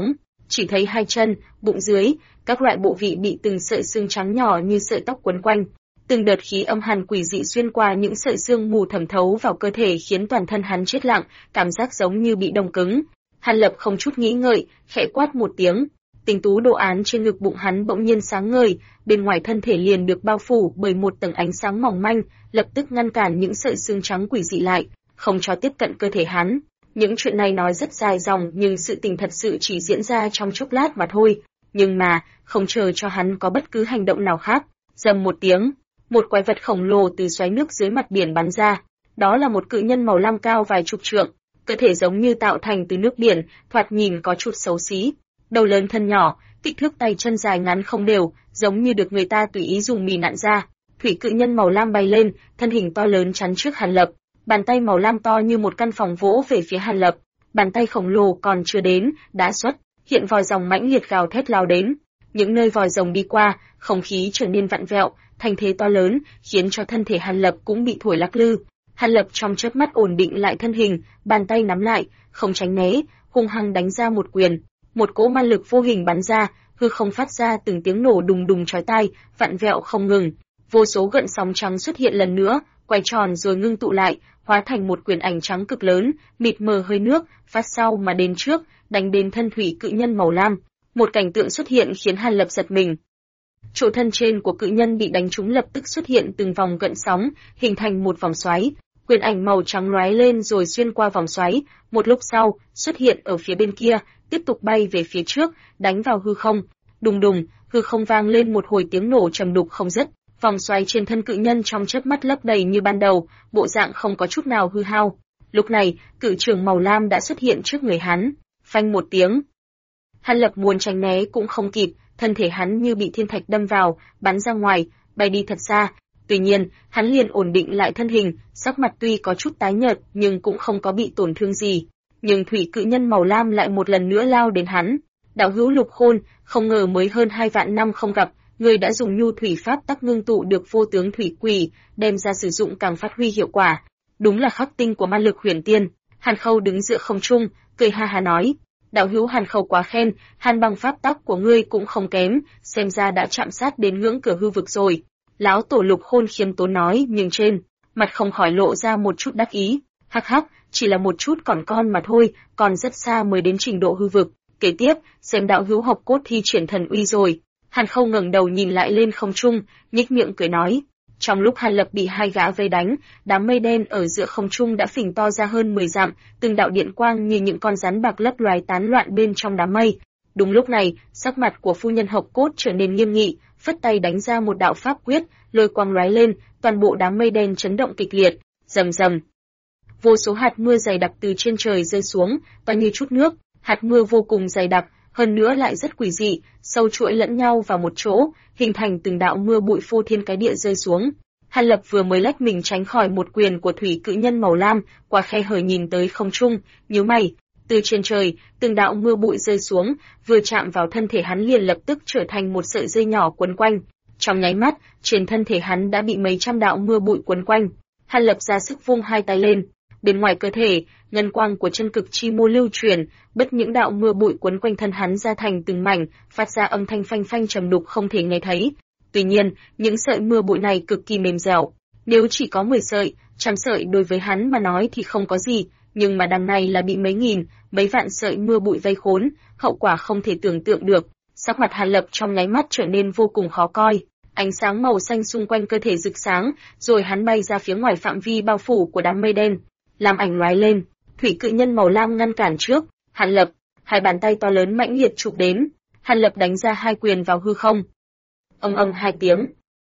chỉ thấy hai chân, bụng dưới, các loại bộ vị bị từng sợi xương trắng nhỏ như sợi tóc quấn quanh. Từng đợt khí âm hàn quỷ dị xuyên qua những sợi xương mù thẩm thấu vào cơ thể khiến toàn thân hắn chết lặng, cảm giác giống như bị đông cứng. Hàn Lập không chút nghĩ ngợi, khẽ quát một tiếng. Tinh tú đồ án trên ngực bụng hắn bỗng nhiên sáng ngời, bên ngoài thân thể liền được bao phủ bởi một tầng ánh sáng mỏng manh, lập tức ngăn cản những sợi xương trắng quỷ dị lại, không cho tiếp cận cơ thể hắn. Những chuyện này nói rất dài dòng nhưng sự tình thật sự chỉ diễn ra trong chốc lát mà thôi. Nhưng mà, không chờ cho hắn có bất cứ hành động nào khác, rầm một tiếng, một quái vật khổng lồ từ xoáy nước dưới mặt biển bắn ra. Đó là một cự nhân màu lam cao vài chục trượng, cơ thể giống như tạo thành từ nước biển, thoạt nhìn có chút xấu xí. Đầu lớn thân nhỏ, kích thước tay chân dài ngắn không đều, giống như được người ta tùy ý dùng mìn nặn ra. Thủy cự nhân màu lam bay lên, thân hình to lớn chắn trước Hàn Lập. Bàn tay màu lam to như một căn phòng vỗ về phía Hàn Lập. Bàn tay khổng lồ còn chưa đến, đã xuất hiện vòi rồng mãnh liệt gào thét lao đến. Những nơi vòi rồng đi qua, không khí trở nên vặn vẹo, thành thế to lớn, khiến cho thân thể Hàn Lập cũng bị thổi lắc lư. Hàn Lập trong chớp mắt ổn định lại thân hình, bàn tay nắm lại, không tránh né, hung hăng đánh ra một quyền. Một cỗ ma lực vô hình bắn ra, hư không phát ra từng tiếng nổ đùng đùng chói tai, vặn vẹo không ngừng. Vô số gợn sóng trắng xuất hiện lần nữa, quay tròn rồi ngưng tụ lại, hóa thành một quyền ảnh trắng cực lớn, mịt mờ hơi nước, phát sau mà đến trước, đánh đến thân thủy cự nhân màu lam. Một cảnh tượng xuất hiện khiến Hàn Lập giật mình. Chỗ thân trên của cự nhân bị đánh trúng lập tức xuất hiện từng vòng gợn sóng, hình thành một vòng xoáy. Quyền ảnh màu trắng lóe lên rồi xuyên qua vòng xoáy, một lúc sau, xuất hiện ở phía bên kia, tiếp tục bay về phía trước, đánh vào hư không. Đùng đùng, hư không vang lên một hồi tiếng nổ trầm đục không dứt. Vòng xoáy trên thân cự nhân trong chớp mắt lấp đầy như ban đầu, bộ dạng không có chút nào hư hao. Lúc này, cự trường màu lam đã xuất hiện trước người hắn. Phanh một tiếng. Hàn Lập muốn tránh né cũng không kịp, thân thể hắn như bị thiên thạch đâm vào, bắn ra ngoài, bay đi thật xa. Tuy nhiên, hắn liền ổn định lại thân hình, sắc mặt tuy có chút tái nhợt nhưng cũng không có bị tổn thương gì. Nhưng thủy cự nhân màu lam lại một lần nữa lao đến hắn. Đạo hữu Lục Khôn, không ngờ mới hơn 2 vạn năm không gặp, người đã dùng nhu thủy pháp tắc ngưng tụ được vô tướng thủy quỷ, đem ra sử dụng càng phát huy hiệu quả. Đúng là khắc tinh của ma lực huyền tiên. Hàn Khâu đứng giữa không trung, cười ha ha nói. Đạo hữu Hàn Khâu quá khen, Hàn băng pháp tắc của ngươi cũng không kém, xem ra đã chạm sát đến ngưỡng cửa hư vực rồi. Lão tổ Lục Khôn khiêm tốn nói, nhưng trên mặt không khỏi lộ ra một chút đắc ý. Hắc hắc, chỉ là một chút còn con mà thôi, còn rất xa mới đến trình độ hư vực. Kế tiếp, xem đạo hữu học cốt thi triển thần uy rồi. Hàn Khâu ngẩng đầu nhìn lại lên không trung, nhếch miệng cười nói. Trong lúc Hàn Lập bị hai gã vây đánh, đám mây đen ở giữa không trung đã phình to ra hơn 10 dặm, từng đạo điện quang như những con rắn bạc lấp loài tán loạn bên trong đám mây. Đúng lúc này, sắc mặt của phu nhân Học Cốt trở nên nghiêm nghị, phất tay đánh ra một đạo pháp quyết, lôi quang lóe lên, toàn bộ đám mây đen chấn động kịch liệt, rầm rầm. Vô số hạt mưa dày đặc từ trên trời rơi xuống, to như chút nước, hạt mưa vô cùng dày đặc, hơn nữa lại rất quỷ dị, sâu chuỗi lẫn nhau vào một chỗ, hình thành từng đạo mưa bụi phô thiên cái địa rơi xuống. Hàn Lập vừa mới lách mình tránh khỏi một quyền của thủy cự nhân màu lam, qua khe hở nhìn tới không trung, nhíu mày. Từ trên trời, từng đạo mưa bụi rơi xuống, vừa chạm vào thân thể hắn liền lập tức trở thành một sợi dây nhỏ quấn quanh. Trong nháy mắt, trên thân thể hắn đã bị mấy trăm đạo mưa bụi quấn quanh. Hàn Lập ra sức vung hai tay lên. Bên ngoài cơ thể, ngân quang của chân cực chi mô lưu truyền, bứt những đạo mưa bụi quấn quanh thân hắn ra thành từng mảnh, phát ra âm thanh phanh phanh trầm đục không thể nghe thấy. Tuy nhiên, những sợi mưa bụi này cực kỳ mềm dẻo. Nếu chỉ có 10 sợi, 100 sợi đối với hắn mà nói thì không có gì, nhưng mà đằng này là bị mấy nghìn, mấy vạn sợi mưa bụi vây khốn, hậu quả không thể tưởng tượng được. Sắc mặt Hàn Lập trong nháy mắt trở nên vô cùng khó coi. Ánh sáng màu xanh xung quanh cơ thể rực sáng, rồi hắn bay ra phía ngoài phạm vi bao phủ của đám mây đen. Làm ảnh lóe lên, thủy cự nhân màu lam ngăn cản trước, Hàn Lập, hai bàn tay to lớn mãnh liệt chụp đến, Hàn Lập đánh ra hai quyền vào hư không. Ầm ầm hai tiếng.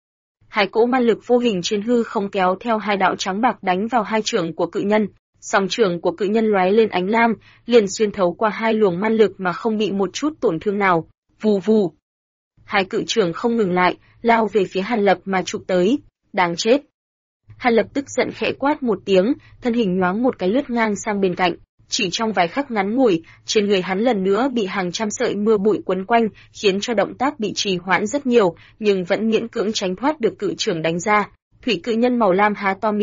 Hai cỗ ma lực vô hình trên hư không kéo theo hai đạo trắng bạc đánh vào hai chưởng của cự nhân, song chưởng của cự nhân lóe lên ánh lam, liền xuyên thấu qua hai luồng man lực mà không bị một chút tổn thương nào. Vù vù. Hai cự chưởng không ngừng lại, lao về phía Hàn Lập mà chụp tới, đáng chết. Hàn Lập tức giận khẽ quát một tiếng, thân hình nhoáng một cái lướt ngang sang bên cạnh. Chỉ trong vài khắc ngắn ngủi, trên người hắn lần nữa bị hàng trăm sợi mưa bụi quấn quanh, khiến cho động tác bị trì hoãn rất nhiều, nhưng vẫn miễn cưỡng tránh thoát được cự chưởng đánh ra. Thủy cự nhân màu lam há to miệng,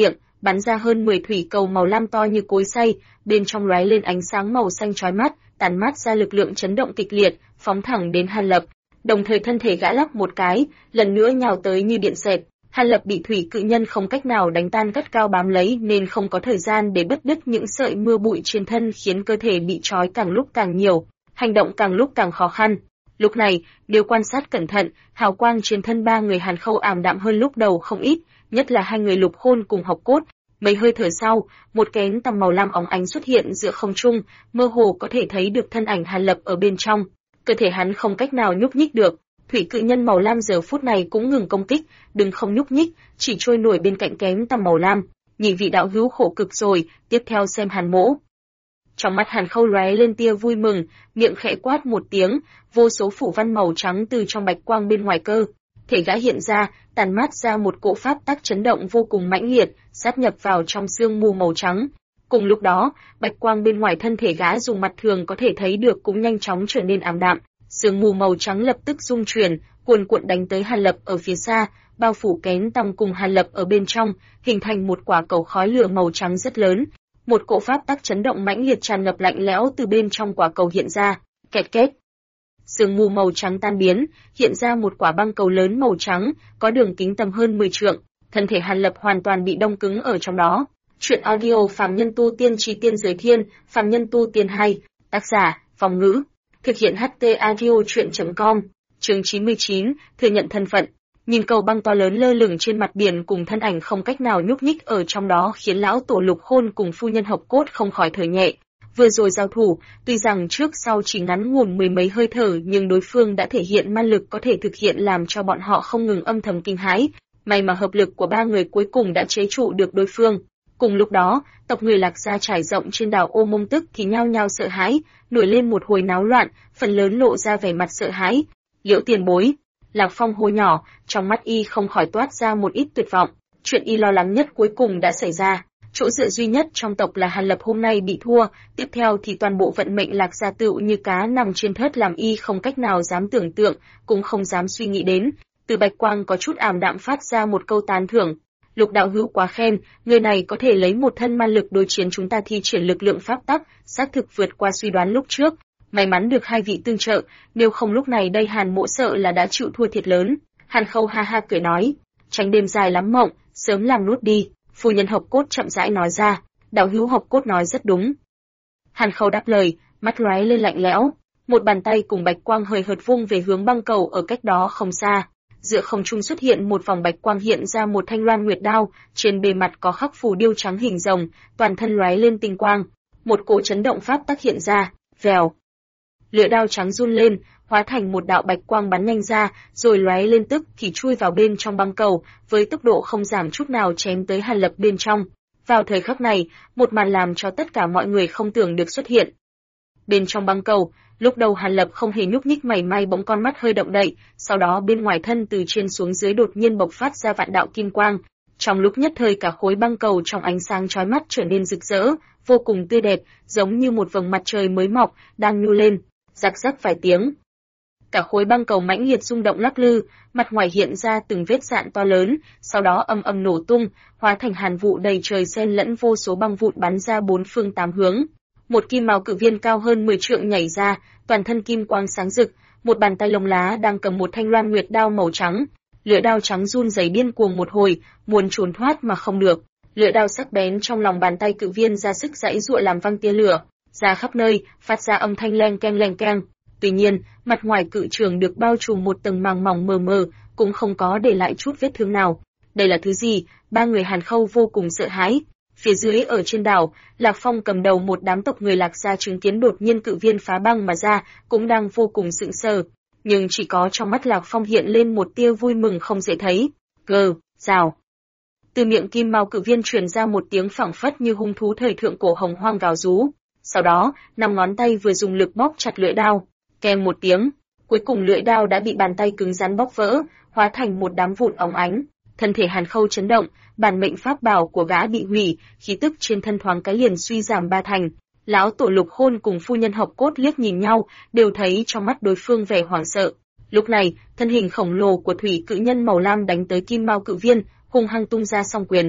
bắn ra hơn 10 thủy cầu màu lam to như cối xay, bên trong lóe lên ánh sáng màu xanh chói mắt, tản mát ra lực lượng chấn động kịch liệt, phóng thẳng đến Hàn Lập. Đồng thời thân thể gã lắc một cái, lần nữa nhào tới như điện xẹt. Hàn Lập bị thủy cự nhân không cách nào đánh tan gắt cao bám lấy nên không có thời gian để bứt đứt những sợi mưa bụi trên thân, khiến cơ thể bị trói càng lúc càng nhiều, hành động càng lúc càng khó khăn. Lúc này, nếu quan sát cẩn thận, hào quang trên thân ba người Hàn Khâu ảm đạm hơn lúc đầu không ít, nhất là hai người Lục Khôn cùng Học Cốt. Mấy hơi thở sau, một kén tằm màu lam óng ánh xuất hiện giữa không trung, mơ hồ có thể thấy được thân ảnh Hàn Lập ở bên trong. Cơ thể hắn không cách nào nhúc nhích được. Thủy cự nhân màu lam giờ phút này cũng ngừng công kích, đừng không nhúc nhích, chỉ trôi nổi bên cạnh kén tằm màu lam. Nhị vị đạo hữu khổ cực rồi, tiếp theo xem Hàn Mỗ. Trong mắt Hàn Khâu lóe lên tia vui mừng, miệng khẽ quát một tiếng, vô số phủ văn màu trắng từ trong bạch quang bên ngoài cơ thể gã hiện ra, tàn mát ra một cỗ pháp tắc chấn động vô cùng mãnh liệt, sát nhập vào trong sương mù màu trắng. Cùng lúc đó, bạch quang bên ngoài thân thể gã dùng mặt thường có thể thấy được cũng nhanh chóng trở nên ảm đạm, sương mù màu trắng lập tức rung chuyển, cuồn cuộn đánh tới Hàn Lập ở phía xa, bao phủ kén tằm cùng Hàn Lập ở bên trong, hình thành một quả cầu khói lửa màu trắng rất lớn. Một cỗ pháp tắc chấn động mãnh liệt tràn ngập lạnh lẽo từ bên trong quả cầu hiện ra, kẹt két. Sương mù màu trắng tan biến, hiện ra một quả băng cầu lớn màu trắng, có đường kính tầm hơn 10 trượng, thân thể Hàn Lập hoàn toàn bị đông cứng ở trong đó. Truyện audio Phàm Nhân Tu Tiên Chí Tiên Giới Thiên, Phàm Nhân Tu Tiên 2, tác giả, Phong Ngữ, thực hiện HT audio truyện.com, chương 99, thừa nhận thân phận. Nhìn cầu băng to lớn lơ lửng trên mặt biển cùng thân ảnh không cách nào nhúc nhích ở trong đó khiến lão tổ Lục Khôn cùng phu nhân Học Cốt không khỏi thở nhẹ. Vừa rồi giao thủ, tuy rằng trước sau chỉ ngắn ngủn mười mấy hơi thở nhưng đối phương đã thể hiện ma lực có thể thực hiện làm cho bọn họ không ngừng âm thầm kinh hãi. May mà hợp lực của ba người cuối cùng đã chế trụ được đối phương. Cùng lúc đó, tộc người Lạc Gia trải rộng trên đảo Ô Mông tức thì nhao nhao sợ hãi, nổi lên một hồi náo loạn, phần lớn lộ ra vẻ mặt sợ hãi. Liễu tiền bối, Lạc Phong hô nhỏ, trong mắt y không khỏi toát ra một ít tuyệt vọng. Chuyện y lo lắng nhất cuối cùng đã xảy ra. Chỗ dựa duy nhất trong tộc là Hàn Lập hôm nay bị thua, tiếp theo thì toàn bộ vận mệnh Lạc Gia tựu như cá nằm trên thớt làm y không cách nào dám tưởng tượng, cũng không dám suy nghĩ đến. Từ bạch quang có chút ảm đạm phát ra một câu tán thưởng. Lục đạo hữu quá khen, người này có thể lấy một thân ma lực đối chiến chúng ta thi triển lực lượng pháp tắc, xác thực vượt qua suy đoán lúc trước. May mắn được hai vị tương trợ, nếu không lúc này đây Hàn Mỗ sợ là đã chịu thua thiệt lớn. Hàn Khâu ha ha cười nói, tránh đêm dài lắm mộng, sớm làm nốt đi. Phu nhân Học Cốt chậm rãi nói ra, đạo hữu Học Cốt nói rất đúng. Hàn Khâu đáp lời, mắt lóe lên lạnh lẽo, một bàn tay cùng bạch quang hời hợt vung về hướng băng cầu ở cách đó không xa. Giữa không trung xuất hiện một vòng bạch quang hiện ra một thanh loan nguyệt đao, trên bề mặt có khắc phù điêu trắng hình rồng, toàn thân lóe lên tinh quang. Một cỗ chấn động pháp tắc hiện ra, vèo. Lưỡi đao trắng run lên, hóa thành một đạo bạch quang bắn nhanh ra, rồi lóe lên tức thì chui vào bên trong băng cầu, với tốc độ không giảm chút nào chém tới Hàn Lập bên trong. Vào thời khắc này, một màn làm cho tất cả mọi người không tưởng được xuất hiện. Bên trong băng cầu, lúc đầu Hàn Lập không hề nhúc nhích mảy may, bỗng con mắt hơi động đậy, sau đó bên ngoài thân từ trên xuống dưới đột nhiên bộc phát ra vạn đạo kim quang. Trong lúc nhất thời cả khối băng cầu trong ánh sáng chói mắt trở nên rực rỡ, vô cùng tươi đẹp, giống như một vầng mặt trời mới mọc đang nhô lên. Rắc rắc vài tiếng, cả khối băng cầu mãnh liệt rung động lắc lư, mặt ngoài hiện ra từng vết rạn to lớn, sau đó ầm ầm nổ tung, hóa thành hàn vụ đầy trời xen lẫn vô số băng vụn bắn ra bốn phương tám hướng. Một kim mao cự viên cao hơn 10 trượng nhảy ra, toàn thân kim quang sáng rực, một bàn tay lông lá đang cầm một thanh loan nguyệt đao màu trắng. Lưỡi đao trắng run rẩy điên cuồng một hồi, muốn trốn thoát mà không được. Lưỡi đao sắc bén trong lòng bàn tay cự viên ra sức giãy giụa làm văng tia lửa ra khắp nơi, phát ra âm thanh leng keng leng keng. Tuy nhiên, mặt ngoài cự trường được bao trùm một tầng màng mỏng mờ mờ, cũng không có để lại chút vết thương nào. Đây là thứ gì? Ba người Hàn Khâu vô cùng sợ hãi. Phía dưới ở trên đảo, Lạc Phong cầm đầu một đám tộc người Lạc Gia chứng kiến đột nhiên cự viên phá băng mà ra, cũng đang vô cùng sững sờ. Nhưng chỉ có trong mắt Lạc Phong hiện lên một tia vui mừng không dễ thấy. Gừ, rào. Từ miệng kim mao cự viên truyền ra một tiếng phảng phất như hung thú thời thượng cổ hồng hoang gào rú. Sau đó, 5 ngón tay vừa dùng lực bóp chặt lưỡi đao, kèm một tiếng, cuối cùng lưỡi đao đã bị bàn tay cứng rắn bóp vỡ, hóa thành một đám vụn óng ánh. Thân thể Hàn Khâu chấn động, bản mệnh pháp bảo của gã bị hủy, khí tức trên thân thoáng cái liền suy giảm 3 thành. Lão tổ Lục Khôn cùng phu nhân Học Cốt liếc nhìn nhau, đều thấy trong mắt đối phương vẻ hoảng sợ. Lúc này, thân hình khổng lồ của thủy cự nhân màu lam đánh tới kim mao cự viên, hung hăng tung ra song quyền.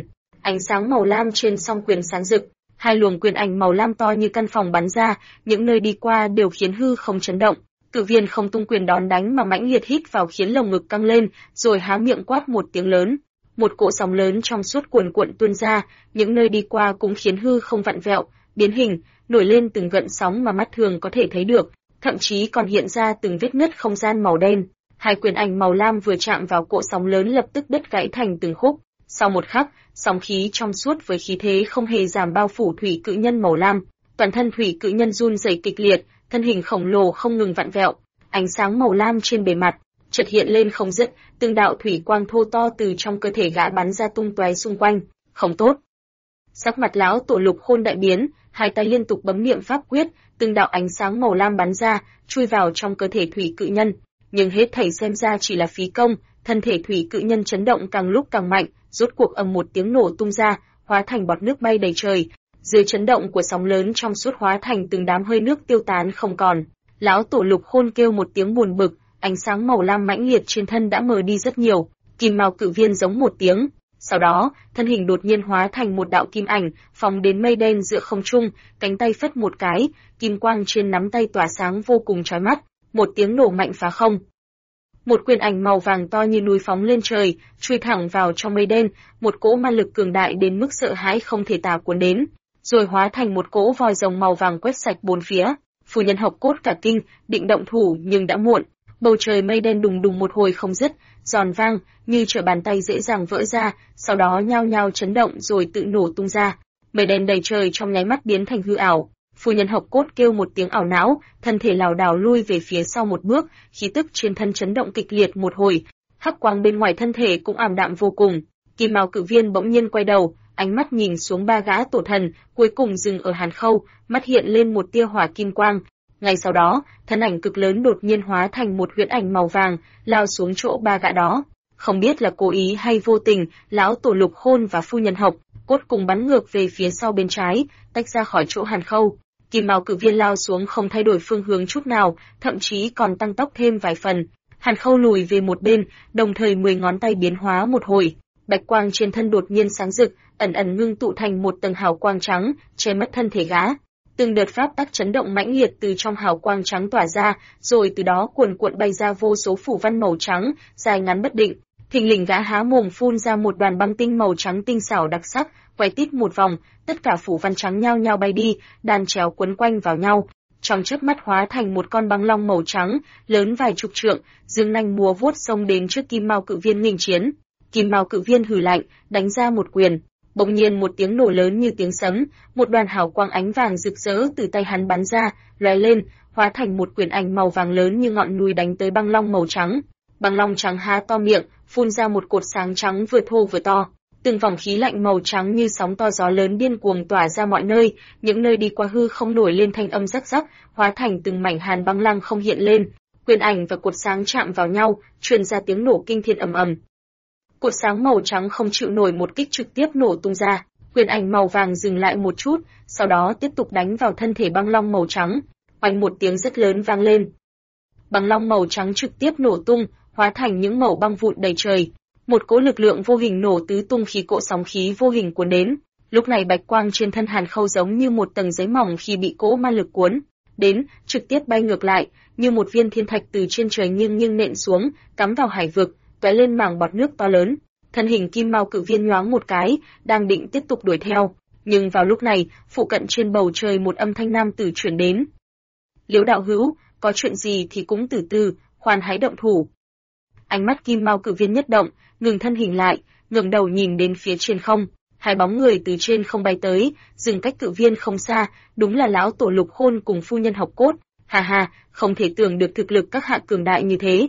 ánh sáng màu lam trên song quyền sáng rực, hai luồng quyền ảnh màu lam to như căn phòng bắn ra, những nơi đi qua đều khiến hư không chấn động. Cự viên không tung quyền đón đánh mà mãnh liệt hít vào khiến lồng ngực căng lên, rồi há miệng quát một tiếng lớn. Một cỗ sóng lớn trong suốt cuồn cuộn tuôn ra, những nơi đi qua cũng khiến hư không vặn vẹo, biến hình, nổi lên từng gợn sóng mà mắt thường có thể thấy được, thậm chí còn hiện ra từng vết nứt không gian màu đen. Hai quyền ảnh màu lam vừa chạm vào cỗ sóng lớn lập tức đứt gãy thành từng khúc. Sau một khắc, sóng khí trong suốt với khí thế không hề giảm bao phủ thủy cự nhân màu lam. Toàn thân thủy cự nhân run rẩy kịch liệt, thân hình khổng lồ không ngừng vặn vẹo. Ánh sáng màu lam trên bề mặt chợt hiện lên không dứt, từng đạo thủy quang thô to từ trong cơ thể gã bắn ra tung tóe xung quanh. Không tốt. Sắc mặt lão tổ Lục Khôn đại biến, hai tay liên tục bấm niệm pháp quyết, từng đạo ánh sáng màu lam bắn ra, chui vào trong cơ thể thủy cự nhân. Nhưng hết thảy xem ra chỉ là phí công, thân thể thủy cự nhân chấn động càng lúc càng mạnh, rốt cuộc ầm một tiếng nổ tung ra, hóa thành bọt nước bay đầy trời. Dưới chấn động của sóng lớn trong suốt hóa thành từng đám hơi nước tiêu tán không còn. Lão tổ Lục Khôn kêu một tiếng buồn bực, ánh sáng màu lam mãnh liệt trên thân đã mờ đi rất nhiều. Kim mao cự viên giống một tiếng, sau đó, thân hình đột nhiên hóa thành một đạo kim ảnh, phóng đến mây đen giữa không trung, cánh tay phất một cái, kim quang trên nắm tay tỏa sáng vô cùng chói mắt, một tiếng nổ mạnh phá không. Một quyền ảnh màu vàng to như núi phóng lên trời, chui thẳng vào trong mây đen, một cỗ ma lực cường đại đến mức sợ hãi không thể tả cuốn đến, rồi hóa thành một cỗ vòi rồng màu vàng quét sạch bốn phía. Phu nhân Học Cốt cả kinh, định động thủ nhưng đã muộn. Bầu trời mây đen đùng đùng một hồi không dứt, giòn vang, như trở bàn tay dễ dàng vỡ ra, sau đó nhao nhao chấn động rồi tự nổ tung ra. Mây đen đầy trời trong nháy mắt biến thành hư ảo. Phu nhân Học Cốt kêu một tiếng ảo não, thân thể lảo đảo lui về phía sau một bước, khí tức trên thân chấn động kịch liệt một hồi. Hắc quang bên ngoài thân thể cũng ảm đạm vô cùng. Kim mao cự viên bỗng nhiên quay đầu, ánh mắt nhìn xuống ba gã tổ thần, cuối cùng dừng ở Hàn Khâu, mắt hiện lên một tia hỏa kim quang. Ngay sau đó, thân ảnh cực lớn đột nhiên hóa thành một huyễn ảnh màu vàng, lao xuống chỗ ba gã đó. Không biết là cố ý hay vô tình, lão tổ Lục Khôn và phu nhân Học Cốt cùng bắn ngược về phía sau bên trái, tách ra khỏi chỗ Hàn Khâu. Kim mao cự viên lao xuống không thay đổi phương hướng chút nào, thậm chí còn tăng tốc thêm vài phần. Hàn Khâu lùi về một bên, đồng thời 10 ngón tay biến hóa một hồi, bạch quang trên thân đột nhiên sáng rực, ẩn ẩn ngưng tụ thành một tầng hào quang trắng, che mất thân thể gã. Từng đợt pháp tắc chấn động mãnh liệt từ trong hào quang trắng tỏa ra, rồi từ đó cuồn cuộn bay ra vô số phủ văn màu trắng, dài ngắn bất định. Thình lình gã há mồm phun ra một đoàn băng tinh màu trắng tinh xảo đặc sắc, quay tít một vòng, tất cả phủ văn trắng nhao nhao bay đi, đan chéo quấn quanh vào nhau. Trong chớp mắt hóa thành một con băng long màu trắng, lớn vài chục trượng, dương nanh múa vuốt xông đến trước Kim Mao cự viên nghênh chiến. Kim Mao cự viên hừ lạnh, đánh ra một quyền. Bỗng nhiên một tiếng nổ lớn như tiếng sấm, một đoàn hào quang ánh vàng rực rỡ từ tay hắn bắn ra, lóe lên, hóa thành một quyền ảnh màu vàng lớn như ngọn núi đánh tới băng long màu trắng. Băng long trắng há to miệng, phun ra một cột sáng trắng vừa thô vừa to. Từng vòng khí lạnh màu trắng như sóng to gió lớn điên cuồng tỏa ra mọi nơi, những nơi đi qua hư không nổi lên thanh âm rắc rắc, hóa thành từng mảnh hàn băng lăng không hiện lên. Quyền ảnh và cột sáng chạm vào nhau, truyền ra tiếng nổ kinh thiên ầm ầm. Cột sáng màu trắng không chịu nổi một kích trực tiếp nổ tung ra, quyền ảnh màu vàng dừng lại một chút, sau đó tiếp tục đánh vào thân thể băng long màu trắng. Oanh một tiếng rất lớn vang lên. Băng long màu trắng trực tiếp nổ tung, hóa thành những mẩu băng vụn đầy trời. Một cỗ lực lượng vô hình nổ tứ tung khí cỗ sóng khí vô hình cuốn đến. Lúc này bạch quang trên thân Hàn Khâu giống như một tầng giấy mỏng khi bị cỗ ma lực cuốn đến, trực tiếp bay ngược lại, như một viên thiên thạch từ trên trời nghiêng nện xuống, cắm vào hải vực, tóe lên mảng bọt nước to lớn. Thân hình Kim Mao cự viên nhoáng một cái, đang định tiếp tục đuổi theo, nhưng vào lúc này, phụ cận trên bầu trời một âm thanh nam tử truyền đến. Liễu đạo hữu, có chuyện gì thì cũng từ từ, khoan hãy động thủ. Ánh mắt Kim Mao cự viên nhất động, ngừng thân hình lại, ngẩng đầu nhìn đến phía trên không, hai bóng người từ trên không bay tới, dừng cách cự viên không xa, đúng là lão tổ Lục Khôn cùng phu nhân Học Cốt. Ha ha, không thể tưởng được thực lực các hạ cường đại như thế.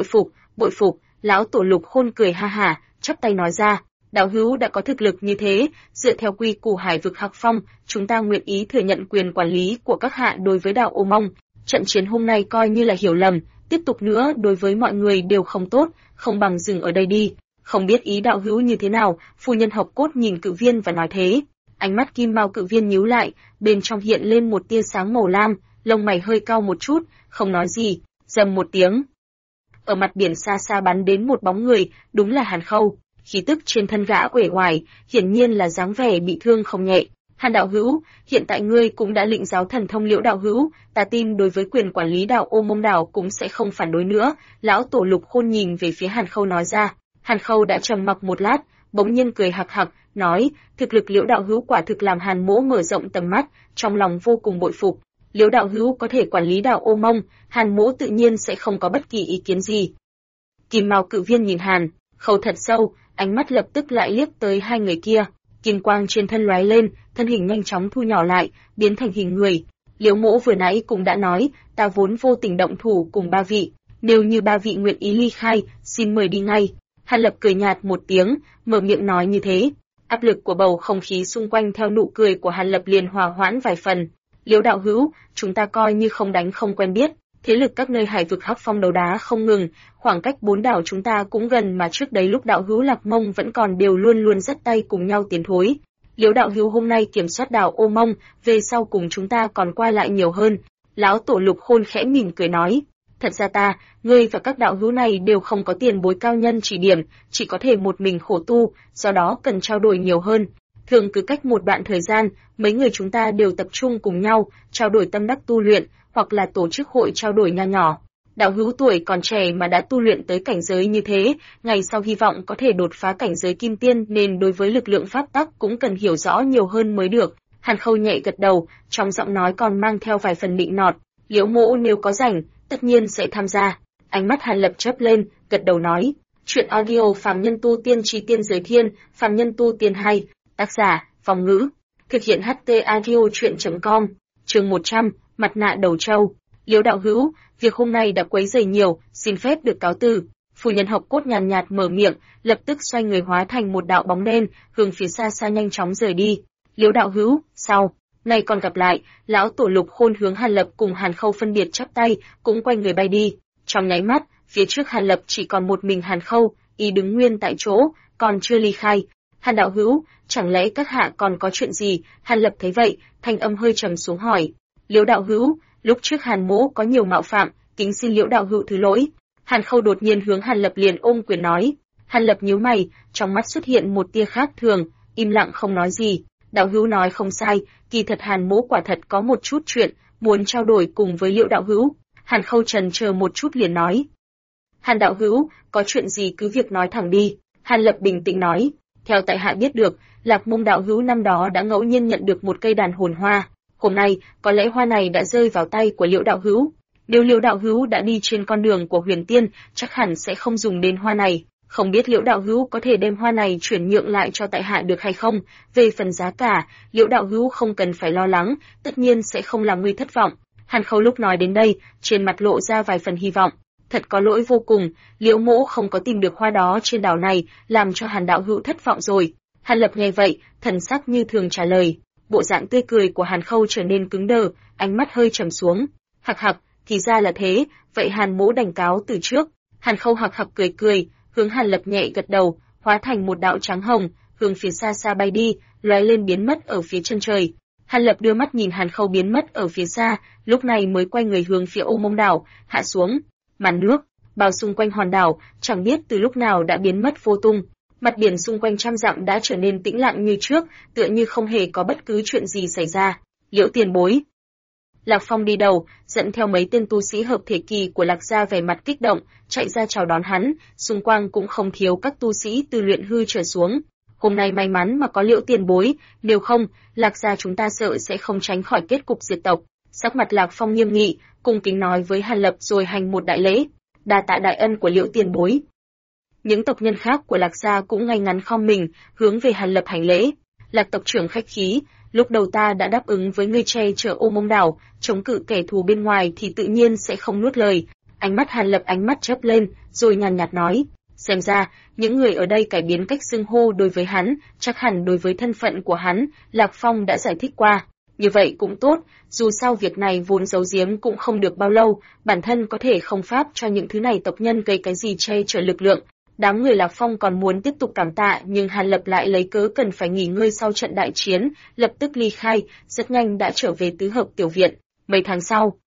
Bội phục, lão tổ Lục Khôn cười ha hả, chắp tay nói ra, đạo hữu đã có thực lực như thế, dựa theo quy củ hải vực Hắc Phong, chúng ta nguyện ý thừa nhận quyền quản lý của các hạ đối với đạo Ô Mông. Trận chiến hôm nay coi như là hiểu lầm, tiếp tục nữa đối với mọi người đều không tốt, không bằng dừng ở đây đi. Không biết ý đạo hữu như thế nào, phu nhân Học Cốt nhìn cự viên và nói thế. Ánh mắt Kim Mao cự viên nhíu lại, bên trong hiện lên một tia sáng màu lam, lông mày hơi cau một chút, không nói gì, rầm một tiếng. Ở mặt biển xa xa bắn đến một bóng người, đúng là Hàn Khâu. khí tức trên thân gã uể oải, hiển nhiên là dáng vẻ bị thương không nhẹ. Hàn đạo hữu, hiện tại ngươi cũng đã lĩnh giáo thần thông Liễu đạo hữu, ta tin đối với quyền quản lý đạo Ô Mông đảo cũng sẽ không phản đối nữa. Lão tổ Lục Khôn nhìn về phía Hàn Khâu nói ra. Hàn Khâu đã trầm mặc một lát, bỗng nhiên cười hạc hạc, nói, thực lực Liễu đạo hữu quả thực làm Hàn Mỗ mở rộng tầm mắt, trong lòng vô cùng bội phục. Liễu đạo hữu có thể quản lý đạo Ô Mông, Hàn Mỗ tự nhiên sẽ không có bất kỳ ý kiến gì. Kim Mao Cự Viên nhìn Hàn Khâu thật sâu, ánh mắt lập tức lại liếc tới hai người kia. Kim quang trên thân lóe lên, thân hình nhanh chóng thu nhỏ lại, biến thành hình người. Liễu Mỗ vừa nãy cũng đã nói, ta vốn vô tình động thủ cùng ba vị, nếu như ba vị nguyện ý ly khai, xin mời đi ngay. Hàn Lập cười nhạt một tiếng, mở miệng nói như thế. Áp lực của bầu không khí xung quanh theo nụ cười của Hàn Lập liền hòa hoãn vài phần. Liễu đạo hữu, chúng ta coi như không đánh không quen biết. Thế lực các nơi hải vực Hắc Phong đấu đá không ngừng, khoảng cách 4 đảo chúng ta cũng gần mà trước đấy lúc đạo hữu Lạc Mông vẫn còn đều luôn luôn dắt tay cùng nhau tiến thối. Liễu đạo hữu hôm nay kiểm soát đảo Ô Mông, về sau cùng chúng ta còn qua lại nhiều hơn. Lão tổ Lục Khôn khẽ mỉm cười nói, thật ra ngươi và các đạo hữu này đều không có tiền bối cao nhân chỉ điểm, chỉ có thể một mình khổ tu, do đó cần trao đổi nhiều hơn. Thường cứ cách một đoạn thời gian, mấy người chúng ta đều tập trung cùng nhau, trao đổi tâm đắc tu luyện, hoặc là tổ chức hội trao đổi nho nhỏ. Đạo hữu tuổi còn trẻ mà đã tu luyện tới cảnh giới như thế, ngày sau hy vọng có thể đột phá cảnh giới kim tiên nên đối với lực lượng pháp tắc cũng cần hiểu rõ nhiều hơn mới được. Hàn Khâu nhẹ gật đầu, trong giọng nói còn mang theo vài phần nịnh nọt. Liễu Mỗ nếu có rảnh, tất nhiên sẽ tham gia. Ánh mắt Hàn Lập chớp lên, gật đầu nói. Chuyện audio Phàm Nhân Tu Tiên Chí Tiên Giới Thiên, Phàm Nhân Tu Tiên 2, tác giả, Phong Ngữ. Thực hiện HT audio chuyện.com, chương 100, mặt nạ đầu trâu. Liễu đạo hữu, việc hôm nay đã quấy rầy nhiều, xin phép được cáo từ. Phu nhân Học Cốt nhàn nhạt mở miệng, lập tức xoay người hóa thành một đạo bóng đen, hướng phía xa xa nhanh chóng rời đi. Liễu đạo hữu, sau này còn gặp lại. Lão tổ Lục Khôn hướng Hàn Lập cùng Hàn Khâu phân biệt chắp tay, cũng quay người bay đi. Trong nháy mắt, phía trước Hàn Lập chỉ còn một mình Hàn Khâu, y đứng nguyên tại chỗ, còn chưa ly khai. Hàn đạo hữu, chẳng lẽ các hạ còn có chuyện gì? Hàn Lập thấy vậy, thanh âm hơi trầm xuống hỏi. Liễu đạo hữu, lúc trước Hàn Mỗ có nhiều mạo phạm, kính xin Liễu đạo hữu thứ lỗi. Hàn Khâu đột nhiên hướng Hàn Lập liền ôm quyền nói. Hàn Lập nhíu mày, trong mắt xuất hiện một tia khác thường, im lặng không nói gì. Đạo hữu nói không sai, kỳ thật Hàn Mỗ quả thật có một chút chuyện muốn trao đổi cùng với Liễu đạo hữu. Hàn Khâu trần chờ một chút liền nói. Hàn đạo hữu, có chuyện gì cứ việc nói thẳng đi. Hàn Lập bình tĩnh nói. Theo tại hạ biết được, Lạc Mông đạo hữu năm đó đã ngẫu nhiên nhận được một cây đàn hồn hoa. Hôm nay, có lẽ hoa này đã rơi vào tay của Liễu đạo hữu. Nếu Liễu đạo hữu đã đi trên con đường của Huyền Tiên, chắc hẳn sẽ không dùng đến hoa này. Không biết Liễu đạo hữu có thể đem hoa này chuyển nhượng lại cho tại hạ được hay không? Về phần giá cả, Liễu đạo hữu không cần phải lo lắng, tất nhiên sẽ không làm ngươi thất vọng. Hàn Khâu lúc nói đến đây, trên mặt lộ ra vài phần hy vọng. Thật có lỗi vô cùng, Liễu Mỗ không có tìm được hoa đó trên đảo này, làm cho Hàn đạo hữu thất vọng rồi. Hàn Lập nghe vậy, thần sắc như thường trả lời. Bộ dạng tươi cười của Hàn Khâu trở nên cứng đờ, ánh mắt hơi trầm xuống. Hạc hạc, thì ra là thế, vậy Hàn Mỗ đành cáo từ trước. Hàn Khâu hạc hạc cười cười, hướng Hàn Lập nhẹ gật đầu, hóa thành một đạo trắng hồng, hướng phía xa xa bay đi, lóe lên biến mất ở phía chân trời. Hàn Lập đưa mắt nhìn Hàn Khâu biến mất ở phía xa, lúc này mới quay người hướng phía Ô Mông đảo, hạ xuống. Màn nước bao xung quanh hòn đảo, chẳng biết từ lúc nào đã biến mất vô tung. Mặt biển xung quanh trăm dặm đã trở nên tĩnh lặng như trước, tựa như không hề có bất cứ chuyện gì xảy ra. Liễu tiền bối. Lạc Phong đi đầu, dẫn theo mấy tên tu sĩ hợp thể kỳ của Lạc gia vẻ mặt kích động, chạy ra chào đón hắn, xung quanh cũng không thiếu các tu sĩ từ luyện hư trở xuống. Hôm nay may mắn mà có Liễu tiền bối, nếu không, Lạc gia chúng ta sợ sẽ không tránh khỏi kết cục diệt tộc. Sắc mặt Lạc Phong nghiêm nghị, cung kính nói với Hàn Lập rồi hành một đại lễ, đa tạ đại ân của Liễu tiền bối. Những tộc nhân khác của Lạc gia cũng ngay ngắn khom mình, hướng về Hàn Lập hành lễ. Lạc tộc trưởng khách khí, lúc đầu ta đã đáp ứng với ngươi che chở Ô Mông đảo, chống cự kẻ thù bên ngoài thì tự nhiên sẽ không nuốt lời. Ánh mắt Hàn Lập ánh mắt chớp lên, rồi nhàn nhạt nói, xem ra, những người ở đây cải biến cách xưng hô đối với hắn, chắc hẳn đối với thân phận của hắn, Lạc Phong đã giải thích qua. Như vậy cũng tốt, dù sao việc này vốn giấu giếm cũng không được bao lâu, bản thân có thể không pháp cho những thứ này tộc nhân gây cái gì che chở lực lượng. Đám người Lạc Phong còn muốn tiếp tục cảm tạ nhưng Hàn Lập lại lấy cớ cần phải nghỉ ngơi sau trận đại chiến, lập tức ly khai, rất nhanh đã trở về tứ hợp tiểu viện. Mấy tháng sau,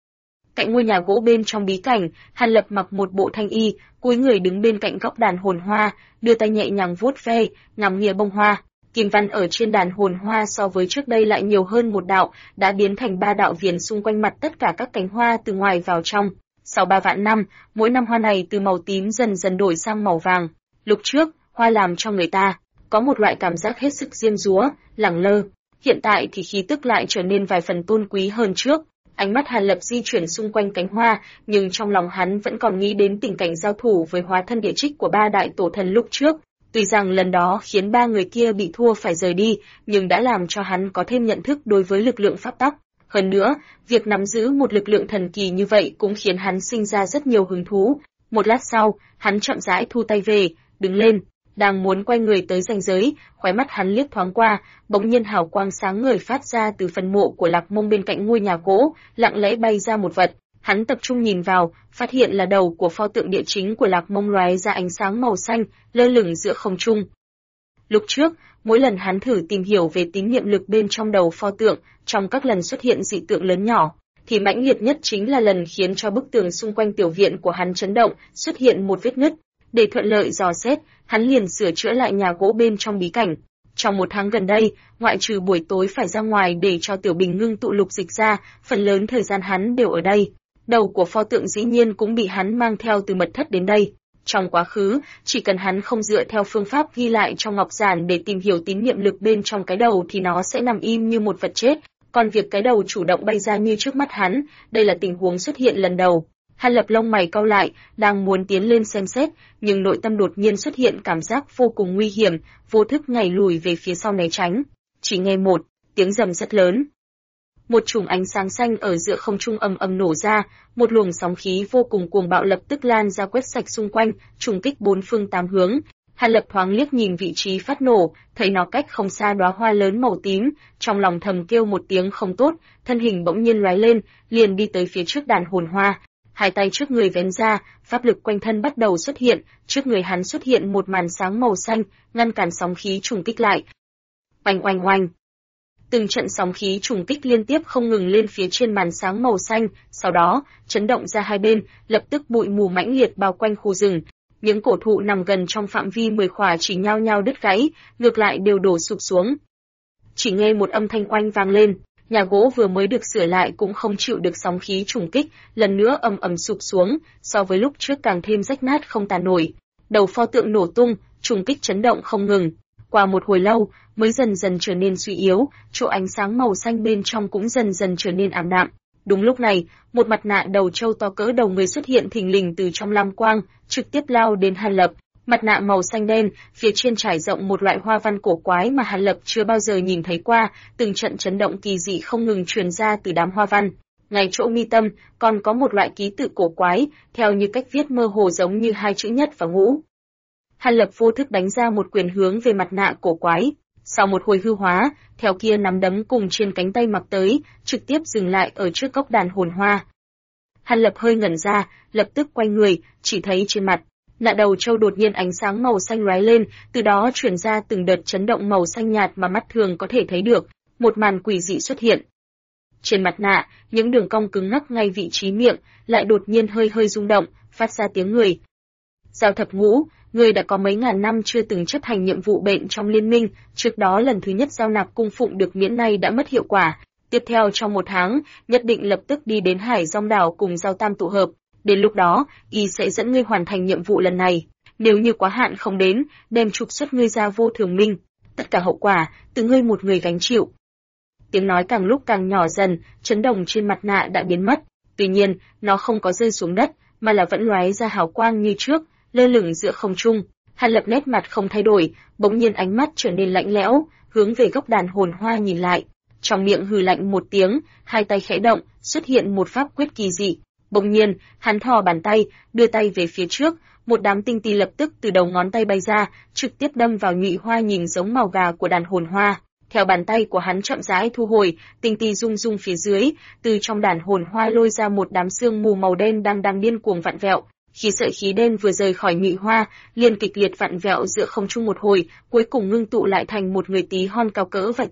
Cạnh ngôi nhà gỗ bên trong bí cảnh, Hàn Lập mặc một bộ thanh y, cúi người đứng bên cạnh góc đàn hồn hoa, đưa tay nhẹ nhàng vuốt ve, ngắm nghía bông hoa. Kim văn ở trên đàn hồn hoa so với trước đây lại nhiều hơn một đạo, đã biến thành 3 đạo viền xung quanh mặt tất cả các cánh hoa từ ngoài vào trong. Sau 3 vạn năm, mỗi năm hoa này từ màu tím dần dần đổi sang màu vàng. Lúc trước, hoa làm cho người ta có một loại cảm giác hết sức diêm dúa, lẳng lơ. Hiện tại thì khí tức lại trở nên vài phần tôn quý hơn trước. Ánh mắt Hàn Lập di chuyển xung quanh cánh hoa, nhưng trong lòng hắn vẫn còn nghĩ đến tình cảnh giao thủ với hóa thân địa trích của 3 đại tổ thần lúc trước. Tuy rằng lần đó khiến 3 người kia bị thua phải rời đi, nhưng đã làm cho hắn có thêm nhận thức đối với lực lượng pháp tắc. Hơn nữa, việc nắm giữ một lực lượng thần kỳ như vậy cũng khiến hắn sinh ra rất nhiều hứng thú. Một lát sau, hắn chậm rãi thu tay về, đứng lên, đang muốn quay người tới ranh giới, khóe mắt hắn liếc thoáng qua, bỗng nhiên hào quang sáng ngời phát ra từ phần mộ của Lạc Mông bên cạnh ngôi nhà gỗ, lặng lẽ bay ra một vật. Hắn tập trung nhìn vào, phát hiện là đầu của pho tượng địa chính của Lạc Mông lóe ra ánh sáng màu xanh, lơ lửng giữa không trung. Lúc trước, mỗi lần hắn thử tìm hiểu về tín niệm lực bên trong đầu pho tượng, trong các lần xuất hiện dị tượng lớn nhỏ, thì mãnh liệt nhất chính là lần khiến cho bức tường xung quanh tiểu viện của hắn chấn động, xuất hiện một vết nứt. Để thuận lợi dò xét, hắn liền sửa chữa lại nhà gỗ bên trong bí cảnh. Trong 1 tháng gần đây, ngoại trừ buổi tối phải ra ngoài để cho Tiểu Bình ngưng tụ lục dịch ra, phần lớn thời gian hắn đều ở đây. Đầu của pho tượng dĩ nhiên cũng bị hắn mang theo từ mật thất đến đây. Trong quá khứ, chỉ cần hắn không dựa theo phương pháp ghi lại trong ngọc giản để tìm hiểu tín niệm lực bên trong cái đầu thì nó sẽ nằm im như một vật chết. Còn việc cái đầu chủ động bay ra như trước mắt hắn, đây là tình huống xuất hiện lần đầu. Hàn Lập lông mày cau lại, đang muốn tiến lên xem xét, nhưng nội tâm đột nhiên xuất hiện cảm giác vô cùng nguy hiểm, vô thức nhảy lùi về phía sau né tránh. Chỉ nghe một tiếng rầm rất lớn. Một chùm ánh sáng xanh ở giữa không trung ầm ầm nổ ra, một luồng sóng khí vô cùng cuồng bạo lập tức lan ra quét sạch xung quanh, trùng kích 4 phương 8 hướng. Hàn Lập thoáng liếc nhìn vị trí phát nổ, thấy nó cách không xa đóa hoa lớn màu tím, trong lòng thầm kêu một tiếng không tốt, thân hình bỗng nhiên lóe lên, liền đi tới phía trước đàn hồn hoa. Hai tay trước người vén ra, pháp lực quanh thân bắt đầu xuất hiện, trước người hắn xuất hiện một màn sáng màu xanh, ngăn cản sóng khí trùng kích lại. Oanh oanh oanh. Từng trận sóng khí trùng kích liên tiếp không ngừng lên phía trên màn sáng màu xanh, sau đó, chấn động ra hai bên, lập tức bụi mù mãnh liệt bao quanh khu rừng. Những cổ thụ nằm gần trong phạm vi 10 khỏa chỉ nhao nhao đứt gãy, ngược lại đều đổ sụp xuống. Chỉ nghe một âm thanh oanh vang lên, nhà gỗ vừa mới được sửa lại cũng không chịu được sóng khí trùng kích, lần nữa ầm ầm sụp xuống, so với lúc trước càng thêm rách nát không tàn nổi. Đầu pho tượng nổ tung, trùng kích chấn động không ngừng. Qua một hồi lâu, mới dần dần trở nên suy yếu, chỗ ánh sáng màu xanh bên trong cũng dần dần trở nên ảm đạm. Đúng lúc này, một mặt nạ đầu trâu to cỡ đầu người xuất hiện thình lình từ trong lam quang, trực tiếp lao đến Hàn Lập. Mặt nạ màu xanh đen, phía trên trải rộng một loại hoa văn cổ quái mà Hàn Lập chưa bao giờ nhìn thấy qua, từng trận chấn động kỳ dị không ngừng truyền ra từ đám hoa văn. Ngay chỗ mi tâm, còn có một loại ký tự cổ quái, theo như cách viết mơ hồ giống như 2 chữ nhất và ngũ. Hàn Lập vô thức đánh ra một quyền hướng về mặt nạ cổ quái. Sau một hồi hư hóa, theo kia nắm đấm cùng trên cánh tay mặc tới, trực tiếp dừng lại ở trước góc đàn hồn hoa. Hàn Lập hơi ngẩn ra, lập tức quay người, chỉ thấy trên mặt nạ đầu trâu đột nhiên ánh sáng màu xanh lóe lên, từ đó truyền ra từng đợt chấn động màu xanh nhạt mà mắt thường có thể thấy được, một màn quỷ dị xuất hiện. Trên mặt nạ, những đường cong cứng ngắc ngay vị trí miệng, lại đột nhiên hơi hơi rung động, phát ra tiếng người. Giao Thập Ngũ, người đã có mấy ngàn năm chưa từng chấp hành nhiệm vụ bệnh trong liên minh, trước đó lần thứ nhất giao nạp cung phụng được miễn nay đã mất hiệu quả. Tiếp theo trong 1 tháng, nhất định lập tức đi đến Hải Dong đảo cùng Giao Tam tụ hợp. Đến lúc đó, y sẽ dẫn ngươi hoàn thành nhiệm vụ lần này. Nếu như quá hạn không đến, đem trục xuất ngươi ra vô thường minh. Tất cả hậu quả, từ ngươi một người gánh chịu. Tiếng nói càng lúc càng nhỏ dần, chấn động trên mặt nạ đã biến mất. Tuy nhiên, nó không có rơi xuống đất, mà là vẫn lóe ra hào quang như trước, lơ lửng giữa không trung. Hàn Lập nét mặt không thay đổi, bỗng nhiên ánh mắt trở nên lạnh lẽo, hướng về góc đàn hồn hoa nhìn lại. Trong miệng hừ lạnh một tiếng, hai tay khẽ động, xuất hiện một pháp quyết kỳ dị. Bỗng nhiên, hắn thò bàn tay, đưa tay về phía trước, một đám tinh ti lập tức từ đầu ngón tay bay ra, trực tiếp đâm vào nhụy hoa nhìn giống màu gà của đàn hồn hoa. Theo bàn tay của hắn chậm rãi thu hồi, tinh ti rung rung phía dưới, từ trong đàn hồn hoa lôi ra một đám sương mù màu đen đang điên cuồng vặn vẹo. Khi sợi khí đen vừa rời khỏi nhụy hoa, liền kịch liệt vặn vẹo giữa không trung một hồi, cuối cùng ngưng tụ lại thành một người tí hon cao cỡ vài tấc.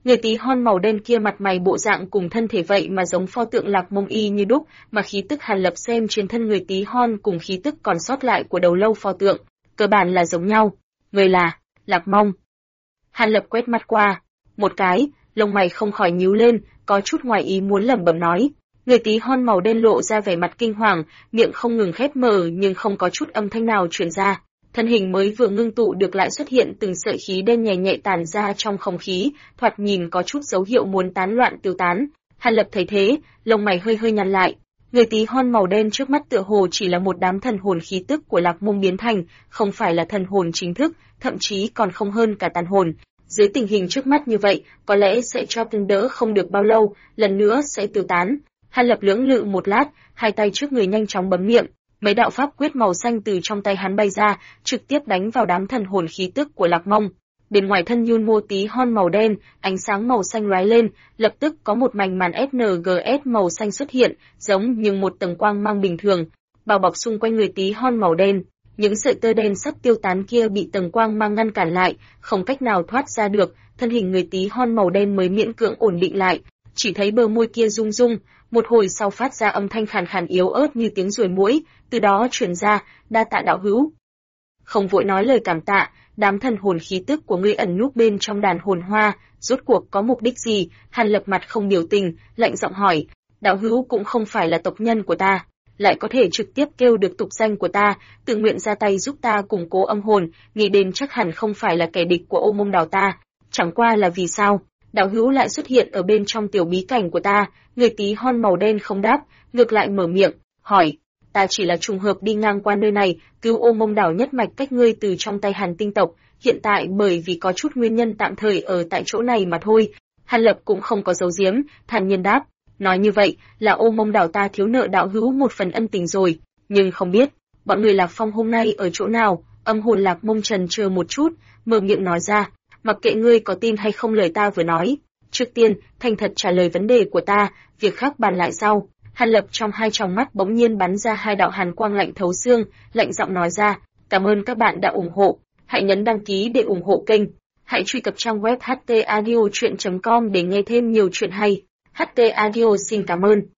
Người tí hon màu đen kia mặt mày bộ dạng cùng thân thể vậy mà giống pho tượng Lạc Mông y như đúc, mà khí tức Hàn Lập xem trên thân người tí hon cùng khí tức còn sót lại của đầu lâu pho tượng, cơ bản là giống nhau. Người là Lạc Mông. Hàn Lập quét mắt qua, một cái, lông mày không khỏi nhíu lên, có chút ngoài ý muốn lẩm bẩm nói. Người tí hon màu đen lộ ra vẻ mặt kinh hoàng, miệng không ngừng khép mở nhưng không có chút âm thanh nào truyền ra. Thân hình mới vừa ngưng tụ được lại xuất hiện từng sợi khí đen nhẹ nhẹ tản ra trong không khí, thoạt nhìn có chút dấu hiệu muốn tán loạn tiêu tán. Hàn Lập thấy thế, lông mày hơi hơi nhăn lại. Người tí hon màu đen trước mắt tựa hồ chỉ là một đám thần hồn khí tức của Lạc Mông biến thành, không phải là thần hồn chính thức, thậm chí còn không hơn cả tàn hồn. Dưới tình hình trước mắt như vậy, có lẽ sẽ cho tương đỡ không được bao lâu, lần nữa sẽ tiêu tán. Hàn Lập lưỡng lự một lát, hai tay trước người nhanh chóng bấm miệng, mấy đạo pháp quyết màu xanh từ trong tay hắn bay ra, trực tiếp đánh vào đám thần hồn khí tức của Lạc Mông. Bên ngoài thân Yun Mô tí hon màu đen, ánh sáng màu xanh lóe lên, lập tức có một mảnh màn SNGS màu xanh xuất hiện, giống như một tầng quang mang bình thường, bao bọc xung quanh người tí hon màu đen. Những sợi tơ đen sắp tiêu tán kia bị tầng quang mang ngăn cản lại, không cách nào thoát ra được, thân hình người tí hon màu đen mới miễn cưỡng ổn định lại, chỉ thấy bờ môi kia rung rung, một hồi sau phát ra âm thanh khàn khàn yếu ớt như tiếng ruồi muỗi, từ đó truyền ra, đa tạ đạo hữu. Không vội nói lời cảm tạ, đám thần hồn khí tức của ngươi ẩn núp bên trong đàn hồn hoa, rốt cuộc có mục đích gì? Hàn Lập mặt không biểu tình, lạnh giọng hỏi, đạo hữu cũng không phải là tộc nhân của ta, lại có thể trực tiếp kêu được tục danh của ta, tự nguyện ra tay giúp ta củng cố âm hồn, nghĩ đến chắc hẳn không phải là kẻ địch của Ô Mông Đảo ta, chẳng qua là vì sao? Đạo hữu lại xuất hiện ở bên trong tiểu bí cảnh của ta. Người tí hon màu đen không đáp, ngược lại mở miệng, hỏi, ta chỉ là trùng hợp đi ngang qua nơi này, cứu Ô Mông Đảo nhất mạch cách ngươi từ trong tay Hàn Tinh tộc, hiện tại bởi vì có chút nguyên nhân tạm thời ở tại chỗ này mà thôi. Hàn Lập cũng không có giấu giếm, thản nhiên đáp, nói như vậy là Ô Mông Đảo ta thiếu nợ đạo hữu một phần ân tình rồi, nhưng không biết, bọn người Lạc Phong hôm nay ở chỗ nào? Âm hồn Lạc Mông trần chờ một chút, mở miệng nói ra, mặc kệ ngươi có tin hay không lời ta vừa nói, trước tiên, thành thật trả lời vấn đề của ta, việc khác bàn lại sau. Hàn Lập trong hai tròng mắt bỗng nhiên bắn ra hai đạo hàn quang lạnh thấu xương, lạnh giọng nói ra, cảm ơn các bạn đã ủng hộ, hãy nhấn đăng ký để ủng hộ kênh, hãy truy cập trang web htaudio.com để nghe thêm nhiều chuyện hay. HT Audio xin cảm ơn.